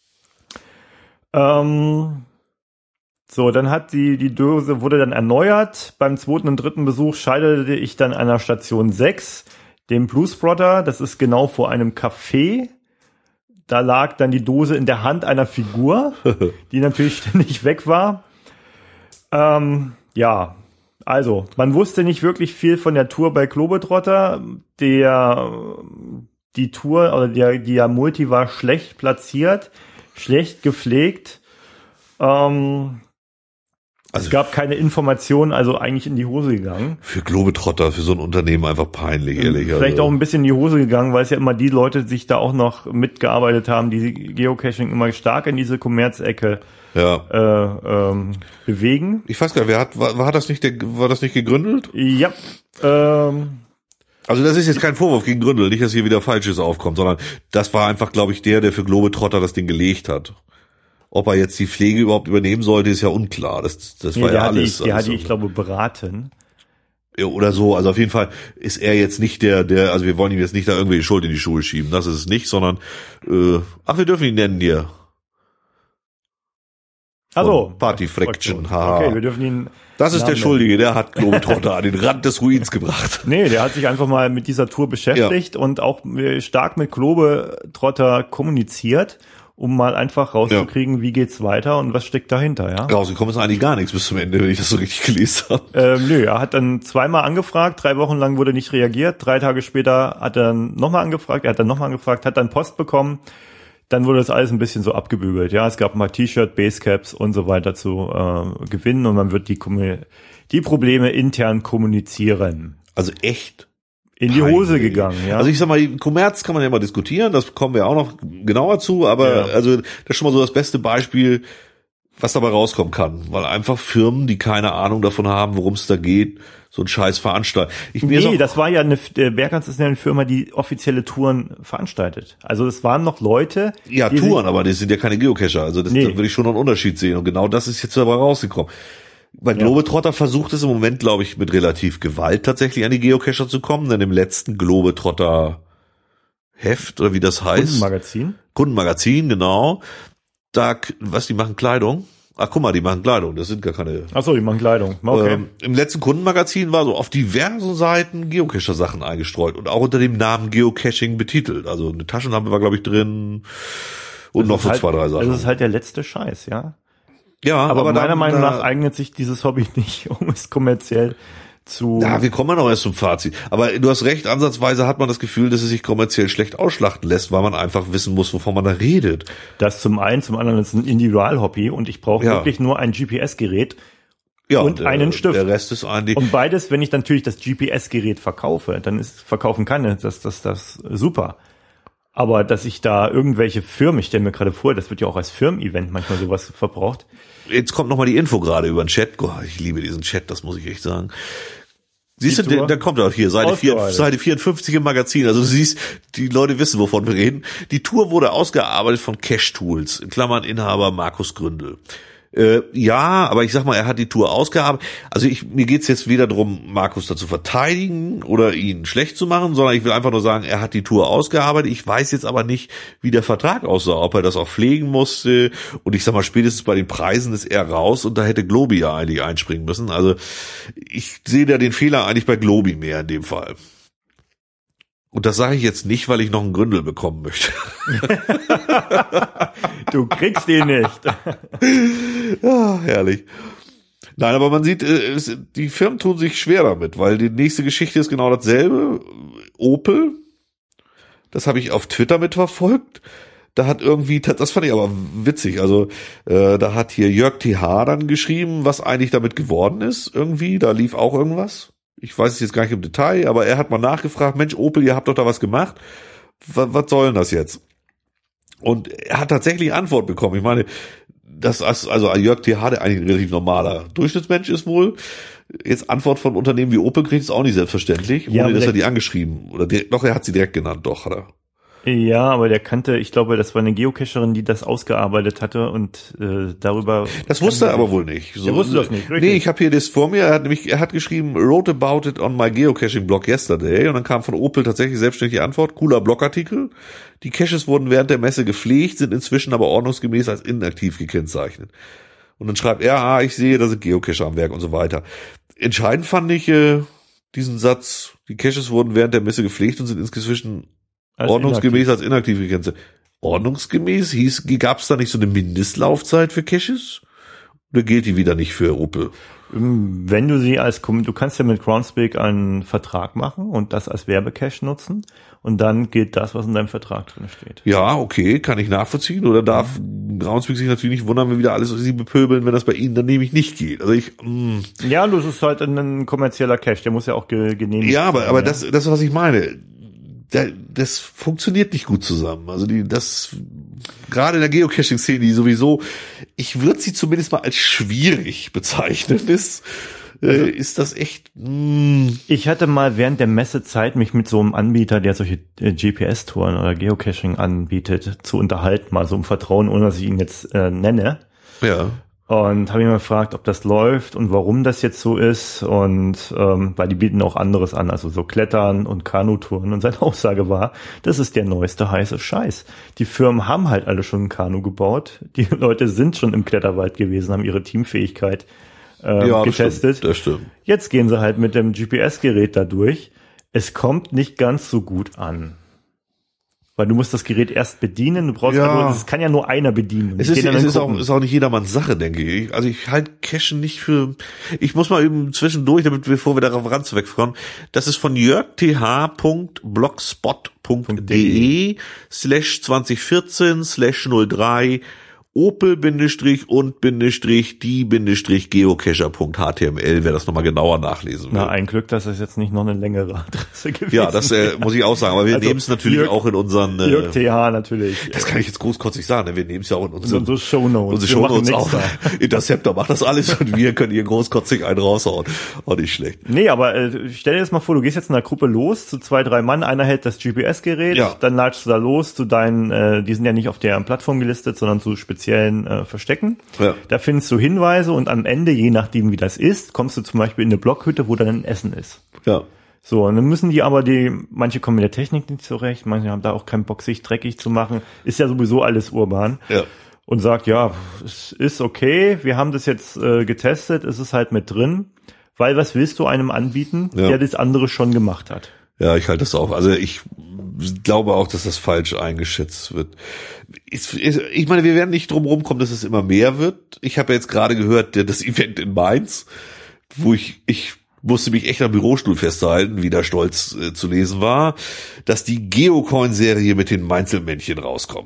Ähm, so, dann hat die, die Dose wurde dann erneuert. Beim zweiten und dritten Besuch scheiterte ich dann an der Station sechs, dem Bluesprotter. Das ist genau vor einem Café. Da lag dann die Dose in der Hand einer Figur, die natürlich ständig weg war. Ähm, ja, also, man wusste nicht wirklich viel von der Tour bei Globetrotter. Der, die Tour, oder der, die Multi war schlecht platziert, schlecht gepflegt. Ähm, also es gab keine Informationen, also eigentlich in die Hose gegangen. Für Globetrotter, für so ein Unternehmen einfach peinlich, ehrlich. Vielleicht also. auch ein bisschen in die Hose gegangen, weil es ja immer die Leute sich da auch noch mitgearbeitet haben, die Geocaching immer stark in diese Kommerzecke ja. äh, ähm, bewegen. Ich weiß gar nicht, wer hat, war, war das nicht, der, war das nicht gegründet? Ja. Ähm, also das ist jetzt kein Vorwurf gegen Gründel, nicht, dass hier wieder Falsches aufkommt, sondern das war einfach, glaube ich, der, der für Globetrotter das Ding gelegt hat. Ob er jetzt die Pflege überhaupt übernehmen sollte, ist ja unklar. Das, das nee, war ja hatte alles. Ich, der also, hatte ich, glaube, beraten. Oder so. Also auf jeden Fall ist er jetzt nicht der, der, also wir wollen ihm jetzt nicht da irgendwie die Schuld in die Schuhe schieben. Das ist es nicht, sondern, äh, ach, wir dürfen ihn nennen hier. Also Party Fraction, haha. Okay, wir dürfen ihn. Das ist der Schuldige, der hat Globetrotter an den Rand des Ruins gebracht. Nee, der hat sich einfach mal mit dieser Tour beschäftigt ja. und auch stark mit Globetrotter kommuniziert, um mal einfach rauszukriegen, ja. wie geht's weiter und was steckt dahinter, ja. Rausgekommen ist eigentlich gar nichts bis zum Ende, wenn ich das so richtig gelesen habe. Ähm, nö, er hat dann zweimal angefragt, drei Wochen lang wurde nicht reagiert, drei Tage später hat er dann nochmal angefragt, er hat dann nochmal angefragt, hat dann Post bekommen. Dann wurde das alles ein bisschen so abgebügelt. Ja, es gab mal T-Shirt, Basecaps und so weiter zu äh, gewinnen und man wird die, die Probleme intern kommunizieren. Also echt in die Hose gegangen, ja. Also ich sag mal, Kommerz kann man ja mal diskutieren, das kommen wir auch noch genauer zu, aber ja. also das ist schon mal so das beste Beispiel, was dabei rauskommen kann, weil einfach Firmen, die keine Ahnung davon haben, worum es da geht, so ein Scheiß veranstalten. Ich, nee, auch, das war ja eine, der Bergans ist ja eine Firma, die offizielle Touren veranstaltet. Also es waren noch Leute. Ja, die Touren, aber das sind ja keine Geocacher. Also das, nee. da würde ich schon noch einen Unterschied sehen. Und genau das ist jetzt dabei rausgekommen. Bei Globetrotter ja. versucht es im Moment, glaube ich, mit relativ Gewalt tatsächlich an die Geocacher zu kommen, denn im letzten Globetrotter Heft, oder wie das heißt. Kundenmagazin. Kundenmagazin, genau. Da, was, die machen Kleidung? Ach, guck mal, die machen Kleidung, das sind gar keine... Ach so, die machen Kleidung, okay. Ähm, im letzten Kundenmagazin war so auf diversen Seiten Geocacher-Sachen eingestreut und auch unter dem Namen Geocaching betitelt. Also eine Taschenlampe war, glaube ich, drin und das noch so halt, zwei, drei Sachen. Das ist halt der letzte Scheiß, ja. Ja, aber, aber meiner dann, Meinung nach äh, eignet sich dieses Hobby nicht, um es kommerziell zu... Ja, wir kommen ja noch erst zum Fazit. Aber du hast recht, ansatzweise hat man das Gefühl, dass es sich kommerziell schlecht ausschlachten lässt, weil man einfach wissen muss, wovon man da redet. Das zum einen, zum anderen ist es ein Individualhobby und ich brauche ja. wirklich nur ein G P S-Gerät ja, und der, einen Stift. Der Rest ist eigentlich... Und beides, wenn ich natürlich das G P S-Gerät verkaufe, dann ist verkaufen kann, das das das super. Aber dass ich da irgendwelche Firmen, ich stelle mir gerade vor, das wird ja auch als Firmen-Event manchmal sowas verbraucht. Jetzt kommt nochmal die Info gerade über den Chat. Oh, ich liebe diesen Chat, das muss ich echt sagen. Siehst du, da, da kommt auch hier Seite, vier, Seite vierundfünfzig im Magazin. Also du siehst, die Leute wissen, wovon wir reden. Die Tour wurde ausgearbeitet von Cache Tools, in Klammern Inhaber Markus Gründel. Äh, ja, aber ich sag mal, er hat die Tour ausgearbeitet. Also ich, mir geht's jetzt weder darum, Markus dazu verteidigen oder ihn schlecht zu machen, sondern ich will einfach nur sagen, er hat die Tour ausgearbeitet. Ich weiß jetzt aber nicht, wie der Vertrag aussah, ob er das auch pflegen musste. Und ich sag mal, spätestens bei den Preisen ist er raus und da hätte Globi ja eigentlich einspringen müssen. Also ich sehe da den Fehler eigentlich bei Globi mehr in dem Fall. Und das sage ich jetzt nicht, weil ich noch einen Gründel bekommen möchte. Du kriegst ihn nicht. Ja, herrlich. Nein, aber man sieht, die Firmen tun sich schwer damit, weil die nächste Geschichte ist genau dasselbe. Opel, das habe ich auf Twitter mitverfolgt. Da hat irgendwie, das fand ich aber witzig, also äh, da hat hier Jörg T H dann geschrieben, was eigentlich damit geworden ist irgendwie. Da lief auch irgendwas. Ich weiß es jetzt gar nicht im Detail, aber er hat mal nachgefragt, Mensch, Opel, ihr habt doch da was gemacht. Was, was soll denn das jetzt? Und er hat tatsächlich Antwort bekommen. Ich meine, das, also Jörg T H, der eigentlich ein relativ normaler Durchschnittsmensch ist wohl, jetzt Antwort von Unternehmen wie Opel kriegt, ist auch nicht selbstverständlich, ja, ohne dass er die angeschrieben, oder direkt, doch, er hat sie direkt genannt, doch, hat er. Ja, aber der kannte, ich glaube, das war eine Geocacherin, die das ausgearbeitet hatte und äh, darüber... Das wusste er aber wohl nicht. So, er wusste das nicht, richtig. Nee, ich habe hier das vor mir, er hat nämlich, er hat geschrieben, wrote about it on my geocaching blog yesterday, und dann kam von Opel tatsächlich selbstständige Antwort, cooler Blogartikel. Die Caches wurden während der Messe gepflegt, sind inzwischen aber ordnungsgemäß als inaktiv gekennzeichnet. Und dann schreibt er, ah, ich sehe, da sind Geocacher am Werk und so weiter. Entscheidend fand ich äh, diesen Satz, die Caches wurden während der Messe gepflegt und sind inzwischen Als ordnungsgemäß inaktiv. als inaktiv gekennzeichnet. Ordnungsgemäß? Hieß, gab es da nicht so eine Mindestlaufzeit für Caches? Oder gilt die wieder nicht für Opel? Wenn du sie als, du kannst ja mit Groundspeak einen Vertrag machen und das als Werbecache nutzen und dann gilt das, was in deinem Vertrag drin steht. Ja, okay, kann ich nachvollziehen. Oder darf mhm. Groundspeak sich natürlich nicht wundern, wenn wieder alles sie bepöbeln, wenn das bei ihnen dann nämlich nicht geht. Also ich, mh. Ja, das ist halt ein kommerzieller Cache, der muss ja auch ge- genehmigt Ja, aber, sein, aber ja. das, das, was ich meine, das funktioniert nicht gut zusammen. Also die, das, gerade in der Geocaching-Szene, die sowieso, ich würde sie zumindest mal als schwierig bezeichnen, ist, also, äh, ist das echt, mh. Ich hatte mal während der Messezeit mich mit so einem Anbieter, der solche äh, G P S-Touren oder Geocaching anbietet, zu unterhalten, mal so im Vertrauen, ohne dass ich ihn jetzt äh, nenne. Ja. Und habe ihn mal gefragt, ob das läuft und warum das jetzt so ist. Und ähm, weil die bieten auch anderes an, also so Klettern und Kanutouren. Und seine Aussage war, das ist der neueste heiße Scheiß. Die Firmen haben halt alle schon ein Kanu gebaut. Die Leute sind schon im Kletterwald gewesen, haben ihre Teamfähigkeit äh, ja, getestet. Das stimmt, das stimmt. Jetzt gehen sie halt mit dem G P S-Gerät da durch. Es kommt nicht ganz so gut an. Weil du musst das Gerät erst bedienen, du brauchst ja. also, es kann ja nur einer bedienen. Es ist, es ist auch, ist auch nicht jedermanns Sache, denke ich. Also ich halte Cachen nicht für, ich muss mal eben zwischendurch, damit bevor wir darauf ranzuwegkommen, das ist von jörgth.blogspot.de slash zwanzig vierzehn slash null drei Opel Bindestrich und Bindestrich die Bindestrich Geocacher.html, wer das nochmal genauer nachlesen will. Na, ein Glück, dass es jetzt nicht noch eine längere Adresse gewesen. Ja, das äh, muss ich auch sagen, aber wir also, nehmen es natürlich Jörg, auch in unseren... Äh, Jörg T H natürlich. Das kann ich jetzt großkotzig sagen, ne? Wir nehmen es ja auch in unseren... In unsere Shownotes. Unsere Shownotes auch. Interceptor macht das alles und wir können hier großkotzig einen raushauen. Auch nicht schlecht. Nee, aber äh, stell dir das mal vor, du gehst jetzt in einer Gruppe los, zu zwei, drei Mann, einer hält das G P S-Gerät, ja. dann latschst du da los zu deinen, äh, die sind ja nicht auf der Plattform gelistet, sondern zu speziellen äh, Verstecken. Ja. Da findest du Hinweise und am Ende, je nachdem wie das ist, kommst du zum Beispiel in eine Blockhütte, wo dann ein Essen ist. Ja. So, und dann müssen die aber, die, manche kommen mit der Technik nicht zurecht, manche haben da auch keinen Bock, sich dreckig zu machen. Ist ja sowieso alles urban. Ja. Und sagt, ja, es ist okay, wir haben das jetzt äh, getestet, es ist halt mit drin. Weil was willst du einem anbieten, ja. der das andere schon gemacht hat? Ja, ich halte das auch. Also ich glaube auch, dass das falsch eingeschätzt wird. Ich meine, wir werden nicht drum rumkommen, dass es immer mehr wird. Ich habe ja jetzt gerade gehört, das Event in Mainz, wo ich, ich musste mich echt am Bürostuhl festhalten, wie da stolz äh, zu lesen war, dass die Geocoin-Serie mit den Mainzelmännchen rauskommt.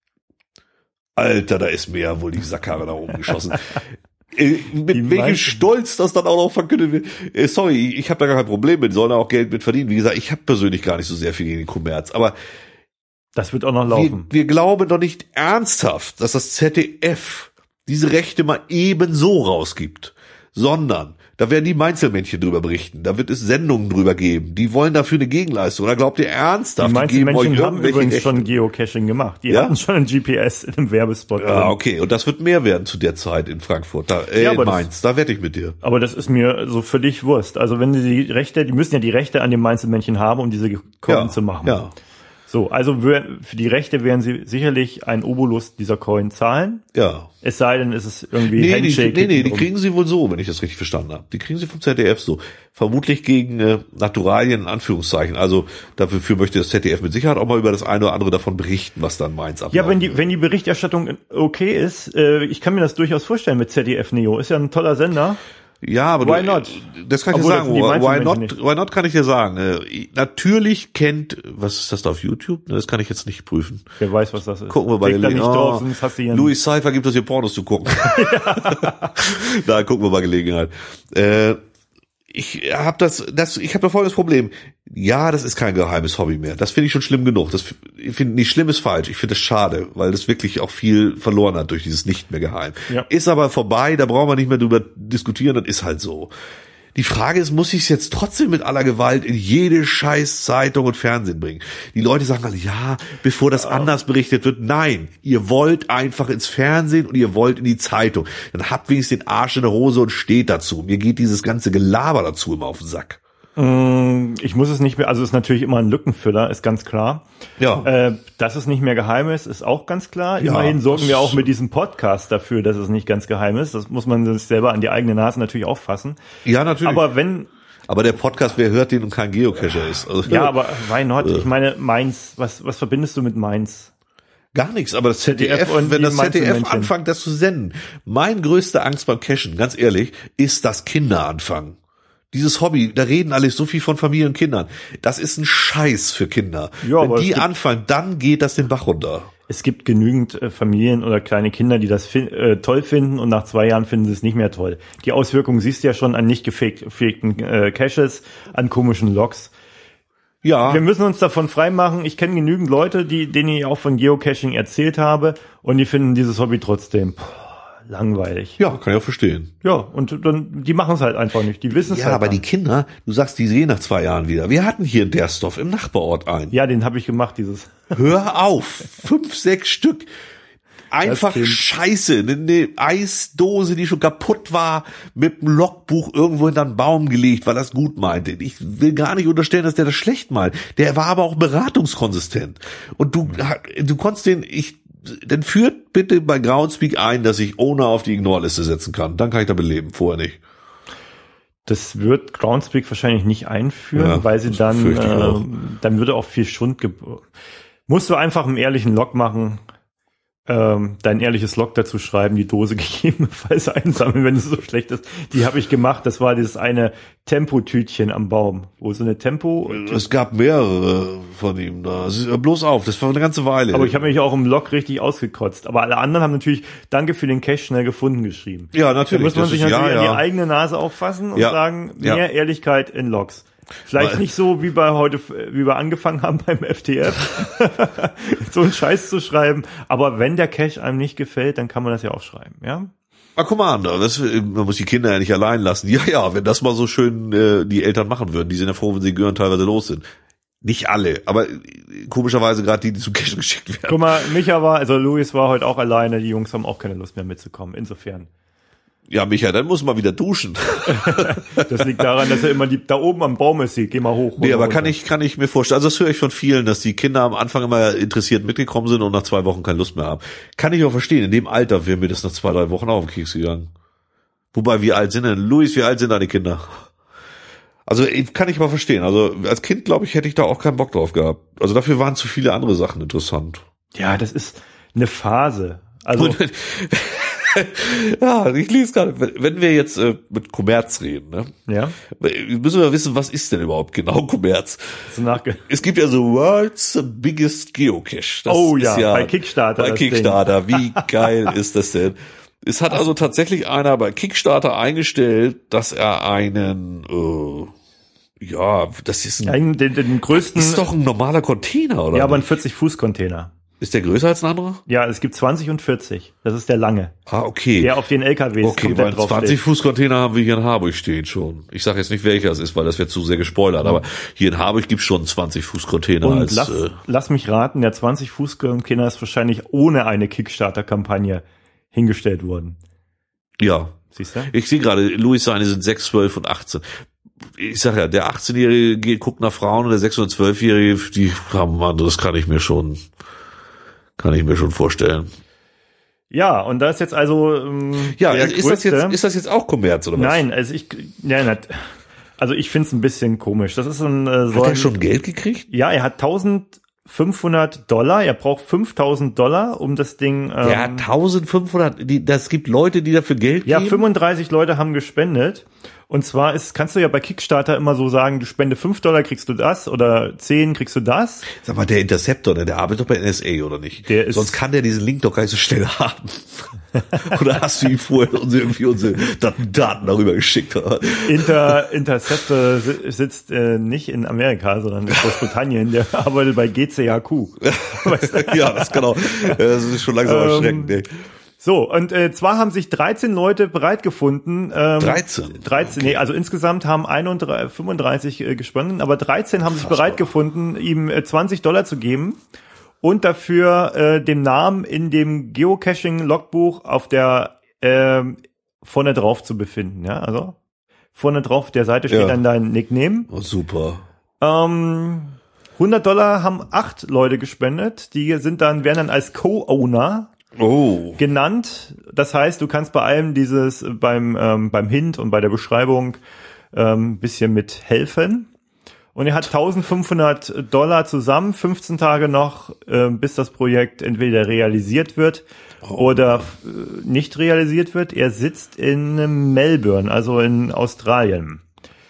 Alter, da ist mir wohl die Sackkarre nach oben geschossen. Äh, mit die welchem Stolz das dann auch noch verkündet wird. Äh, sorry, ich habe da gar kein Problem mit, sollen auch Geld mit verdienen. Wie gesagt, ich habe persönlich gar nicht so sehr viel gegen den Kommerz, aber das wird auch noch laufen. Wir, wir glauben doch nicht ernsthaft, dass das Z D F diese Rechte mal ebenso rausgibt, sondern da werden die Mainzelmännchen drüber berichten, da wird es Sendungen drüber geben, die wollen dafür eine Gegenleistung. Oder glaubt ihr ernsthaft, die Mainzelmännchen haben übrigens Rechte? schon Geocaching gemacht. Die ja? hatten schon ein G P S in einem Werbespot. Ja, drin. Okay, und das wird mehr werden zu der Zeit in Frankfurt, da, äh, ja, in Mainz, das, da wette ich mit dir. Aber das ist mir so völlig Wurst. Also wenn sie die Rechte, die müssen ja die Rechte an den Mainzelmännchen haben, um diese Coin ja, zu machen. Ja. So, also für die Rechte werden sie sicherlich einen Obolus dieser Coin zahlen. Ja. Es sei denn, es ist irgendwie nee, Handshake. Die, nee, nee, die kriegen sie wohl so, wenn ich das richtig verstanden habe. Die kriegen sie vom Z D F so. Vermutlich gegen äh, Naturalien, in Anführungszeichen. Also dafür möchte das Z D F mit Sicherheit auch mal über das eine oder andere davon berichten, was dann Mainz abläuft. Ja, wenn die, wenn die Berichterstattung okay ist, äh, ich kann mir das durchaus vorstellen mit Z D F Neo. Ist ja ein toller Sender. Ja, aber why du, not? Das kann ich Obwohl, dir sagen. why Why not? nicht. Why not kann ich dir sagen. Äh, natürlich kennt, was ist das da auf YouTube? Das kann ich jetzt nicht prüfen. Wer weiß, was das ist. Gucken wir bei der nicht oh, drauf, sonst hast du hier Louis Cypher gibt das hier Pornos zu gucken. Da gucken wir bei Gelegenheit. Äh, ich habe das, das, ich habe da folgendes Problem. Ja, das ist kein geheimes Hobby mehr. Das finde ich schon schlimm genug. Das ich finde nicht schlimm ist falsch. Ich finde das schade, weil das wirklich auch viel verloren hat durch dieses nicht mehr geheim. Ja. Ist aber vorbei, da brauchen wir nicht mehr drüber diskutieren. Das ist halt so. Die Frage ist, muss ich es jetzt trotzdem mit aller Gewalt in jede scheiß Zeitung und Fernsehen bringen? Die Leute sagen alle, ja, bevor das anders berichtet wird. Nein, ihr wollt einfach ins Fernsehen und ihr wollt in die Zeitung. Dann habt wenigstens den Arsch in der Hose und steht dazu. Mir geht dieses ganze Gelaber dazu immer auf den Sack. Ich muss es nicht mehr, also es ist natürlich immer ein Lückenfüller, ist ganz klar. Ja. Äh, dass es nicht mehr geheim ist, ist auch ganz klar. Ja, Immerhin sorgen wir das- auch mit diesem Podcast dafür, dass es nicht ganz geheim ist. Das muss man sich selber an die eigene Nase natürlich auch fassen. Ja, natürlich. Aber wenn, Aber der Podcast, wer hört den und kein Geocacher ist? Also, ja, aber why not? Ich meine, Mainz, was, was verbindest du mit Mainz? gar nichts, aber das Z D F, Z D F und wenn die das Z D F Mainzelmännchen. anfängt, das zu senden. Mein größte Angst beim Cashen, ganz ehrlich, ist, dass Kinder anfangen. Dieses Hobby, da reden alle so viel von Familie und Kindern. Das ist ein Scheiß für Kinder. Ja, wenn aber die es gibt- anfangen, dann geht das den Bach runter. Es gibt genügend äh, Familien oder kleine Kinder, die das fin- äh, toll finden und nach zwei Jahren finden sie es nicht mehr toll. Die Auswirkungen siehst du ja schon an nicht gefegt- gefegten äh, Caches, an komischen Logs. Ja, Wir müssen uns davon freimachen. Ich kenne genügend Leute, die, denen ich auch von Geocaching erzählt habe und die finden dieses Hobby trotzdem puh, langweilig. ja, kann ich auch verstehen. Ja, und dann die machen es halt einfach nicht. Die wissen es Ja, halt aber nicht. die Kinder, du sagst, die sehen nach zwei Jahren wieder. Wir hatten hier in Dersdorf im Nachbarort einen. Ja, den habe ich gemacht, dieses. Hör auf, fünf, sechs Stück. Einfach Kind. Scheiße, eine, eine Eisdose, die schon kaputt war, mit dem Logbuch irgendwo hinter einen Baum gelegt, weil das gut meinte. Ich will gar nicht unterstellen, dass der das schlecht meint. Der war aber auch beratungskonsistent. Und du, du konntest den, ich, dann führt bitte bei Groundspeak ein, dass ich ohne auf die Ignore-Liste setzen kann. Dann kann ich damit leben, vorher nicht. Das wird Groundspeak wahrscheinlich nicht einführen, Ja, weil sie das dann, befürchte ich auch. äh, dann würde auch viel Schund ge- musst du einfach einen ehrlichen Log machen, ähm, dein ehrliches Log dazu schreiben, die Dose gegebenenfalls einsammeln, wenn es so schlecht ist. Die habe ich gemacht, das war dieses eine Tempotütchen am Baum, wo so eine Tempo, Es gab mehrere von ihm da. Es ist- Bloß auf, das war eine ganze Weile. aber ich habe mich auch im Log richtig ausgekotzt. Aber alle anderen haben natürlich Danke für den Cache schnell gefunden geschrieben. Ja, Da natürlich. muss man das sich ist, natürlich ja, an ja. die eigene Nase auffassen und Ja. sagen, Ja. mehr Ehrlichkeit in Logs. Vielleicht Weil- nicht so wie bei heute, wie wir angefangen haben beim F T F, so einen Scheiß zu schreiben. Aber wenn der Cache einem nicht gefällt, dann kann man das ja auch schreiben, ja? Ah, Commander, das, man muss die Kinder ja nicht allein lassen. Ja, ja, wenn das mal so schön äh, die Eltern machen würden, die sind ja froh, wenn sie Gören teilweise los sind. Nicht alle, aber äh, komischerweise gerade die, die zum Cashen geschickt werden. Guck mal, Micha war, also Luis war heute auch alleine, die Jungs haben auch keine Lust mehr mitzukommen, insofern. Ja, Micha, dann muss man wieder duschen. Das liegt daran, dass er immer die, da oben am Baum ist, sie, geh mal hoch. Nee, runter, aber kann runter. ich, kann ich mir vorstellen, also das höre ich von vielen, dass die Kinder am Anfang immer interessiert mitgekommen sind und nach zwei Wochen keine Lust mehr haben. Kann ich auch verstehen, in dem Alter wäre mir das nach zwei, drei Wochen auch auf den Keks gegangen. Wobei, wie alt sind denn, Luis, wie alt sind deine Kinder? Also kann ich mal verstehen. Also als Kind, glaube ich, hätte ich da auch keinen Bock drauf gehabt. Also dafür waren zu viele andere Sachen interessant. Ja, das ist eine Phase. Also, Und, ja, ich lese gerade, wenn wenn wir jetzt äh, mit Kommerz reden, ne, ja, müssen wir wissen, was ist denn überhaupt genau Kommerz? so nachge Es gibt ja so World's Biggest Geocache. Das Oh ist ja, bei Kickstarter Bei das Kickstarter, wie geil ist das denn? Es hat also tatsächlich einer bei Kickstarter eingestellt, dass er einen, äh, ja, das ist ein, Einen, den, den größten, ist doch ein normaler Container, oder? ja, aber ein nicht? vierzig Fuß Container. Ist der größer als ein anderer? Ja, es gibt zwanzig und vierzig. Das ist der lange. Ah, okay. Der auf den L K Ws Okay, weil komplett drauf zwanzig steht. Fuß Container haben wir hier in Harburg stehen schon. Ich sage jetzt nicht, welcher es ist, weil das wird zu sehr gespoilert. Aber hier in Harburg gibt's schon zwanzig Fuß Container Und als. lass, äh, lass mich raten, der zwanzig Fuß Container ist wahrscheinlich ohne eine Kickstarter-Kampagne hingestellt worden. ja, Siehst du? ich sehe gerade, Louis seine sind sechs, zwölf und achtzehn. Ich sag ja, der achtzehnjährige geht, guckt nach Frauen und der sechs- und zwölfjährige, die haben anderes, kann ich mir schon, kann ich mir schon vorstellen. Ja, und da ist jetzt also ähm, Ja, der ist das größte, jetzt, ist das jetzt auch Kommerz oder was? Nein, also ich, ja, nicht. Also ich finde es ein bisschen komisch. Das ist ein äh, so Hat er ein, schon Geld gekriegt? Ja, er hat eintausendfünfhundert Dollar. Er braucht fünftausend Dollar, um das Ding. Ähm, Der hat eintausendfünfhundert, die, das gibt Leute, die dafür Geld ja, geben? fünfunddreißig Leute haben gespendet. Und zwar ist, kannst du ja bei Kickstarter immer so sagen, du spende fünf Dollar, kriegst du das, oder zehn kriegst du das. Sag mal, der Interceptor, der, der arbeitet doch bei N S A, oder nicht? Der ist- Sonst kann der diesen Link doch gar nicht so schnell haben. Oder hast du ihm vorher uns irgendwie unsere Daten darüber geschickt? Inter, Interceptor sitzt äh, nicht in Amerika, sondern in Großbritannien. Der arbeitet bei G C H Q. Weißt du? Ja, das kann auch. Das ist schon langsam erschreckend. Ähm, so, und äh, zwar haben sich dreizehn Leute bereit gefunden. Ähm, dreizehn? dreizehn, okay. Nee, also insgesamt haben einunddreißig, fünfunddreißig äh, gesponnen, aber dreizehn haben sich bereit gefunden, ihm äh, zwanzig Dollar zu geben und dafür äh, den Namen in dem Geocaching-Logbuch auf der äh, vorne drauf zu befinden. Ja, also vorne drauf der Seite steht ja dann dein Nickname. Oh, super. Ähm, hundert Dollar haben acht Leute gespendet. Die sind dann werden dann als Co-Owner Oh. genannt. Das heißt, du kannst bei allem dieses beim ähm, beim Hint und bei der Beschreibung ähm, bisschen mit helfen. Und er hat eintausendfünfhundert Dollar zusammen, fünfzehn Tage noch, äh, bis das Projekt entweder realisiert wird oh. oder äh, nicht realisiert wird. Er sitzt in Melbourne, also in Australien.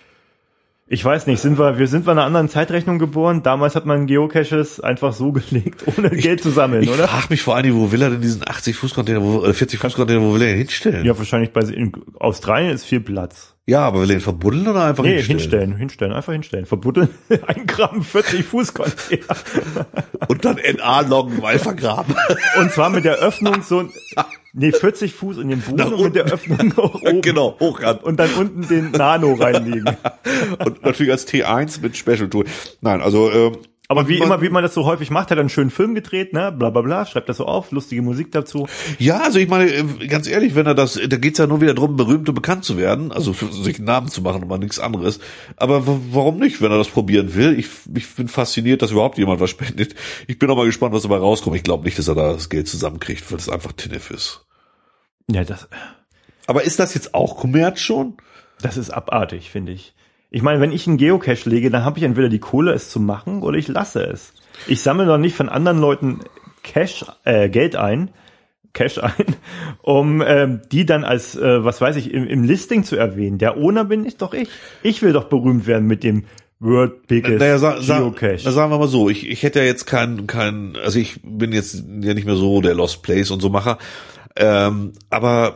Ich weiß nicht, sind wir, wir sind wir in einer anderen Zeitrechnung geboren? Damals hat man Geocaches einfach so gelegt, ohne ich, Geld zu sammeln, ich oder? Ich frage mich vor allem, wo will er denn diesen achtzig Fuß Container, wo, oder vierzig Fuß Container, wo will er den hinstellen? Ja, wahrscheinlich bei, in Australien ist viel Platz. Ja, aber will er den verbuddeln oder einfach nee, hinstellen? hinstellen, hinstellen, einfach hinstellen. Verbuddeln, ein Gramm, vierzig Fuß Container. Und dann N A-Loggen, weil vergraben. Und zwar mit der Öffnung so, nee, vierzig Fuß in den Boden und mit der Öffnung hoch oben. Genau, hochkant. Und dann unten den Nano reinlegen. Und natürlich als T eins mit Special Tool. Nein, also, ähm, aber wie man, immer, wie man das so häufig macht, hat er einen schönen Film gedreht, ne, bla, bla, bla, schreibt das so auf, lustige Musik dazu. Ja, also ich meine, ganz ehrlich, wenn er das, da geht's ja nur wieder drum, berühmt und bekannt zu werden, also sich einen Namen zu machen und mal nichts anderes. Aber w- warum nicht, wenn er das probieren will? Ich, ich bin fasziniert, dass überhaupt jemand was spendet. Ich bin auch mal gespannt, was dabei rauskommt. Ich glaube nicht, dass er da das Geld zusammenkriegt, weil das einfach Tinnef ist. Ja, das. Aber ist das jetzt auch Kommerz schon? Das ist abartig, finde ich. Ich meine, wenn ich einen Geocache lege, dann habe ich entweder die Kohle, es zu machen, oder ich lasse es. Ich sammle doch nicht von anderen Leuten Cash, äh, Geld ein, Cash ein, um äh, die dann als, äh, was weiß ich, im, im Listing zu erwähnen. Der Owner bin ich doch ich. Ich will doch berühmt werden mit dem World Biggest naja, sa- Geocache. Sa- sagen wir mal so, ich, ich hätte ja jetzt keinen, keinen, also ich bin jetzt ja nicht mehr so der Lost Place und so Macher, ähm, aber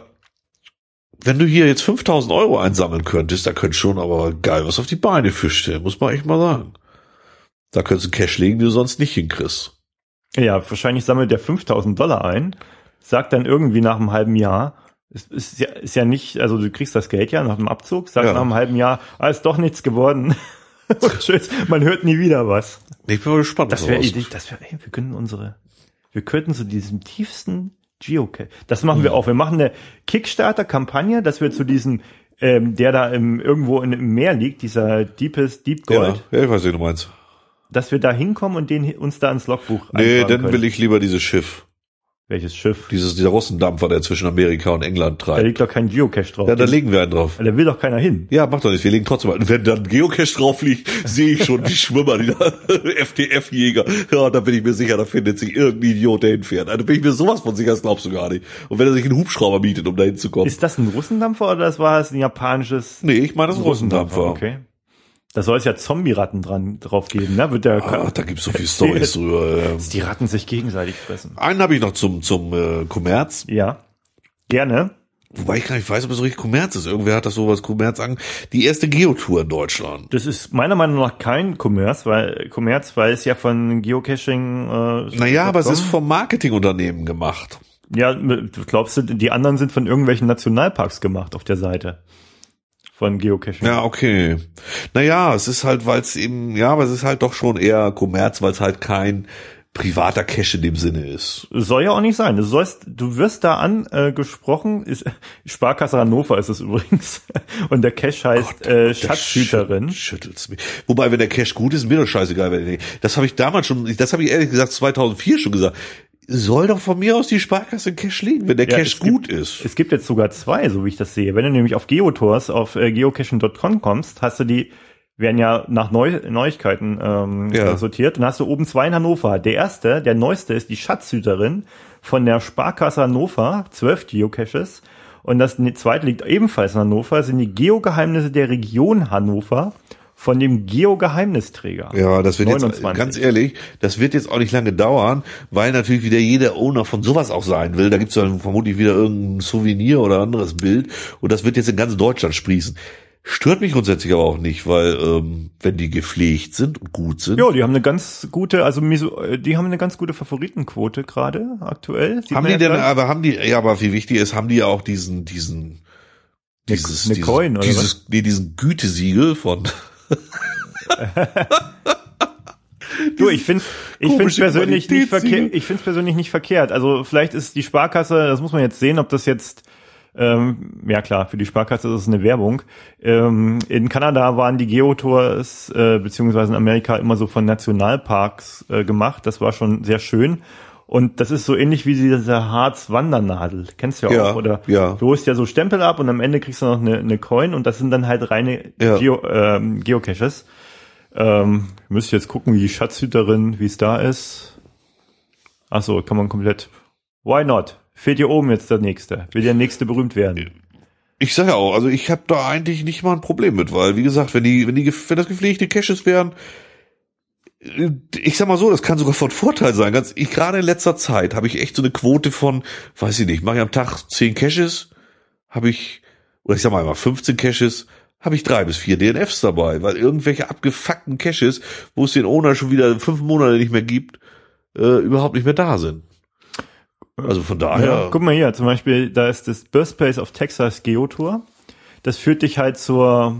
wenn du hier jetzt fünftausend Euro einsammeln könntest, da könntest du schon aber geil was auf die Beine fischen, muss man echt mal sagen. Da könntest du Cash legen, die du sonst nicht hinkriegst. Ja, wahrscheinlich sammelt der fünftausend Dollar ein, sagt dann irgendwie nach einem halben Jahr, ist, ist, ja, ist ja nicht, also du kriegst das Geld ja nach dem Abzug, sagt ja nach einem halben Jahr, ah, ist doch nichts geworden. Tschüss, man hört nie wieder was. Ich bin mal gespannt. Das wäre, das wäre, ey, wir können unsere, wir könnten zu diesem tiefsten Geocache. Das machen wir auch. Wir machen eine Kickstarter-Kampagne, dass wir zu diesem, ähm, der da im, irgendwo in, im Meer liegt, dieser Deepest Deep Gold. Ja, ja, ich weiß, wie du meinst. Dass wir da hinkommen und den uns da ins Logbuch Nee, dann können. will ich lieber dieses Schiff. Welches Schiff? Dieses, dieser Russendampfer, der zwischen Amerika und England treibt. Da liegt doch kein Geocache drauf. Ja, da legen wir einen drauf. Da will doch keiner hin. Ja, macht doch nicht. Wir legen trotzdem einen. Wenn dann ein Geocache drauf liegt, sehe ich schon die Schwimmer, die da, F T F-Jäger. Ja, da bin ich mir sicher, da findet sich irgendein Idiot, der hinfährt. Also bin ich mir sowas von sicher, das glaubst du gar nicht. Und wenn er sich einen Hubschrauber mietet, um da hinzukommen. Ist das ein Russendampfer oder das war es ein japanisches? Nee, ich meine, das ist ein Russendampfer. Okay. Da soll es ja Zombie-Ratten dran drauf geben, ne? Wird der ah, da gibt's so viele Storys drüber. Ja. Dass die Ratten sich gegenseitig fressen. Einen habe ich noch zum zum äh, Kommerz. Ja, gerne. Wobei ich gar nicht weiß, ob es so richtig Kommerz ist. Irgendwer hat das sowas Kommerz an. Die erste Geotour in Deutschland. Das ist meiner Meinung nach kein Kommerz, weil Kommerz, weil es ja von Geocaching. Äh, naja, aber es ist vom Marketingunternehmen gemacht. Ja, glaubst du, die anderen sind von irgendwelchen Nationalparks gemacht auf der Seite von Geocaching? Ja, okay. Naja, es ist halt, weil es eben, ja, aber es ist halt doch schon eher Kommerz, weil es halt kein privater Cache in dem Sinne ist. Soll ja auch nicht sein. Du sollst, du wirst da angesprochen, äh, ist Sparkasse Hannover ist es übrigens. Und der Cache heißt Gott, äh, Schatzhüterin. Schüttelt's mich. Wobei, wenn der Cache gut ist, mir doch scheißegal. Wenn der, das habe ich damals schon, das habe ich ehrlich gesagt zweitausendvier schon gesagt. Soll doch von mir aus die Sparkasse in Cache liegen, wenn der ja, Cache gut gibt, ist. Es gibt jetzt sogar zwei, so wie ich das sehe. Wenn du nämlich auf Geotours, auf äh, geocaching Punkt com kommst, hast du die, werden ja nach Neu- Neuigkeiten ähm, ja. sortiert. Dann hast du oben zwei in Hannover. Der erste, der neueste ist die Schatzhüterin von der Sparkasse Hannover, zwölf Geocaches. Und das zweite liegt ebenfalls in Hannover, sind die Geogeheimnisse der Region Hannover von dem Geo-Geheimnisträger. Ja, das wird neunundzwanzig. Jetzt, ganz ehrlich, das wird jetzt auch nicht lange dauern, weil natürlich wieder jeder Owner von sowas auch sein will. Da gibt's dann vermutlich wieder irgendein Souvenir oder anderes Bild und das wird jetzt in ganz Deutschland sprießen. Stört mich grundsätzlich aber auch nicht, weil ähm, wenn die gepflegt sind und gut sind. Ja, die haben eine ganz gute, also die haben eine ganz gute Favoritenquote gerade aktuell. Sieht haben die denn, aber haben die, ja, aber wie wichtig ist, haben die ja auch diesen, diesen, dieses, eine dieses, Coin, oder dieses, was? nee, diesen Gütesiegel von. Du, ich finde, ich finde es persönlich nicht verkehrt. Ich finde es persönlich nicht verkehrt. Also vielleicht ist die Sparkasse, das muss man jetzt sehen, ob das jetzt Ähm, ja klar, für die Sparkasse ist es eine Werbung. Ähm, in Kanada waren die Geotours äh, beziehungsweise in Amerika immer so von Nationalparks äh, gemacht. Das war schon sehr schön. Und das ist so ähnlich wie diese Harz-Wandernadel. Kennst du ja, ja auch, oder? Ja. Du holst ja so Stempel ab und am Ende kriegst du noch eine, eine Coin und das sind dann halt reine ja. Geo, ähm, Geocaches. Ähm, müsst jetzt gucken, wie die Schatzhüterin, wie es da ist. Ach so, kann man komplett. Why not? Fehlt hier oben jetzt der Nächste. Will der Nächste berühmt werden? Ich sage ja auch, also ich habe da eigentlich nicht mal ein Problem mit, weil wie gesagt, wenn die, wenn die, wenn das gepflegte Caches wären, ich sag mal so, das kann sogar von Vorteil sein. Ganz, ich gerade in letzter Zeit habe ich echt so eine Quote von, weiß ich nicht, mache ich am Tag zehn Caches, habe ich, oder ich sag mal immer fünfzehn Caches, habe ich drei bis vier D N Fs dabei, weil irgendwelche abgefuckten Caches, wo es den Owner schon wieder fünf Monate nicht mehr gibt, äh, überhaupt nicht mehr da sind. Also von daher. Ja, guck mal hier, zum Beispiel, da ist das Birthplace of Texas Geotour. Das führt dich halt zur,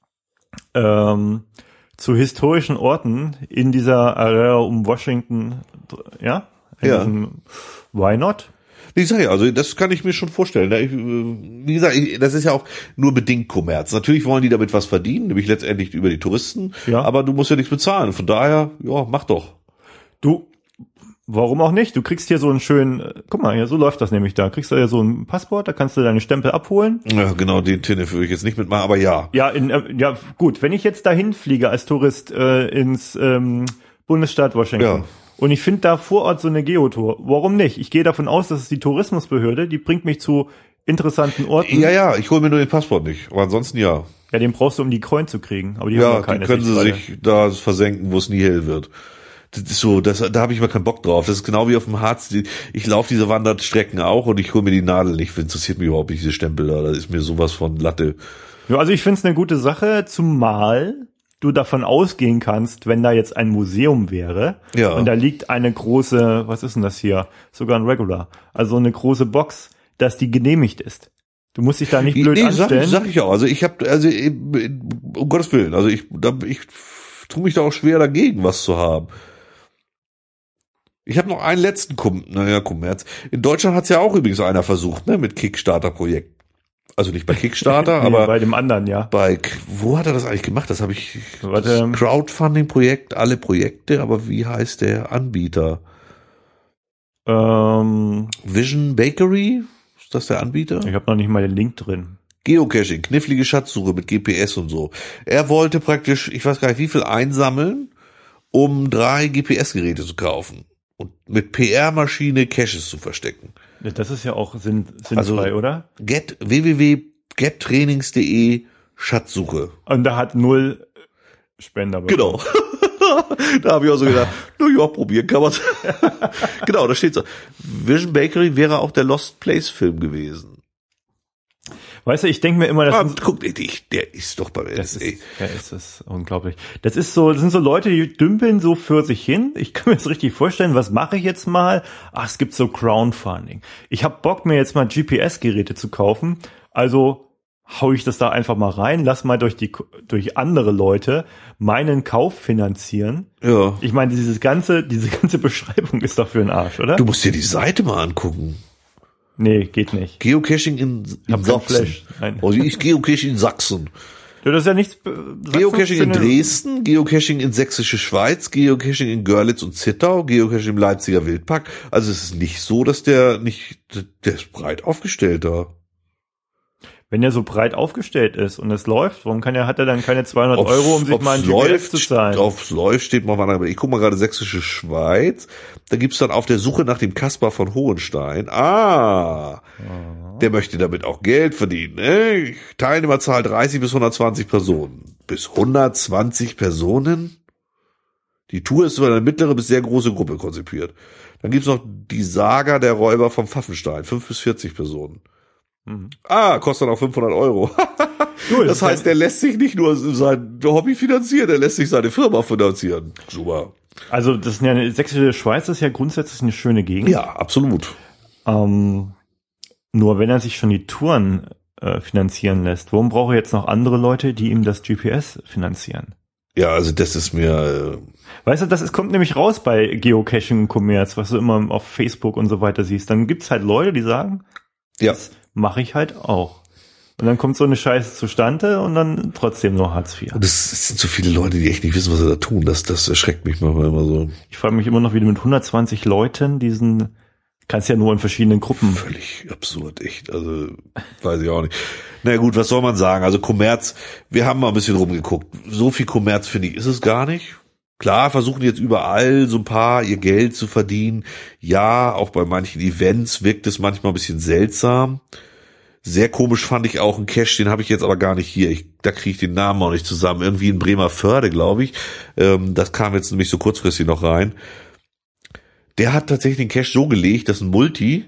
ähm, zu historischen Orten in dieser Area um Washington, ja? In ja. Diesem, why not? Ich sage ja, also das kann ich mir schon vorstellen. Wie gesagt, das ist ja auch nur bedingt Kommerz. Natürlich wollen die damit was verdienen, nämlich letztendlich über die Touristen. Ja. Aber du musst ja nichts bezahlen. Von daher, ja, mach doch. Du, warum auch nicht? Du kriegst hier so einen schönen, guck mal, hier, so läuft das nämlich da. Kriegst du ja so ein Passport, da kannst du deine Stempel abholen. Ja, genau, den Tinne würde ich jetzt nicht mitmachen, aber ja. Ja, in, äh, ja, gut, wenn ich jetzt dahin fliege als Tourist äh, ins ähm, Bundesstaat Washington Ja. und ich finde da vor Ort so eine Geotour, warum nicht? Ich gehe davon aus, dass es die Tourismusbehörde, die bringt mich zu interessanten Orten. Ja, ja, ich hole mir nur den Passport nicht, aber ansonsten ja. Ja, den brauchst du, um die Coin zu kriegen. Aber die Ja, haben noch keine. die können sie Sichtweite. sich da versenken, wo es nie hell wird. Das ist so, das, da habe ich mal keinen Bock drauf. Das ist genau wie auf dem Harz. Ich laufe diese Wanderstrecken auch und ich hole mir die Nadel nicht. Interessiert mich überhaupt nicht, diese Stempel da. Das ist mir sowas von Latte. Ja, also ich finde es eine gute Sache, zumal du davon ausgehen kannst, wenn da jetzt ein Museum wäre Ja. und da liegt eine große, was ist denn das hier? Sogar ein Regular. Also eine große Box, dass die genehmigt ist. Du musst dich da nicht blöd nee, sag, anstellen. sag ich auch. Also ich habe, also um Gottes Willen, also ich, da, ich tue mich da auch schwer dagegen, was zu haben. Ich habe noch einen letzten Kom naja, Kommerz. In Deutschland hat's ja auch übrigens einer versucht, ne, mit Kickstarter-Projekt. Also nicht bei Kickstarter, Nee, aber bei dem anderen, ja. bei, wo hat er das eigentlich gemacht? Das habe ich, Warte. das Crowdfunding-Projekt, alle Projekte, aber wie heißt der Anbieter? Ähm, Vision Bakery? Ist das der Anbieter? ich habe noch nicht mal den Link drin. Geocaching, knifflige Schatzsuche mit G P S und so. Er wollte praktisch, ich weiß gar nicht wie viel einsammeln, um drei G P S-Geräte zu kaufen und mit P R-Maschine Caches zu verstecken. Ja, das ist ja auch sinn, sinnfrei, Also, oder? Get, w w w punkt get trainings punkt de Schatzsuche. Und da hat null Spender bekommen. Genau. Da habe ich auch so gedacht, na ja, probieren kann man's. Genau, da steht so. Vision Bakery wäre auch der Lost Place Film gewesen. Weißt du, ich denke mir immer, das Ah, sind, guck, ich, der ist doch bei das S A. ist, ja, ist das unglaublich. Das ist so, das sind so Leute, die dümpeln so für sich hin. Ich kann mir das richtig vorstellen, was mache ich jetzt mal? Ach, es gibt so Crowdfunding. Ich habe Bock, mir jetzt mal G P S-Geräte zu kaufen. Also hau ich das da einfach mal rein, lass mal durch die durch andere Leute meinen Kauf finanzieren. Ja. Ich meine, dieses ganze, diese ganze Beschreibung ist doch für den Arsch, oder? Du musst dir die Seite mal angucken. Nee, geht nicht. Geocaching in, in hab kein Sachsen. Flash. Nein. Also ich Geocaching in Sachsen. Ja, das ist ja nichts. Geocaching in Dresden, Geocaching in Sächsische Schweiz, Geocaching in Görlitz und Zittau, Geocaching im Leipziger Wildpark. Also es ist nicht so, dass der nicht, der ist breit aufgestellt da. Wenn er so breit aufgestellt ist und es läuft, warum kann er, hat er dann keine zweihundert Euro, um sich mal ein G P S zu zahlen? Aufs läuft steht mal, aber ich gucke mal gerade Sächsische Schweiz. Da gibt's dann auf der Suche nach dem Kaspar von Hohenstein. Ah, der möchte damit auch Geld verdienen. Ne? Teilnehmerzahl dreißig bis hundertzwanzig Personen. bis hundertzwanzig Personen. Die Tour ist für eine mittlere bis sehr große Gruppe konzipiert. Dann gibt's noch die Saga der Räuber vom Pfaffenstein, fünf bis vierzig Personen. Mhm. Ah, kostet auch fünfhundert Euro. Cool, das heißt, der lässt sich nicht nur sein Hobby finanzieren, der lässt sich seine Firma finanzieren. Super. Also das ist ja eine sächsische Schweiz, ist ja grundsätzlich eine schöne Gegend. Ja, absolut. Ähm, nur wenn er sich schon die Touren äh, finanzieren lässt, warum braucht er jetzt noch andere Leute, die ihm das G P S finanzieren? Ja, also das ist mir... Äh Weißt du, das ist, kommt nämlich raus bei Geocaching und Commerz, was du immer auf Facebook und so weiter siehst. Dann gibt's halt Leute, die sagen, ja, das mache ich halt auch. Und dann kommt so eine Scheiße zustande und dann trotzdem nur Hartz vier. Und es sind so viele Leute, die echt nicht wissen, was sie da tun. Das, das erschreckt mich manchmal immer so. Ich frage mich immer noch, wie du mit hundertzwanzig Leuten diesen, kannst ja nur in verschiedenen Gruppen. Völlig absurd, echt. Also, weiß ich auch nicht. Na gut, was soll man sagen? Also Kommerz, wir haben mal ein bisschen rumgeguckt. So viel Kommerz, finde ich, ist es gar nicht. Klar, versuchen jetzt überall so ein paar ihr Geld zu verdienen. Ja, auch bei manchen Events wirkt es manchmal ein bisschen seltsam. Sehr komisch fand ich auch einen Cache, den habe ich jetzt aber gar nicht hier. Ich, da kriege ich den Namen auch nicht zusammen. Irgendwie in Bremerförde, glaube ich. Ähm, das kam jetzt nämlich so kurzfristig noch rein. Der hat tatsächlich den Cache so gelegt, das ist ein Multi.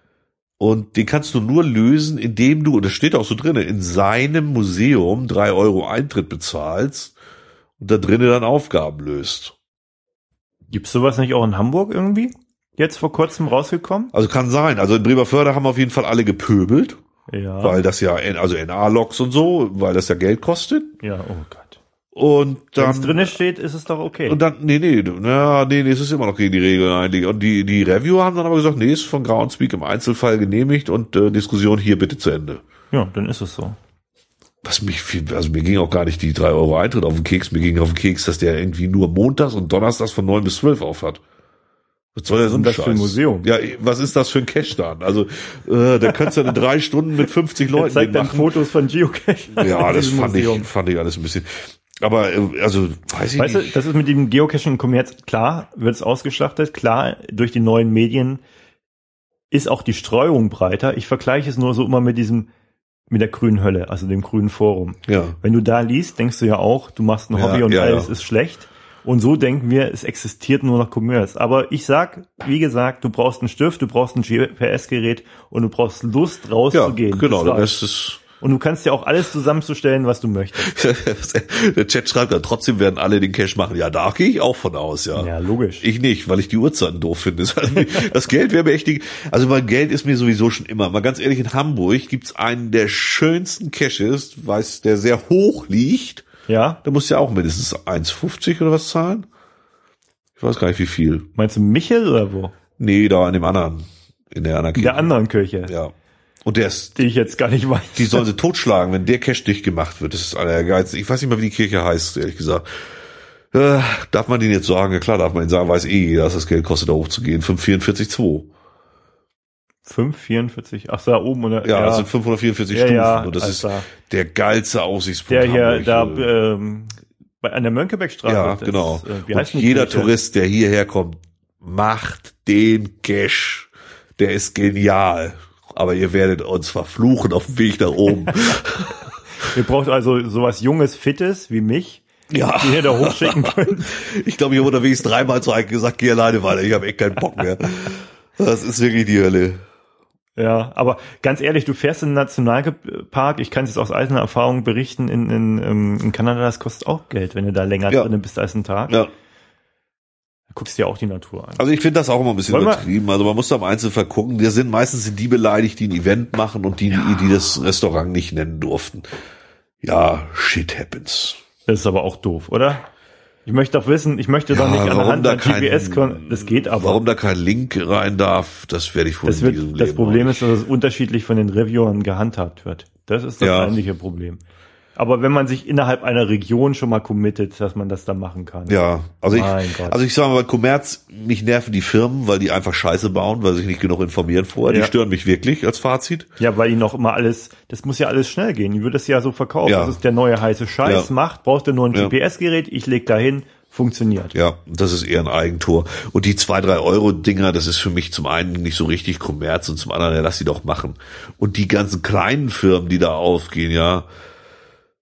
Und den kannst du nur lösen, indem du, und das steht auch so drin, in seinem Museum drei Euro Eintritt bezahlst und da drinnen dann Aufgaben löst. Gibt's sowas nicht auch in Hamburg irgendwie? Jetzt vor kurzem rausgekommen? Also kann sein. Also in Bremerförde haben auf jeden Fall alle gepöbelt. Ja. Weil das ja, also N A-Logs und so, weil das ja Geld kostet. Ja, oh Gott. Und dann. Wenn es drinne steht, ist es doch okay. Und dann, nee, nee, na, nee, nee, es ist immer noch gegen die Regeln eigentlich. Und die, die Reviewer haben dann aber gesagt, nee, ist von Groundspeak im Einzelfall genehmigt und äh, Diskussion hier bitte zu Ende. Ja, dann ist es so. Was mich viel, also mir ging auch gar nicht die drei Euro Eintritt auf den Keks, mir ging auf den Keks, dass der irgendwie nur montags und donnerstags von neun bis zwölf auf hat. Was soll der so ein das Scheiß? für ein Museum? Ja, was ist das für ein Cache dann? Also, äh, da könntest du in drei Stunden mit fünfzig Leuten zeigt dann machen. Fotos von Geocache. Ja, das fand ich, fand ich alles ein bisschen. Aber, äh, also, weiß ich weißt nicht. Du, das ist mit dem Geocaching und Kommerz, klar, wird es ausgeschlachtet, klar, durch die neuen Medien ist auch die Streuung breiter. Ich vergleiche es nur so immer mit diesem, mit der grünen Hölle, also dem grünen Forum. Ja. Wenn du da liest, denkst du ja auch, du machst ein Hobby ja, und ja, alles ja. ist schlecht. Und so denken wir, es existiert nur noch Commerce. Aber ich sag, wie gesagt, du brauchst einen Stift, du brauchst ein G P S-Gerät und du brauchst Lust rauszugehen. Ja, genau, das das ist. Und du kannst ja auch alles zusammenzustellen, was du möchtest. Der Chat schreibt dann, trotzdem werden alle den Cache machen. Ja, da gehe ich auch von aus, ja. Ja, logisch. Ich nicht, weil ich die Uhrzeiten doof finde. Das Geld wäre mir echt, die, also mein Geld ist mir sowieso schon immer. Mal ganz ehrlich, in Hamburg gibt's einen der schönsten Caches, weiß, der sehr hoch liegt. Ja. Da musst du ja auch mindestens eins fünfzig oder was zahlen. Ich weiß gar nicht, wie viel. Meinst du Michel oder wo? Nee, da in dem anderen. In der anderen Kirche. In der anderen Kirche. Ja. Und der ist, die ich jetzt gar nicht weiß. Die sollen sie totschlagen, wenn der Cache dicht gemacht wird. Das ist einer der Geiz. Ich weiß nicht mal, wie die Kirche heißt, ehrlich gesagt. Äh, darf man den jetzt sagen? Ja klar, darf man ihn sagen, weiß eh jeder, dass das Geld kostet, da hochzugehen. fünf vierundvierzig zwei. fünf vierundvierzig? Ach, da oben, oder? Ja, ja. Das sind fünfhundertvierundvierzig ja, Stufen. Ja, und das Alter. ist der geilste Aussichtspunkt. Der hier, Hamburg. da, ähm, bei, an der Mönckebergstraße. Ja, das, genau. Äh, wie und heißt die jeder Kirche? Tourist, der hierher kommt, macht den Cache. Der ist genial. Aber ihr werdet uns verfluchen auf dem Weg nach oben. Ihr braucht also sowas Junges, Fittes wie mich, ja. die ihr da hochschicken könnt. Ich glaube, ich habe unterwegs dreimal zu Heike gesagt, geh alleine weiter, ich habe echt keinen Bock mehr. Das ist wirklich die Hölle. Ja, aber ganz ehrlich, du fährst in den Nationalpark, ich kann es jetzt aus eigener Erfahrung berichten, in, in, in Kanada, das kostet auch Geld, wenn du da länger ja. drin bist als einen Tag. Ja. Da guckst du dir auch die Natur an. Also ich finde das auch immer ein bisschen Wollen übertrieben. Also man muss da im Einzelfall gucken. Wir sind meistens sind die beleidigt, die ein Event machen und die, ja. die das Restaurant nicht nennen durften. Ja, shit happens. Das ist aber auch doof, oder? Ich möchte doch wissen, ich möchte ja, doch nicht anhand da der G P S, das geht aber. Warum da kein Link rein darf, das werde ich wohl das in wird, diesem Das Leben Problem ist, dass es unterschiedlich von den Reviewern gehandhabt wird. Das ist das ja. eigentliche Problem. Aber wenn man sich innerhalb einer Region schon mal committet, dass man das dann machen kann. Ja, also ich, mein Gott. also ich sage mal, bei Kommerz, mich nerven die Firmen, weil die einfach Scheiße bauen, weil sie sich nicht genug informieren vorher. Ja. Die stören mich wirklich als Fazit. Ja, weil ihnen noch immer alles, das muss ja alles schnell gehen. Die würde es ja so verkaufen. Ja. Das ist der neue heiße Scheiß. Ja. Macht, brauchst du nur ein Ja. G P S-Gerät, ich leg da hin, funktioniert. Ja, das ist eher ein Eigentor. Und die zwei, drei Euro Dinger, das ist für mich zum einen nicht so richtig Kommerz und zum anderen, ja, lass sie doch machen. Und die ganzen kleinen Firmen, die da aufgehen, ja,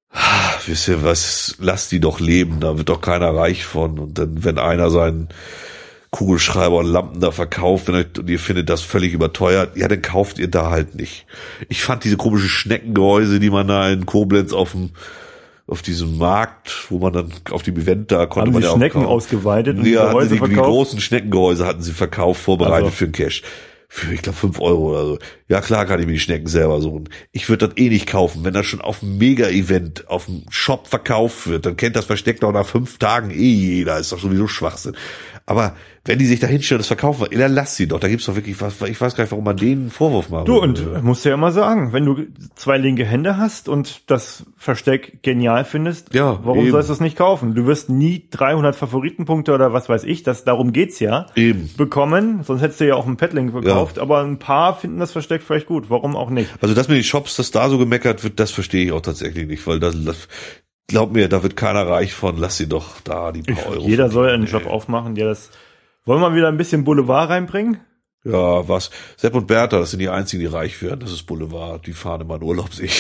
Wisst ihr was, lass die doch leben, da wird doch keiner reich von. Und dann, wenn einer seinen Kugelschreiber und Lampen da verkauft, wenn ihr, und ihr findet das völlig überteuert, ja, dann kauft ihr da halt nicht. Ich fand diese komischen Schneckengehäuse, die man da in Koblenz auf dem auf diesem Markt, wo man dann auf dem Event da konnte Haben man sie ja auch Schnecken kaufen. ausgeweitet und Ja, Gehäuse die, die verkauft? großen Schneckengehäuse hatten sie verkauft, vorbereitet Also. für den Cash. Für, ich glaube, fünf Euro oder so. Ja, klar kann ich mir die Schnecken selber suchen. Ich würde das eh nicht kaufen. Wenn das schon auf einem Mega-Event, auf dem Shop verkauft wird, dann kennt das Versteck doch nach fünf Tagen eh jeder. Ist doch sowieso Schwachsinn. Aber wenn die sich da hinstellen und das verkaufen, dann lass sie doch. Da gibt's doch wirklich was, ich weiß gar nicht, warum man denen einen Vorwurf macht. Du, und musst ja immer sagen, wenn du zwei linke Hände hast und das Versteck genial findest, Ja, warum eben. sollst du es nicht kaufen? Du wirst nie dreihundert Favoritenpunkte oder was weiß ich, das, darum geht's ja, Eben. bekommen, sonst hättest du ja auch einen Paddling gekauft, ja. Aber ein paar finden das Versteck vielleicht gut, warum auch nicht? Also, dass mir die Shops, dass da so gemeckert wird, das verstehe ich auch tatsächlich nicht, weil das, das glaub mir, da wird keiner reich von, lass sie doch da die paar Ich, Euro. jeder soll einen ey. Job aufmachen, der das... Wollen wir wieder ein bisschen Boulevard reinbringen? Ja, was? Sepp und Bertha, das sind die einzigen, die reich werden. Das ist Boulevard. Die fahren immer in Urlaub, sich.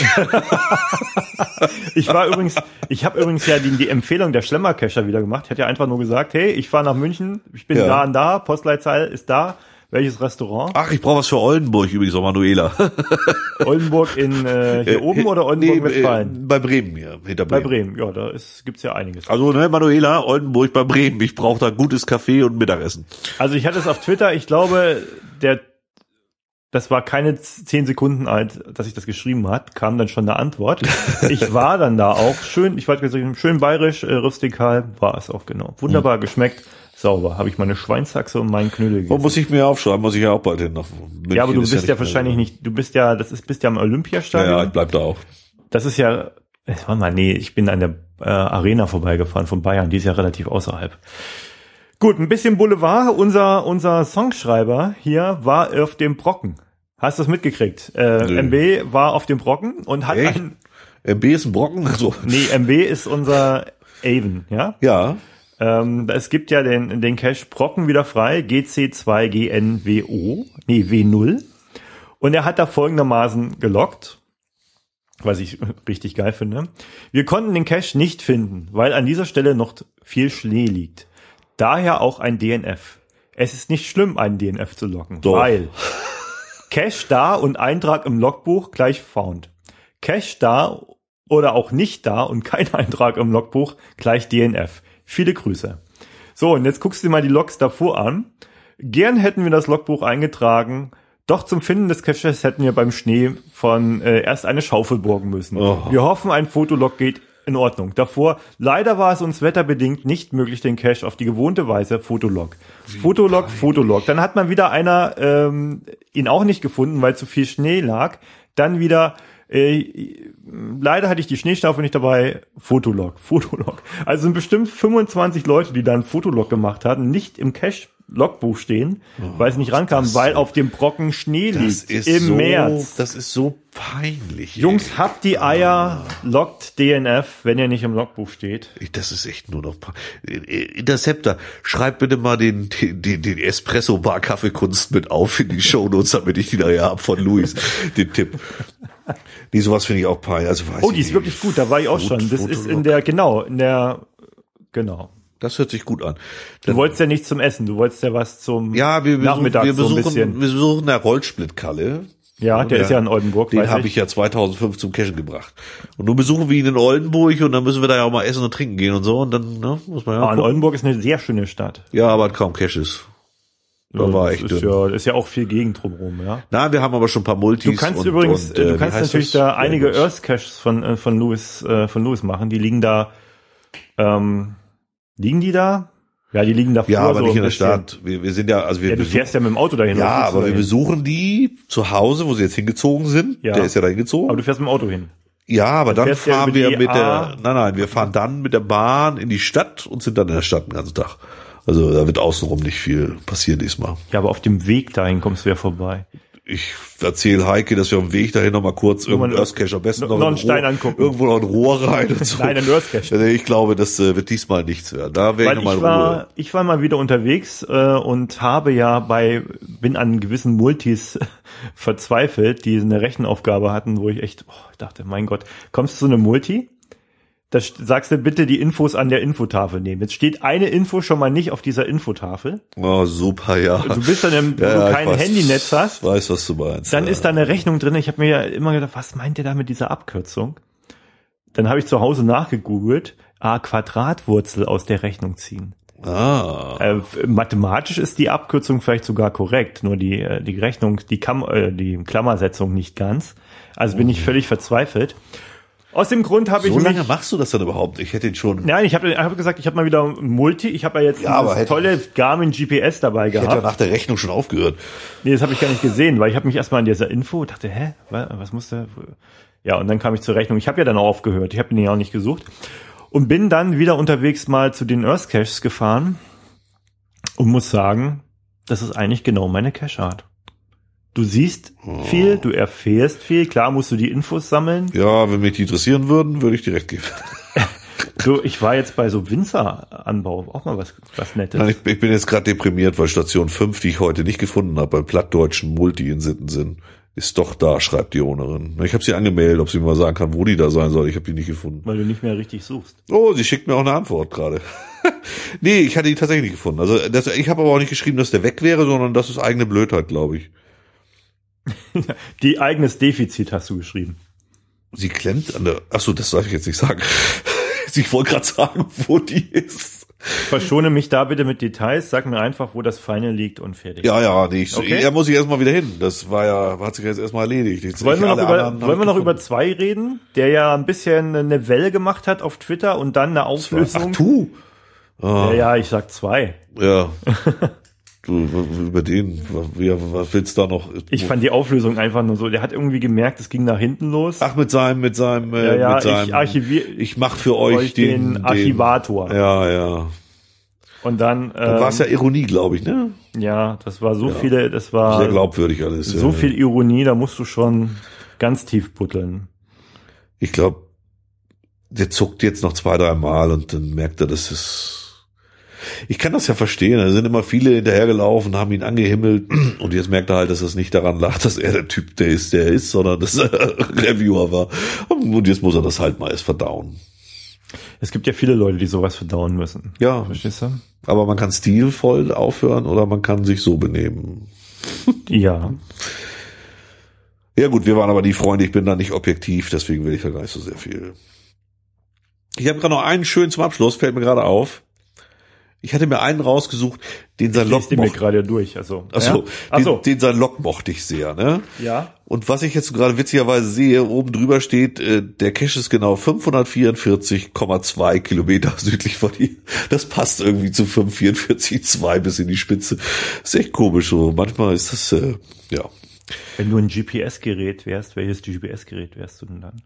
Ich war übrigens, ich habe übrigens ja die, die Empfehlung der Schlemmercacher wieder gemacht. Ich hatte ja einfach nur gesagt, hey, ich fahre nach München, ich bin Ja. da und da, Postleitzahl ist da. Welches Restaurant? Ach, ich brauche was für Oldenburg übrigens, auch Manuela. Oldenburg in äh, hier oben oder Oldenburg, Nee, Westfalen? äh, bei Bremen hier, hinter Bei Bremen. Bremen, ja, da ist, gibt's ja einiges. Also, ne, Manuela, Oldenburg bei Bremen. Ich brauche da gutes Kaffee und Mittagessen. Also ich hatte es auf Twitter, ich glaube, der, das war keine zehn Sekunden alt, dass ich das geschrieben hat, kam dann schon eine Antwort. Ich war dann da auch schön, ich wollte gesagt, schön bayerisch, äh, rustikal, war es auch genau. Wunderbar geschmeckt, sauber. Habe ich meine Schweinshaxe und meinen Knödel gegessen. Wo muss ich mir aufschreiben? Muss ich ja auch bald hin. Nach München Ja, aber du ist bist ja, nicht wahrscheinlich mehr- nicht, du bist ja, das ist, bist ja am Olympiastadion. Ja, ja, ich bleib da auch. Das ist ja, äh, warte mal, nee, ich bin an der äh, Arena vorbeigefahren von Bayern, die ist ja relativ außerhalb. Gut, ein bisschen Boulevard. Unser, unser Songschreiber hier war auf dem Brocken. Hast du das mitgekriegt? Äh, Nö. M B war auf dem Brocken und hat Echt? ein, M B ist ein Brocken? So. nee, M B ist unser Avon, ja? Ja. Ähm, es gibt ja den, den Cache Brocken wieder frei, G C zwei G N W O, nee, W null. Und er hat da folgendermaßen gelockt, was ich richtig geil finde. Wir konnten den Cache nicht finden, weil an dieser Stelle noch viel Schnee liegt. Daher auch ein D N F. Es ist nicht schlimm, einen D N F zu locken, Doch. weil Cache da und Eintrag im Logbuch gleich found. Cache da oder auch nicht da und kein Eintrag im Logbuch gleich D N F. Viele Grüße. So, und jetzt guckst du dir mal die Logs davor an. Gern hätten wir das Logbuch eingetragen, doch zum Finden des Caches hätten wir beim Schnee von äh, erst eine Schaufel borgen müssen. Oh. Wir hoffen, ein Fotolog geht in Ordnung. Davor, leider war es uns wetterbedingt nicht möglich, den Cache auf die gewohnte Weise Fotolog. Fotolog, Fotolog. Dann hat man wieder einer ähm, ihn auch nicht gefunden, weil zu viel Schnee lag. Dann wieder Äh, leider hatte ich die Schneeschaufel nicht dabei. Fotolog, Fotolog. Also sind bestimmt fünfundzwanzig Leute, die da ein Fotolog gemacht hatten, nicht im Cache-Logbuch stehen, oh, weil es nicht rankamen, weil auf dem Brocken Schnee liegt im so, März. Das ist so peinlich. Jungs, ey. habt die Eier, loggt D N F, wenn ihr nicht im Logbuch steht. Das ist echt nur noch. Interceptor, schreib bitte mal den, den, den Espresso-Bar Kaffeekunst mit auf in die Shownotes, damit ich die da ja hab von Luis, den Tipp. Nee, sowas finde ich auch peinlich. Also, weiß Oh, ich die ist nicht. wirklich gut, da war ich auch Fot- schon. Das ist in Fotolog. der, genau, in der, genau. Das hört sich gut an. Du wolltest ja nichts zum Essen, du wolltest ja was zum Ja, wir besuchen, Nachmittag wir so ein besuchen, bisschen. wir besuchen der Rollsplit-Kalle. Ja, der Ja. ist ja in Oldenburg, Den weiß habe ich ja zweitausendfünf zum Cashen gebracht. Und nun besuchen wir ihn in Oldenburg und dann müssen wir da ja auch mal essen und trinken gehen und so. Und dann ne, muss man ja Ah, in gucken. Oldenburg ist eine sehr schöne Stadt. Ja, aber hat kaum Caches. Da Ja, war das echt ist dünn. ja, ist ja auch viel Gegend drumherum, ja. Na, wir haben aber schon ein paar Multis. Du kannst und, übrigens, und, äh, äh, du wie kannst heißt natürlich das? da einige Ja, Earth Caches von äh, von Louis äh, von Louis machen. Die liegen da, ähm, liegen die da? Ja, die liegen davor. Ja, aber so nicht ein in der bisschen. Stadt. Wir, wir sind ja, also wir Ja, du besuchen- fährst ja mit dem Auto dahin. ja, oder fährst du aber wir dahin? besuchen die zu Hause, wo sie jetzt hingezogen sind. Ja. Der ist ja da hingezogen. Aber du fährst mit dem Auto hin. Ja, aber Du dann fährst ja fahren über wir die mit A- der, nein, nein, wir fahren dann mit der Bahn in die Stadt und sind dann in der Stadt den ganzen Tag. Also da wird außenrum nicht viel passieren diesmal. Ja, aber auf dem Weg dahin kommst du ja vorbei. Ich erzähle Heike, dass wir auf dem Weg dahin noch mal kurz irgendeinen Irgendwann- Earth Cache am besten noch- noch, noch ein einen Stein Rohr- angucken. irgendwo noch ein Rohr rein und so. Nein, ein Earth Cache. Also ich glaube, das äh, wird diesmal nichts werden. Da wäre ich Weil noch mal ich in war, Ruhe. ich war mal wieder unterwegs äh, und habe ja bei, bin an gewissen Multis verzweifelt, die eine Rechenaufgabe hatten, wo ich echt oh, dachte, mein Gott, kommst du zu einem Multi, Da sagst du bitte die Infos an der Infotafel nehmen. Jetzt steht eine Info schon mal nicht auf dieser Infotafel. Oh, super, ja. Du bist dann, im, wo ja, du ja, kein weiß, Handynetz hast. Weiß, was du meinst. Dann ja. ist da eine Rechnung drin. Ich habe mir ja immer gedacht, was meint der da mit dieser Abkürzung? Dann habe ich zu Hause nachgegoogelt. Ah, Quadratwurzel aus der Rechnung ziehen. Ah. Äh, mathematisch ist die Abkürzung vielleicht sogar korrekt, nur die die Rechnung, die, Kam äh, die Klammersetzung nicht ganz. Also bin ich völlig verzweifelt. Aus dem Grund habe ich So mich, lange machst du das dann überhaupt? Ich hätte ihn schon... Nein, ich habe ich hab gesagt, ich habe mal wieder Multi, ich habe ja jetzt Ja, dieses hätte, tolle Garmin G P S dabei ich gehabt. Ich hätte ja nach der Rechnung schon aufgehört. Nee, das habe ich gar nicht gesehen, weil ich habe mich erstmal an dieser Info, dachte, hä, was muss da... Ja, und dann kam ich zur Rechnung. Ich habe ja dann auch aufgehört, ich habe den ja auch nicht gesucht. Und bin dann wieder unterwegs mal zu den Earth Caches gefahren und muss sagen, das ist eigentlich genau meine Cache-Art. Du siehst viel, du erfährst viel. Klar musst du die Infos sammeln. Ja, wenn mich die interessieren würden, würde ich direkt gehen. Du, ich war jetzt bei so Winzeranbau, auch mal was, was Nettes. Nein, ich, ich bin jetzt gerade deprimiert, weil Station fünf, die ich heute nicht gefunden habe, beim plattdeutschen Multi in Sittensen, ist doch da, schreibt die Ownerin. Ich habe sie angemeldet, ob sie mir mal sagen kann, wo die da sein soll. Ich habe die nicht gefunden. Weil du nicht mehr richtig suchst. Oh, sie schickt mir auch eine Antwort gerade. Nee, ich hatte die tatsächlich nicht gefunden. Also das, ich habe aber auch nicht geschrieben, dass der weg wäre, sondern das ist eigene Blödheit, glaube ich. Die eigenes Defizit hast du geschrieben. Sie klemmt an der... Achso, das darf ich jetzt nicht sagen. Ich wollte gerade sagen, wo die ist. Verschone mich da bitte mit Details. Sag mir einfach, wo das Feine liegt und fertig. Ja, ja, nee, ich, okay. Da muss ich erstmal wieder hin. Das war ja, hat sich jetzt erstmal erledigt. Jetzt wollen wir noch über, wollen wir noch über zwei reden? Der ja ein bisschen eine Welle gemacht hat auf Twitter und dann eine Auflösung. Ach, tu. Ah. Ja, ja, ich sag zwei. Ja. Du, über den, wie, was willst du da noch? Ich fand die Auflösung einfach nur so, der hat irgendwie gemerkt, es ging nach hinten los. Ach, mit seinem, mit seinem, ja, ja, mit seinem, ich archiviere, ich mach für euch, euch den, den Archivator. Den, ja, ja. Und dann, dann ähm, war es ja Ironie, glaube ich, ne? Ja, das war so ja. viele, das war sehr glaubwürdig alles. So ja. viel Ironie, da musst du schon ganz tief buddeln. Ich glaube, der zuckt jetzt noch zwei, drei Mal und dann merkt er, das ist. Ich kann das ja verstehen, da sind immer viele hinterhergelaufen, haben ihn angehimmelt und jetzt merkt er halt, dass es nicht daran lag, dass er der Typ, der ist, der ist, sondern dass er Reviewer war. Und jetzt muss er das halt mal erst verdauen. Es gibt ja viele Leute, die sowas verdauen müssen. Ja. Verstehst du? Aber man kann stilvoll aufhören oder man kann sich so benehmen. Ja. Ja gut, wir waren aber die Freunde, ich bin da nicht objektiv, deswegen will ich da gar nicht so sehr viel. Ich habe gerade noch einen schönen zum Abschluss, fällt mir gerade auf. Ich hatte mir einen rausgesucht, den sein Lok mochte. Ich mir gerade durch, also. Achso, ja? Ach so. den, den sein Lok mochte ich sehr, ne? Ja. Und was ich jetzt gerade witzigerweise sehe, oben drüber steht, äh, der Cache ist genau fünfhundertvierundvierzig Komma zwei Kilometer südlich von hier. Das passt irgendwie zu fünfhundertvierundvierzig Komma zwei bis in die Spitze. Ist echt komisch so. Manchmal ist das, äh, ja. Wenn du ein G P S-Gerät wärst, welches G P S-Gerät wärst du denn dann?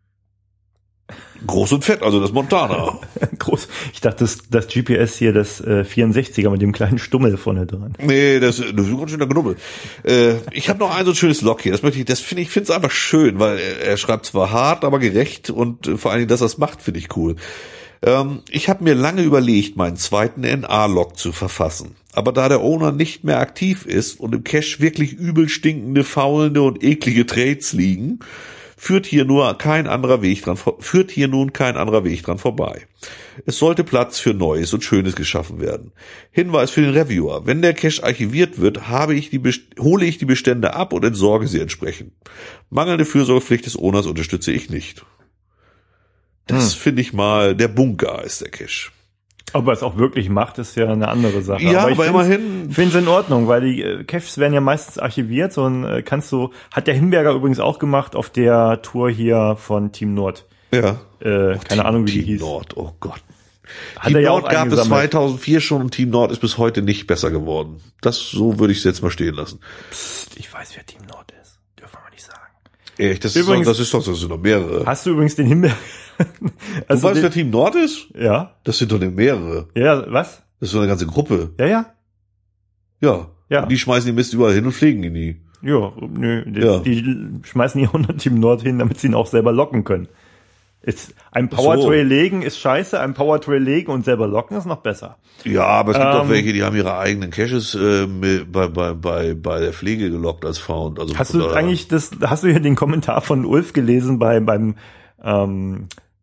Groß und fett, also das Montana. Groß. Ich dachte, das, das G P S hier, das äh, vierundsechziger mit dem kleinen Stummel vorne dran. Nee, das, das ist ein ganz schöner Knubbel. Äh, ich habe noch ein so schönes Log hier. Das möchte ich, das finde ich, finde es einfach schön, weil er, er schreibt zwar hart, aber gerecht und äh, vor allen Dingen, dass er es macht, finde ich cool. Ähm, ich habe mir lange überlegt, meinen zweiten N A-Log zu verfassen. Aber da der Owner nicht mehr aktiv ist und im Cache wirklich übel stinkende, faulende und eklige Trades liegen, führt hier nur kein anderer Weg dran, führt hier nun kein anderer Weg dran vorbei. Es sollte Platz für Neues und Schönes geschaffen werden. Hinweis für den Reviewer. Wenn der Cache archiviert wird, habe ich die, hole ich die Bestände ab und entsorge sie entsprechend. Mangelnde Fürsorgepflicht des Owners unterstütze ich nicht. Das hm. finde ich mal, der Bunker ist der Cache. Ob er es auch wirklich macht, ist ja eine andere Sache. Ja, aber, aber ich immerhin. finde es in Ordnung, weil die äh, Caches werden ja meistens archiviert. So ein äh, kannst du, hat der Himberger übrigens auch gemacht auf der Tour hier von Team Nord. Ja. Äh, oh, keine Team, Ahnung, wie Team die hieß. Nord, oh Gott. Hat Team er ja Nord auch gab es eingesammelt. zweitausendvier schon und Team Nord ist bis heute nicht besser geworden. Das, so würde ich es jetzt mal stehen lassen. Psst, ich weiß, wer Team Nord ist. Dürfen wir mal nicht sagen. Echt, das Übrigens, ist doch, das ist doch, das sind doch mehrere. Hast du übrigens den Himbeer? Also du weißt, den, wer Team Nord ist? Ja. Das sind doch nicht mehrere. Ja, was? Das ist so eine ganze Gruppe. Ja, ja. Ja. Ja. Und die schmeißen die Mist überall hin und pflegen ihn nie. Ja, nö. Die, ja. die schmeißen ihr hundert Team Nord hin, damit sie ihn auch selber locken können. Ist, ein Powertrail so. legen ist scheiße, ein Powertrail legen und selber locken ist noch besser. Ja, aber es gibt ähm, auch welche, die haben ihre eigenen Caches äh, bei, bei, bei, bei der Pflege gelockt als Found. Also hast du eigentlich das, hast du hier den Kommentar von Ulf gelesen bei, beim, ähm,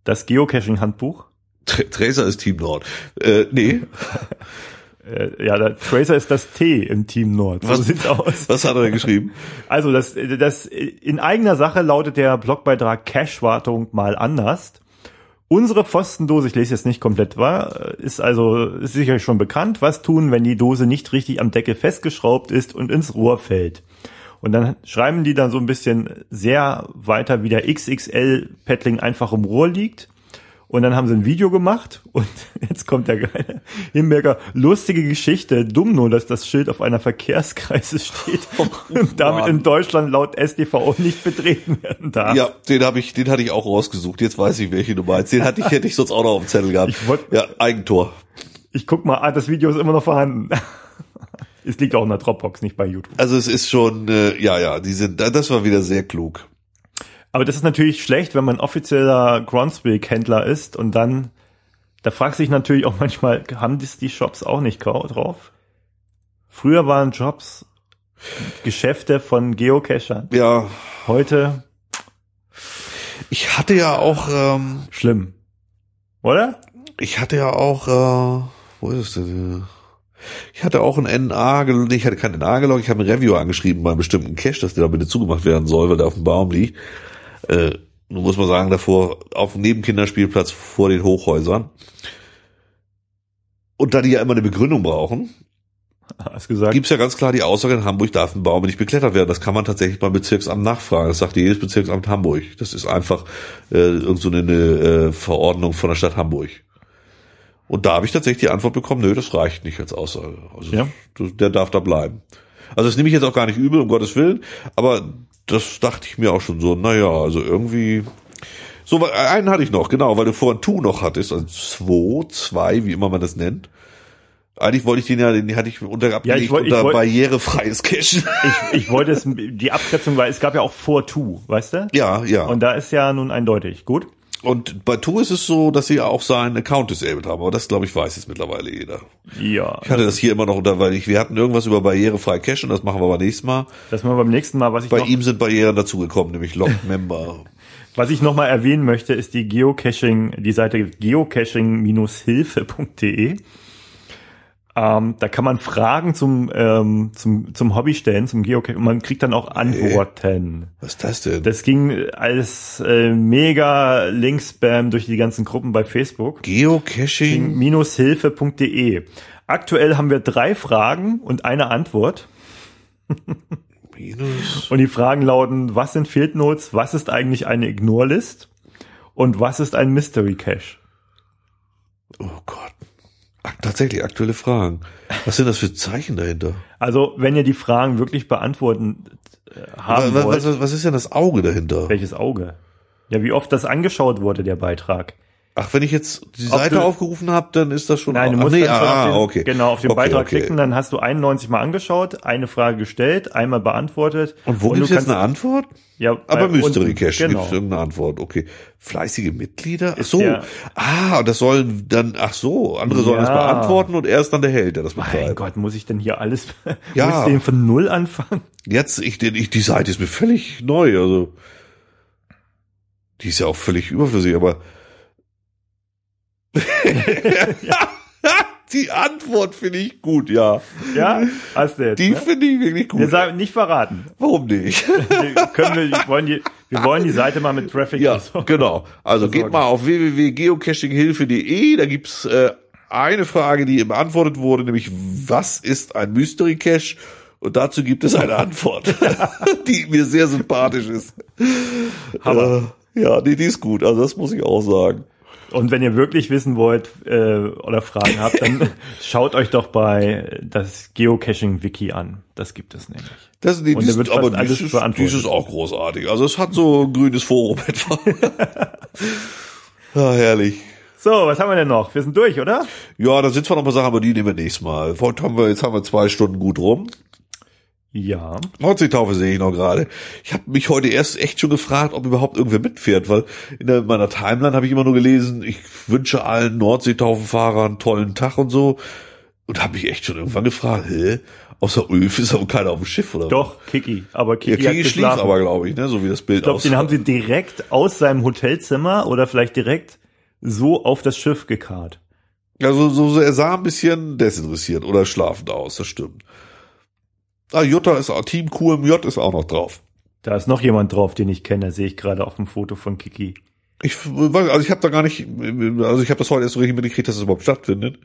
Das Geocaching-Handbuch? Tra- Tracer ist Team Nord. Äh, nee. äh, ja, der Tracer ist das T im Team Nord. So was, sieht's aus. Was hat er denn geschrieben? Also das, das in eigener Sache lautet der Blogbeitrag Cache-Wartung mal anders. Unsere Pfostendose, ich lese jetzt nicht komplett wahr, ist also ist sicherlich schon bekannt. Was tun, wenn die Dose nicht richtig am Deckel festgeschraubt ist und ins Rohr fällt? Und dann schreiben die dann so ein bisschen sehr weiter, wie der X X L-Paddling einfach im Rohr liegt. Und dann haben sie ein Video gemacht und jetzt kommt der geile Himberger, lustige Geschichte, dumm nur, dass das Schild auf einer Verkehrskreise steht oh, und damit Mann. in Deutschland laut S D V O nicht betreten werden darf. Ja, den habe ich, den hatte ich auch rausgesucht. Jetzt weiß ich, welche du meinst. Den hatte ich, hätte ich sonst auch noch auf dem Zettel gehabt. Ich wollt, ja, Eigentor. Ich guck mal, ah, das Video ist immer noch vorhanden. Es liegt auch in der Dropbox, nicht bei YouTube. Also es ist schon, äh, ja, ja, die sind, das war wieder sehr klug. Aber das ist natürlich schlecht, wenn man offizieller Groundspeak-Händler ist und dann, da fragst du dich natürlich auch manchmal, haben das die Shops auch nicht drauf? Früher waren Jobs Geschäfte von Geocachern. Ja. Heute. Ich hatte ja auch, ähm, schlimm. Oder? Ich hatte ja auch, äh, wo ist es denn? Ich hatte auch ein N A, nee, ich hatte kein N A geloggt, ich habe ein Review angeschrieben bei einem bestimmten Cache, dass der da bitte zugemacht werden soll, weil der auf dem Baum liegt. Äh, nun muss man sagen, davor auf dem Nebenkinderspielplatz vor den Hochhäusern. Und da die ja immer eine Begründung brauchen, hast gesagt, gibt's ja ganz klar die Aussage, in Hamburg darf ein Baum nicht beklettert werden. Das kann man tatsächlich beim Bezirksamt nachfragen. Das sagt jedes Bezirksamt Hamburg. Das ist einfach äh, irgend so eine, eine äh, Verordnung von der Stadt Hamburg. Und da habe ich tatsächlich die Antwort bekommen, nö, das reicht nicht als Aussage. Also ja. Der darf da bleiben. Also das nehme ich jetzt auch gar nicht übel, um Gottes Willen, aber das dachte ich mir auch schon so, naja, also irgendwie, so, einen hatte ich noch, genau, weil du vorhin Tu noch hattest, also zwei, zwei, wie immer man das nennt. Eigentlich wollte ich den ja, den hatte ich unter abgelegt ja, ich wollt, unter ich wollt, barrierefreies Cachen. Ich, ich wollte es, die Abgrenzung war, es gab ja auch vor Tu, weißt du? Ja, ja. Und da ist ja nun eindeutig, gut. Und bei Tu ist es so, dass sie auch seinen Account disabled haben, aber das, glaube ich, weiß jetzt mittlerweile jeder. Ja. Ich hatte das hier immer noch unter, weil ich, wir hatten irgendwas über barrierefrei Cachen, das machen wir aber nächstes Mal. Das machen wir beim nächsten Mal, was ich Bei noch, ihm sind Barrieren dazugekommen, nämlich Log-Member. Was ich nochmal erwähnen möchte, ist die Geocaching, die Seite geocaching Hilfe punkt de. Ähm, da kann man Fragen zum ähm, zum zum Hobby stellen, zum Geocaching, und man kriegt dann auch Antworten. Was ist das denn? Das ging als äh, mega Link-Spam durch die ganzen Gruppen bei Facebook. Geocaching Hilfe punkt de. Aktuell haben wir drei Fragen und eine Antwort. Minus. Und die Fragen lauten: Was sind Field Notes? Was ist eigentlich eine Ignore-List? Und was ist ein Mystery Cache? Oh Gott. Tatsächlich aktuelle Fragen. Was sind das für Zeichen dahinter? Also, wenn ihr die Fragen wirklich beantworten äh, haben was, wollt. Was, was ist denn das Auge dahinter? Welches Auge? Ja, wie oft das angeschaut wurde, der Beitrag. Ach, wenn ich jetzt die Ob Seite du, aufgerufen habe, dann ist das schon... Nein, du ach, musst nee, dann schon ah, auf den, okay. genau, auf den okay, Beitrag okay. klicken, dann hast du einundneunzig Mal angeschaut, eine Frage gestellt, einmal beantwortet. Und wo gibt es jetzt eine Antwort? Ja, aber Mystery unten, Cache genau. gibt es irgendeine Antwort, okay. Fleißige Mitglieder? Ach Ist so, der, ah, das sollen dann, ach so, andere sollen ja. das beantworten und er ist dann der Held, der das betreibt. Mein Gott, muss ich denn hier alles, ja. muss ich den von Null anfangen? Jetzt, ich, ich, die Seite ist mir völlig neu, also, die ist ja auch völlig überflüssig, aber, die Antwort finde ich gut, ja. Ja, hast du jetzt. Die ne? finde ich wirklich gut. Wir sagen nicht verraten. Warum nicht? Wir, können wir, wir, wollen die, wir wollen die Seite mal mit Traffic. Ja, genau. Also geht mal auf w w w punkt geocaching hilfe punkt de, da gibt's äh, eine Frage, die beantwortet wurde, nämlich was ist ein Mystery Cache? Und dazu gibt es eine Antwort, die mir sehr sympathisch ist. Hammer. Äh, ja, nee, die ist gut, also das muss ich auch sagen. Und wenn ihr wirklich wissen wollt äh, oder Fragen habt, dann schaut euch doch bei das Geocaching-Wiki an. Das gibt es nämlich. Das, nee, Und dies, da wird aber fast alles dieses, beantwortet. dieses ist auch großartig. Also es hat so ein grünes Forum etwa. Ja, herrlich. So, was haben wir denn noch? Wir sind durch, oder? Ja, da sind zwar noch ein paar Sachen, aber die nehmen wir nächstes Mal. Heute haben wir, jetzt haben wir zwei Stunden gut rum. Ja. Nordseetaufe sehe ich noch gerade. Ich habe mich heute erst echt schon gefragt, ob überhaupt irgendwer mitfährt, weil in der, meiner Timeline habe ich immer nur gelesen, ich wünsche allen Nordseetaufenfahrern einen tollen Tag und so. Und habe mich echt schon irgendwann gefragt, hä? Außer Ulf ist aber keiner auf dem Schiff, oder? Doch, Kiki. Aber Kiki, ja, Kiki Kiki schlief aber, glaube ich, ne, so wie das Bild aussieht. Ich glaube, aussah. den haben sie direkt aus seinem Hotelzimmer oder vielleicht direkt so auf das Schiff gekarrt. Also so, so, er sah ein bisschen desinteressiert oder schlafend aus, das stimmt. Ah, Jutta ist auch, Team Q M J ist auch noch drauf. Da ist noch jemand drauf, den ich kenne, sehe ich gerade auf dem Foto von Kiki. Ich weiß, also ich habe da gar nicht, also ich habe das heute erst so richtig mitgekriegt, dass es überhaupt stattfindet.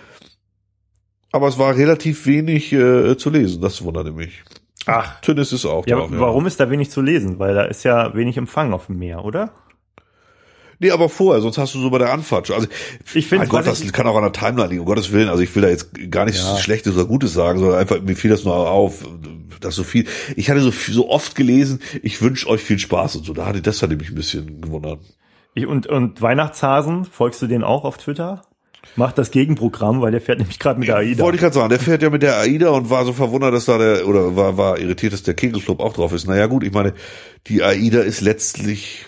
Aber es war relativ wenig äh, zu lesen, das wunderte mich. Ach, Tünnes ist auch ja, drauf. Ja. Warum ist da wenig zu lesen? Weil da ist ja wenig Empfang auf dem Meer, oder? Nee, aber vorher, sonst hast du so bei der Anfahrt schon. Also, ich finde, mein Gott, das kann auch an der Timeline liegen, um Gottes Willen. Also ich will da jetzt gar nichts ja. Schlechtes oder Gutes sagen, sondern einfach, mir fiel das nur auf, dass so viel, ich hatte so so oft gelesen, ich wünsche euch viel Spaß und so. Da hatte das hatte mich ein bisschen gewundert. Ich, und, und Weihnachtshasen, folgst du den auch auf Twitter? Macht das Gegenprogramm, weil der fährt nämlich gerade mit der AIDA. Wollte ich gerade sagen, der fährt ja mit der AIDA und war so verwundert, dass da der, oder war, war irritiert, dass der Kegelclub auch drauf ist. Naja gut, ich meine, die AIDA ist letztlich,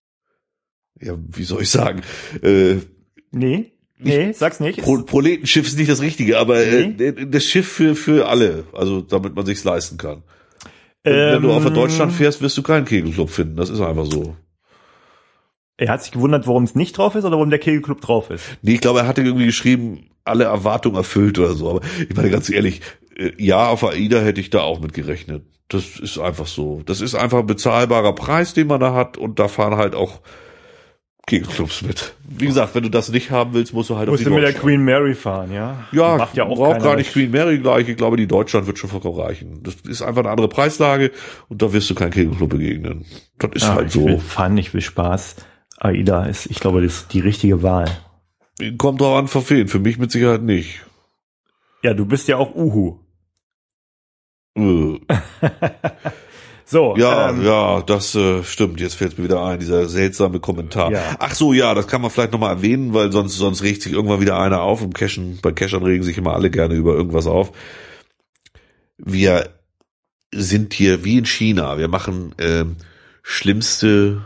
ja, wie soll ich sagen, äh, nee, nee, sag's nicht. Pro, Proletenschiff ist nicht das Richtige, aber nee. äh, das Schiff für für alle, also damit man sich's leisten kann. Ähm, wenn du auf der Deutschland fährst, wirst du keinen Kegelclub finden, das ist einfach so. Er hat sich gewundert, warum es nicht drauf ist oder warum der Kegelclub drauf ist. Nee, ich glaube, er hatte irgendwie geschrieben, alle Erwartungen erfüllt oder so. Aber ich meine ganz ehrlich, ja, auf AIDA hätte ich da auch mit gerechnet. Das ist einfach so. Das ist einfach ein bezahlbarer Preis, den man da hat. Und da fahren halt auch Kegelclubs mit. Wie gesagt, wenn du das nicht haben willst, musst du halt musst auf die du mit der Deutschland. Queen Mary fahren, ja? Ja, macht ja auch braucht gar recht. nicht Queen Mary gleich. Ich glaube, die Deutschland wird schon vollkommen reichen. Das ist einfach eine andere Preislage und da wirst du keinen Kegelclub begegnen. Das ist ja, halt ich so. Ich will Fun, ich will Spaß. AIDA ist, ich glaube, das ist die richtige Wahl. Kommt drauf an, für wen. Für mich mit Sicherheit nicht. Ja, du bist ja auch Uhu. Äh. So. Ja, ähm, ja, das äh, stimmt. Jetzt fällt mir wieder ein, dieser seltsame Kommentar. Ja. Ach so, ja, das kann man vielleicht nochmal erwähnen, weil sonst sonst regt sich irgendwann wieder einer auf. Im Cashen, bei Cachern regen sich immer alle gerne über irgendwas auf. Wir sind hier wie in China. Wir machen ähm, schlimmste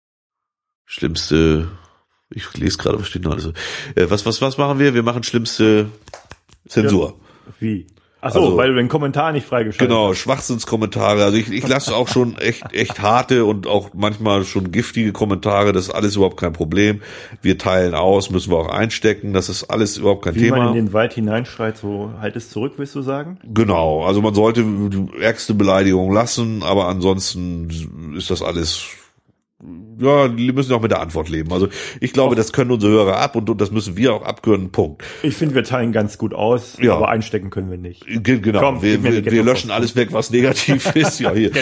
Schlimmste, ich lese gerade, was steht noch alles so. Äh, was, was, was machen wir? Wir machen schlimmste Zensur. Ja, wie? Ach so, also, weil du den Kommentar nicht freigeschaltet genau, hast. Genau, Schwachsinnskommentare. Also ich, ich lasse auch schon echt, echt harte und auch manchmal schon giftige Kommentare. Das ist alles überhaupt kein Problem. Wir teilen aus, müssen wir auch einstecken. Das ist alles überhaupt kein wie Thema. Wie man in den Wald hineinschreit, so halt es zurück, willst du sagen? Genau, also man sollte die ärgste Beleidigung lassen, aber ansonsten ist das alles... Ja, die müssen auch mit der Antwort leben. Also ich glaube, das können unsere Hörer ab und das müssen wir auch abkönnen. Punkt. Ich finde, wir teilen ganz gut aus, ja. aber einstecken können wir nicht. Ge- genau, Komm, wir, wir, wir löschen alles weg, was negativ ist. Ja, hier.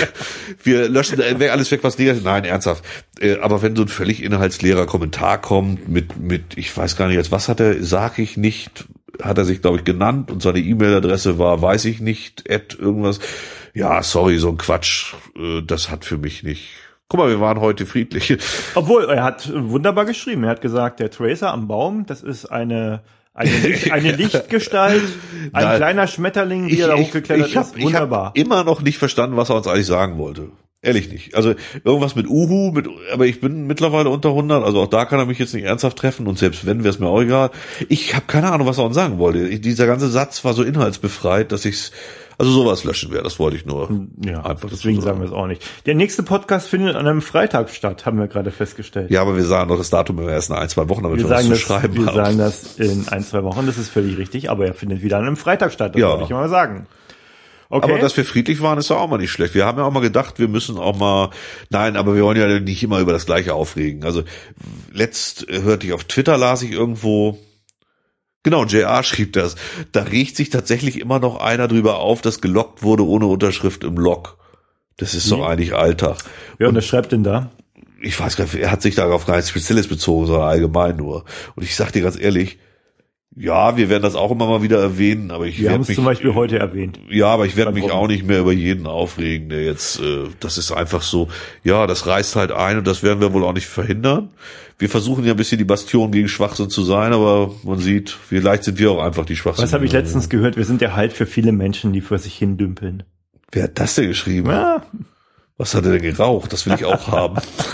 Wir löschen alles weg, was negativ ist. Nein, ernsthaft. Aber wenn so ein völlig inhaltsleerer Kommentar kommt mit, mit, ich weiß gar nicht, als was hat er, sag ich nicht, hat er sich, glaube ich, genannt und seine E-Mail-Adresse war, weiß ich nicht, at irgendwas. Ja, sorry, so ein Quatsch, das hat für mich nicht... Guck mal, wir waren heute friedlich. Obwohl, er hat wunderbar geschrieben. Er hat gesagt, der Tracer am Baum, das ist eine eine, Licht, eine Lichtgestalt, ein Nein. kleiner Schmetterling, wie er da hochgeklettert ich hab, ist. Wunderbar. Ich habe immer noch nicht verstanden, was er uns eigentlich sagen wollte. Ehrlich nicht. Also irgendwas mit Uhu, mit, aber ich bin mittlerweile unter hundert, also auch da kann er mich jetzt nicht ernsthaft treffen und selbst wenn, wäre es mir auch egal. Ich habe keine Ahnung, was er uns sagen wollte. Ich, dieser ganze Satz war so inhaltsbefreit, dass ich's also sowas löschen wäre, das wollte ich nur. Ja, einfach deswegen sagen wir es auch nicht. Der nächste Podcast findet an einem Freitag statt, haben wir gerade festgestellt. Ja, aber wir sagen doch das Datum immer erst in ein, zwei Wochen, damit wir wir was sagen zu das, schreiben Wir haben. sagen das in ein, zwei Wochen, das ist völlig richtig, aber er findet wieder an einem Freitag statt, das Ja. wollte ich immer sagen. Okay. Aber dass wir friedlich waren, ist ja auch mal nicht schlecht. Wir haben ja auch mal gedacht, wir müssen auch mal, nein, aber wir wollen ja nicht immer über das Gleiche aufregen. Also letzt hörte ich auf Twitter, las ich irgendwo, genau, J R schrieb das, da regt sich tatsächlich immer noch einer drüber auf, dass gelockt wurde ohne Unterschrift im Log. Das ist doch eigentlich Alltag. Wer unterschreibt denn da? Ich weiß gar nicht, er hat sich darauf gar nichts Spezielles bezogen, sondern allgemein nur. Und ich sag dir ganz ehrlich, ja, wir werden das auch immer mal wieder erwähnen, aber ich Wir haben werde es mich zum Beispiel heute erwähnt. Ja, aber ich werde mich Warum? auch nicht mehr über jeden aufregen, der jetzt, äh, das ist einfach so, ja, das reißt halt ein und das werden wir wohl auch nicht verhindern. Wir versuchen ja ein bisschen die Bastion gegen Schwachsinn zu sein, aber man sieht, vielleicht sind wir auch einfach die Schwachsinn. Was habe ich letztens gehört? Wir sind der Halt für viele Menschen, die für sich hin dümpeln. Wer hat das denn geschrieben? Ja. Was hat er denn geraucht? Das will ich auch haben.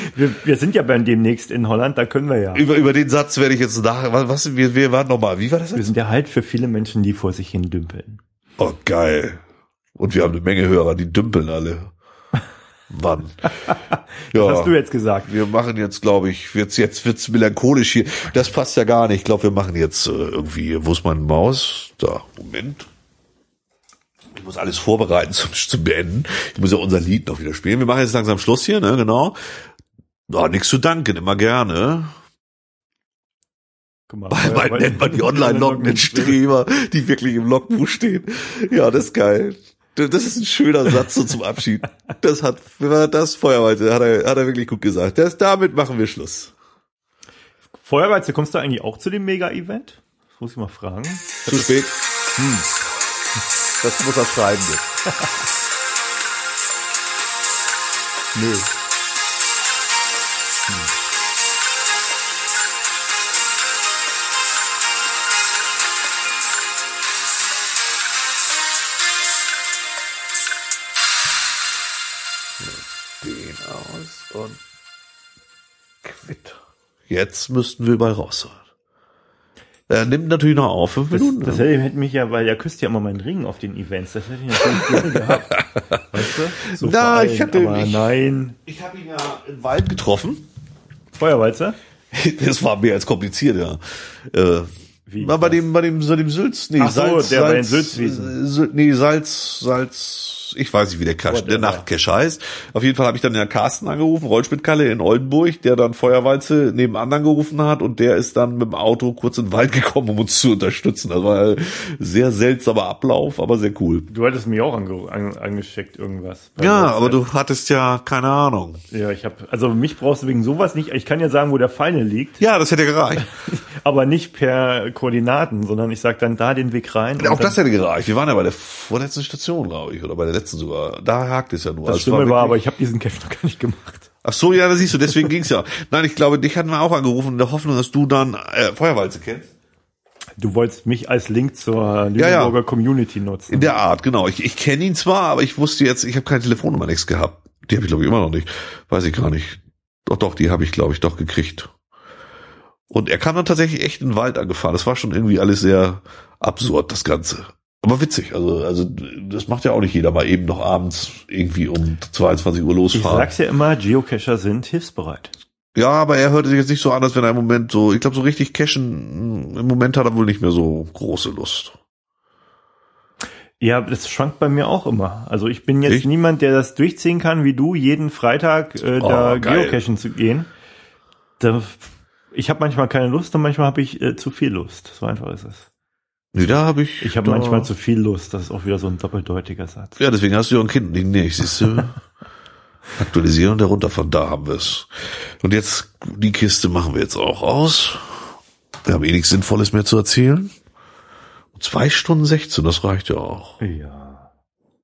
wir, wir sind ja beim demnächst in Holland, da können wir ja. Über, über den Satz werde ich jetzt nach, was, was wir, wir waren nochmal, wie war das jetzt? Wir sind ja halt für viele Menschen, die vor sich hin dümpeln. Oh, geil. Und wir haben eine Menge Hörer, die dümpeln alle. Mann. Ja, was hast du jetzt gesagt? Wir machen jetzt, glaube ich, jetzt, jetzt wird's melancholisch hier. Das passt ja gar nicht. Ich glaube, wir machen jetzt äh, irgendwie, wo ist meine Maus? Da, Moment. Ich muss alles vorbereiten zum, zum Beenden. Ich muss ja unser Lied noch wieder spielen. Wir machen jetzt langsam Schluss hier, ne, genau. Oh, nichts zu danken, immer gerne. Guck mal, bald bald nennt man die Online-Login-Streamer, die wirklich im Logbuch stehen. Ja, das ist geil. Das ist ein schöner Satz so zum Abschied. Das hat, das Feuerwalze hat er, hat er wirklich gut gesagt. Das, damit machen wir Schluss. Feuerwalze, kommst du eigentlich auch zu dem Mega-Event? Das muss ich mal fragen. Zu spät. Hm. Das muss er schreiben jetzt. Nö. Hm. Den aus und quitt. Jetzt müssten wir mal raus. Er nimmt natürlich noch auf, fünf das, Minuten. Das hätte mich ja, weil er küsst ja immer meinen Ring auf den Events. Das hätte ich natürlich gerne gehabt. Weißt du? So Na, allen, ich hatte, aber ich, nein. Ich habe ihn ja im Wald getroffen. Feuerwalze? Das war mehr als kompliziert, ja. Äh, Wie? War bei dem, bei dem, bei dem Sülz, nee, Ach so, Salz, der Salz, bei den Sülzwiesen. Sül, nee, Salz, Salz, ich weiß nicht, wie der Cache, der Nachtcache heißt. Auf jeden Fall habe ich dann ja Carsten angerufen, Rollspitkalle in Oldenburg, der dann Feuerwalze nebenan angerufen hat und der ist dann mit dem Auto kurz in den Wald gekommen, um uns zu unterstützen. Das war ein sehr seltsamer Ablauf, aber sehr cool. Du hattest mich auch ange, an, angeschickt, irgendwas. Ja, aber du hattest ja keine Ahnung. Ja, ich habe, also mich brauchst du wegen sowas nicht. Ich kann ja sagen, wo der Feine liegt. Ja, das hätte gereicht. Aber nicht per Koordinaten, sondern ich sag dann da den Weg rein. Auch das hätte gereicht. Wir waren ja bei der vorletzten Station, glaube ich, oder bei der letzten sogar. Da hakt es ja nur. Das also Schlimme war, war, aber ich habe diesen Cache noch gar nicht gemacht. Ach so, ja, da siehst du, deswegen ging's ja. Nein, ich glaube, dich hatten wir auch angerufen in der Hoffnung, dass du dann äh, Feuerwalze kennst. Du wolltest mich als Link zur Lüneburger ja, ja. Community nutzen. In der Art, genau. Ich, ich kenne ihn zwar, aber ich wusste jetzt, ich habe keine Telefonnummer nichts gehabt. Die habe ich, glaube ich, immer noch nicht. Weiß ich gar nicht. Doch, doch, die habe ich, glaube ich, doch gekriegt. Und er kam dann tatsächlich echt in den Wald angefahren. Das war schon irgendwie alles sehr absurd, das Ganze. Aber witzig, also, also, das macht ja auch nicht jeder mal eben noch abends irgendwie um zweiundzwanzig Uhr losfahren. Ich sag's ja immer, Geocacher sind hilfsbereit. Ja, aber er hörte sich jetzt nicht so an, als wenn er im Moment so, ich glaube, so richtig cashen, im Moment hat er wohl nicht mehr so große Lust. Ja, das schwankt bei mir auch immer. Also ich bin jetzt ich? niemand, der das durchziehen kann, wie du, jeden Freitag äh, oh, da geil. Geocachen zu gehen. Da, ich habe manchmal keine Lust und manchmal habe ich äh, zu viel Lust. So einfach ist es. Nee, da habe ich. Ich habe manchmal zu viel Lust. Das ist auch wieder so ein doppeldeutiger Satz. Ja, deswegen hast du ja ein Kind nicht, siehst du? Aktualisieren und herunter, von da haben wir es. Und jetzt, die Kiste machen wir jetzt auch aus. Wir haben eh nichts Sinnvolles mehr zu erzählen. Zwei Stunden sechzehn, das reicht ja auch. Ja.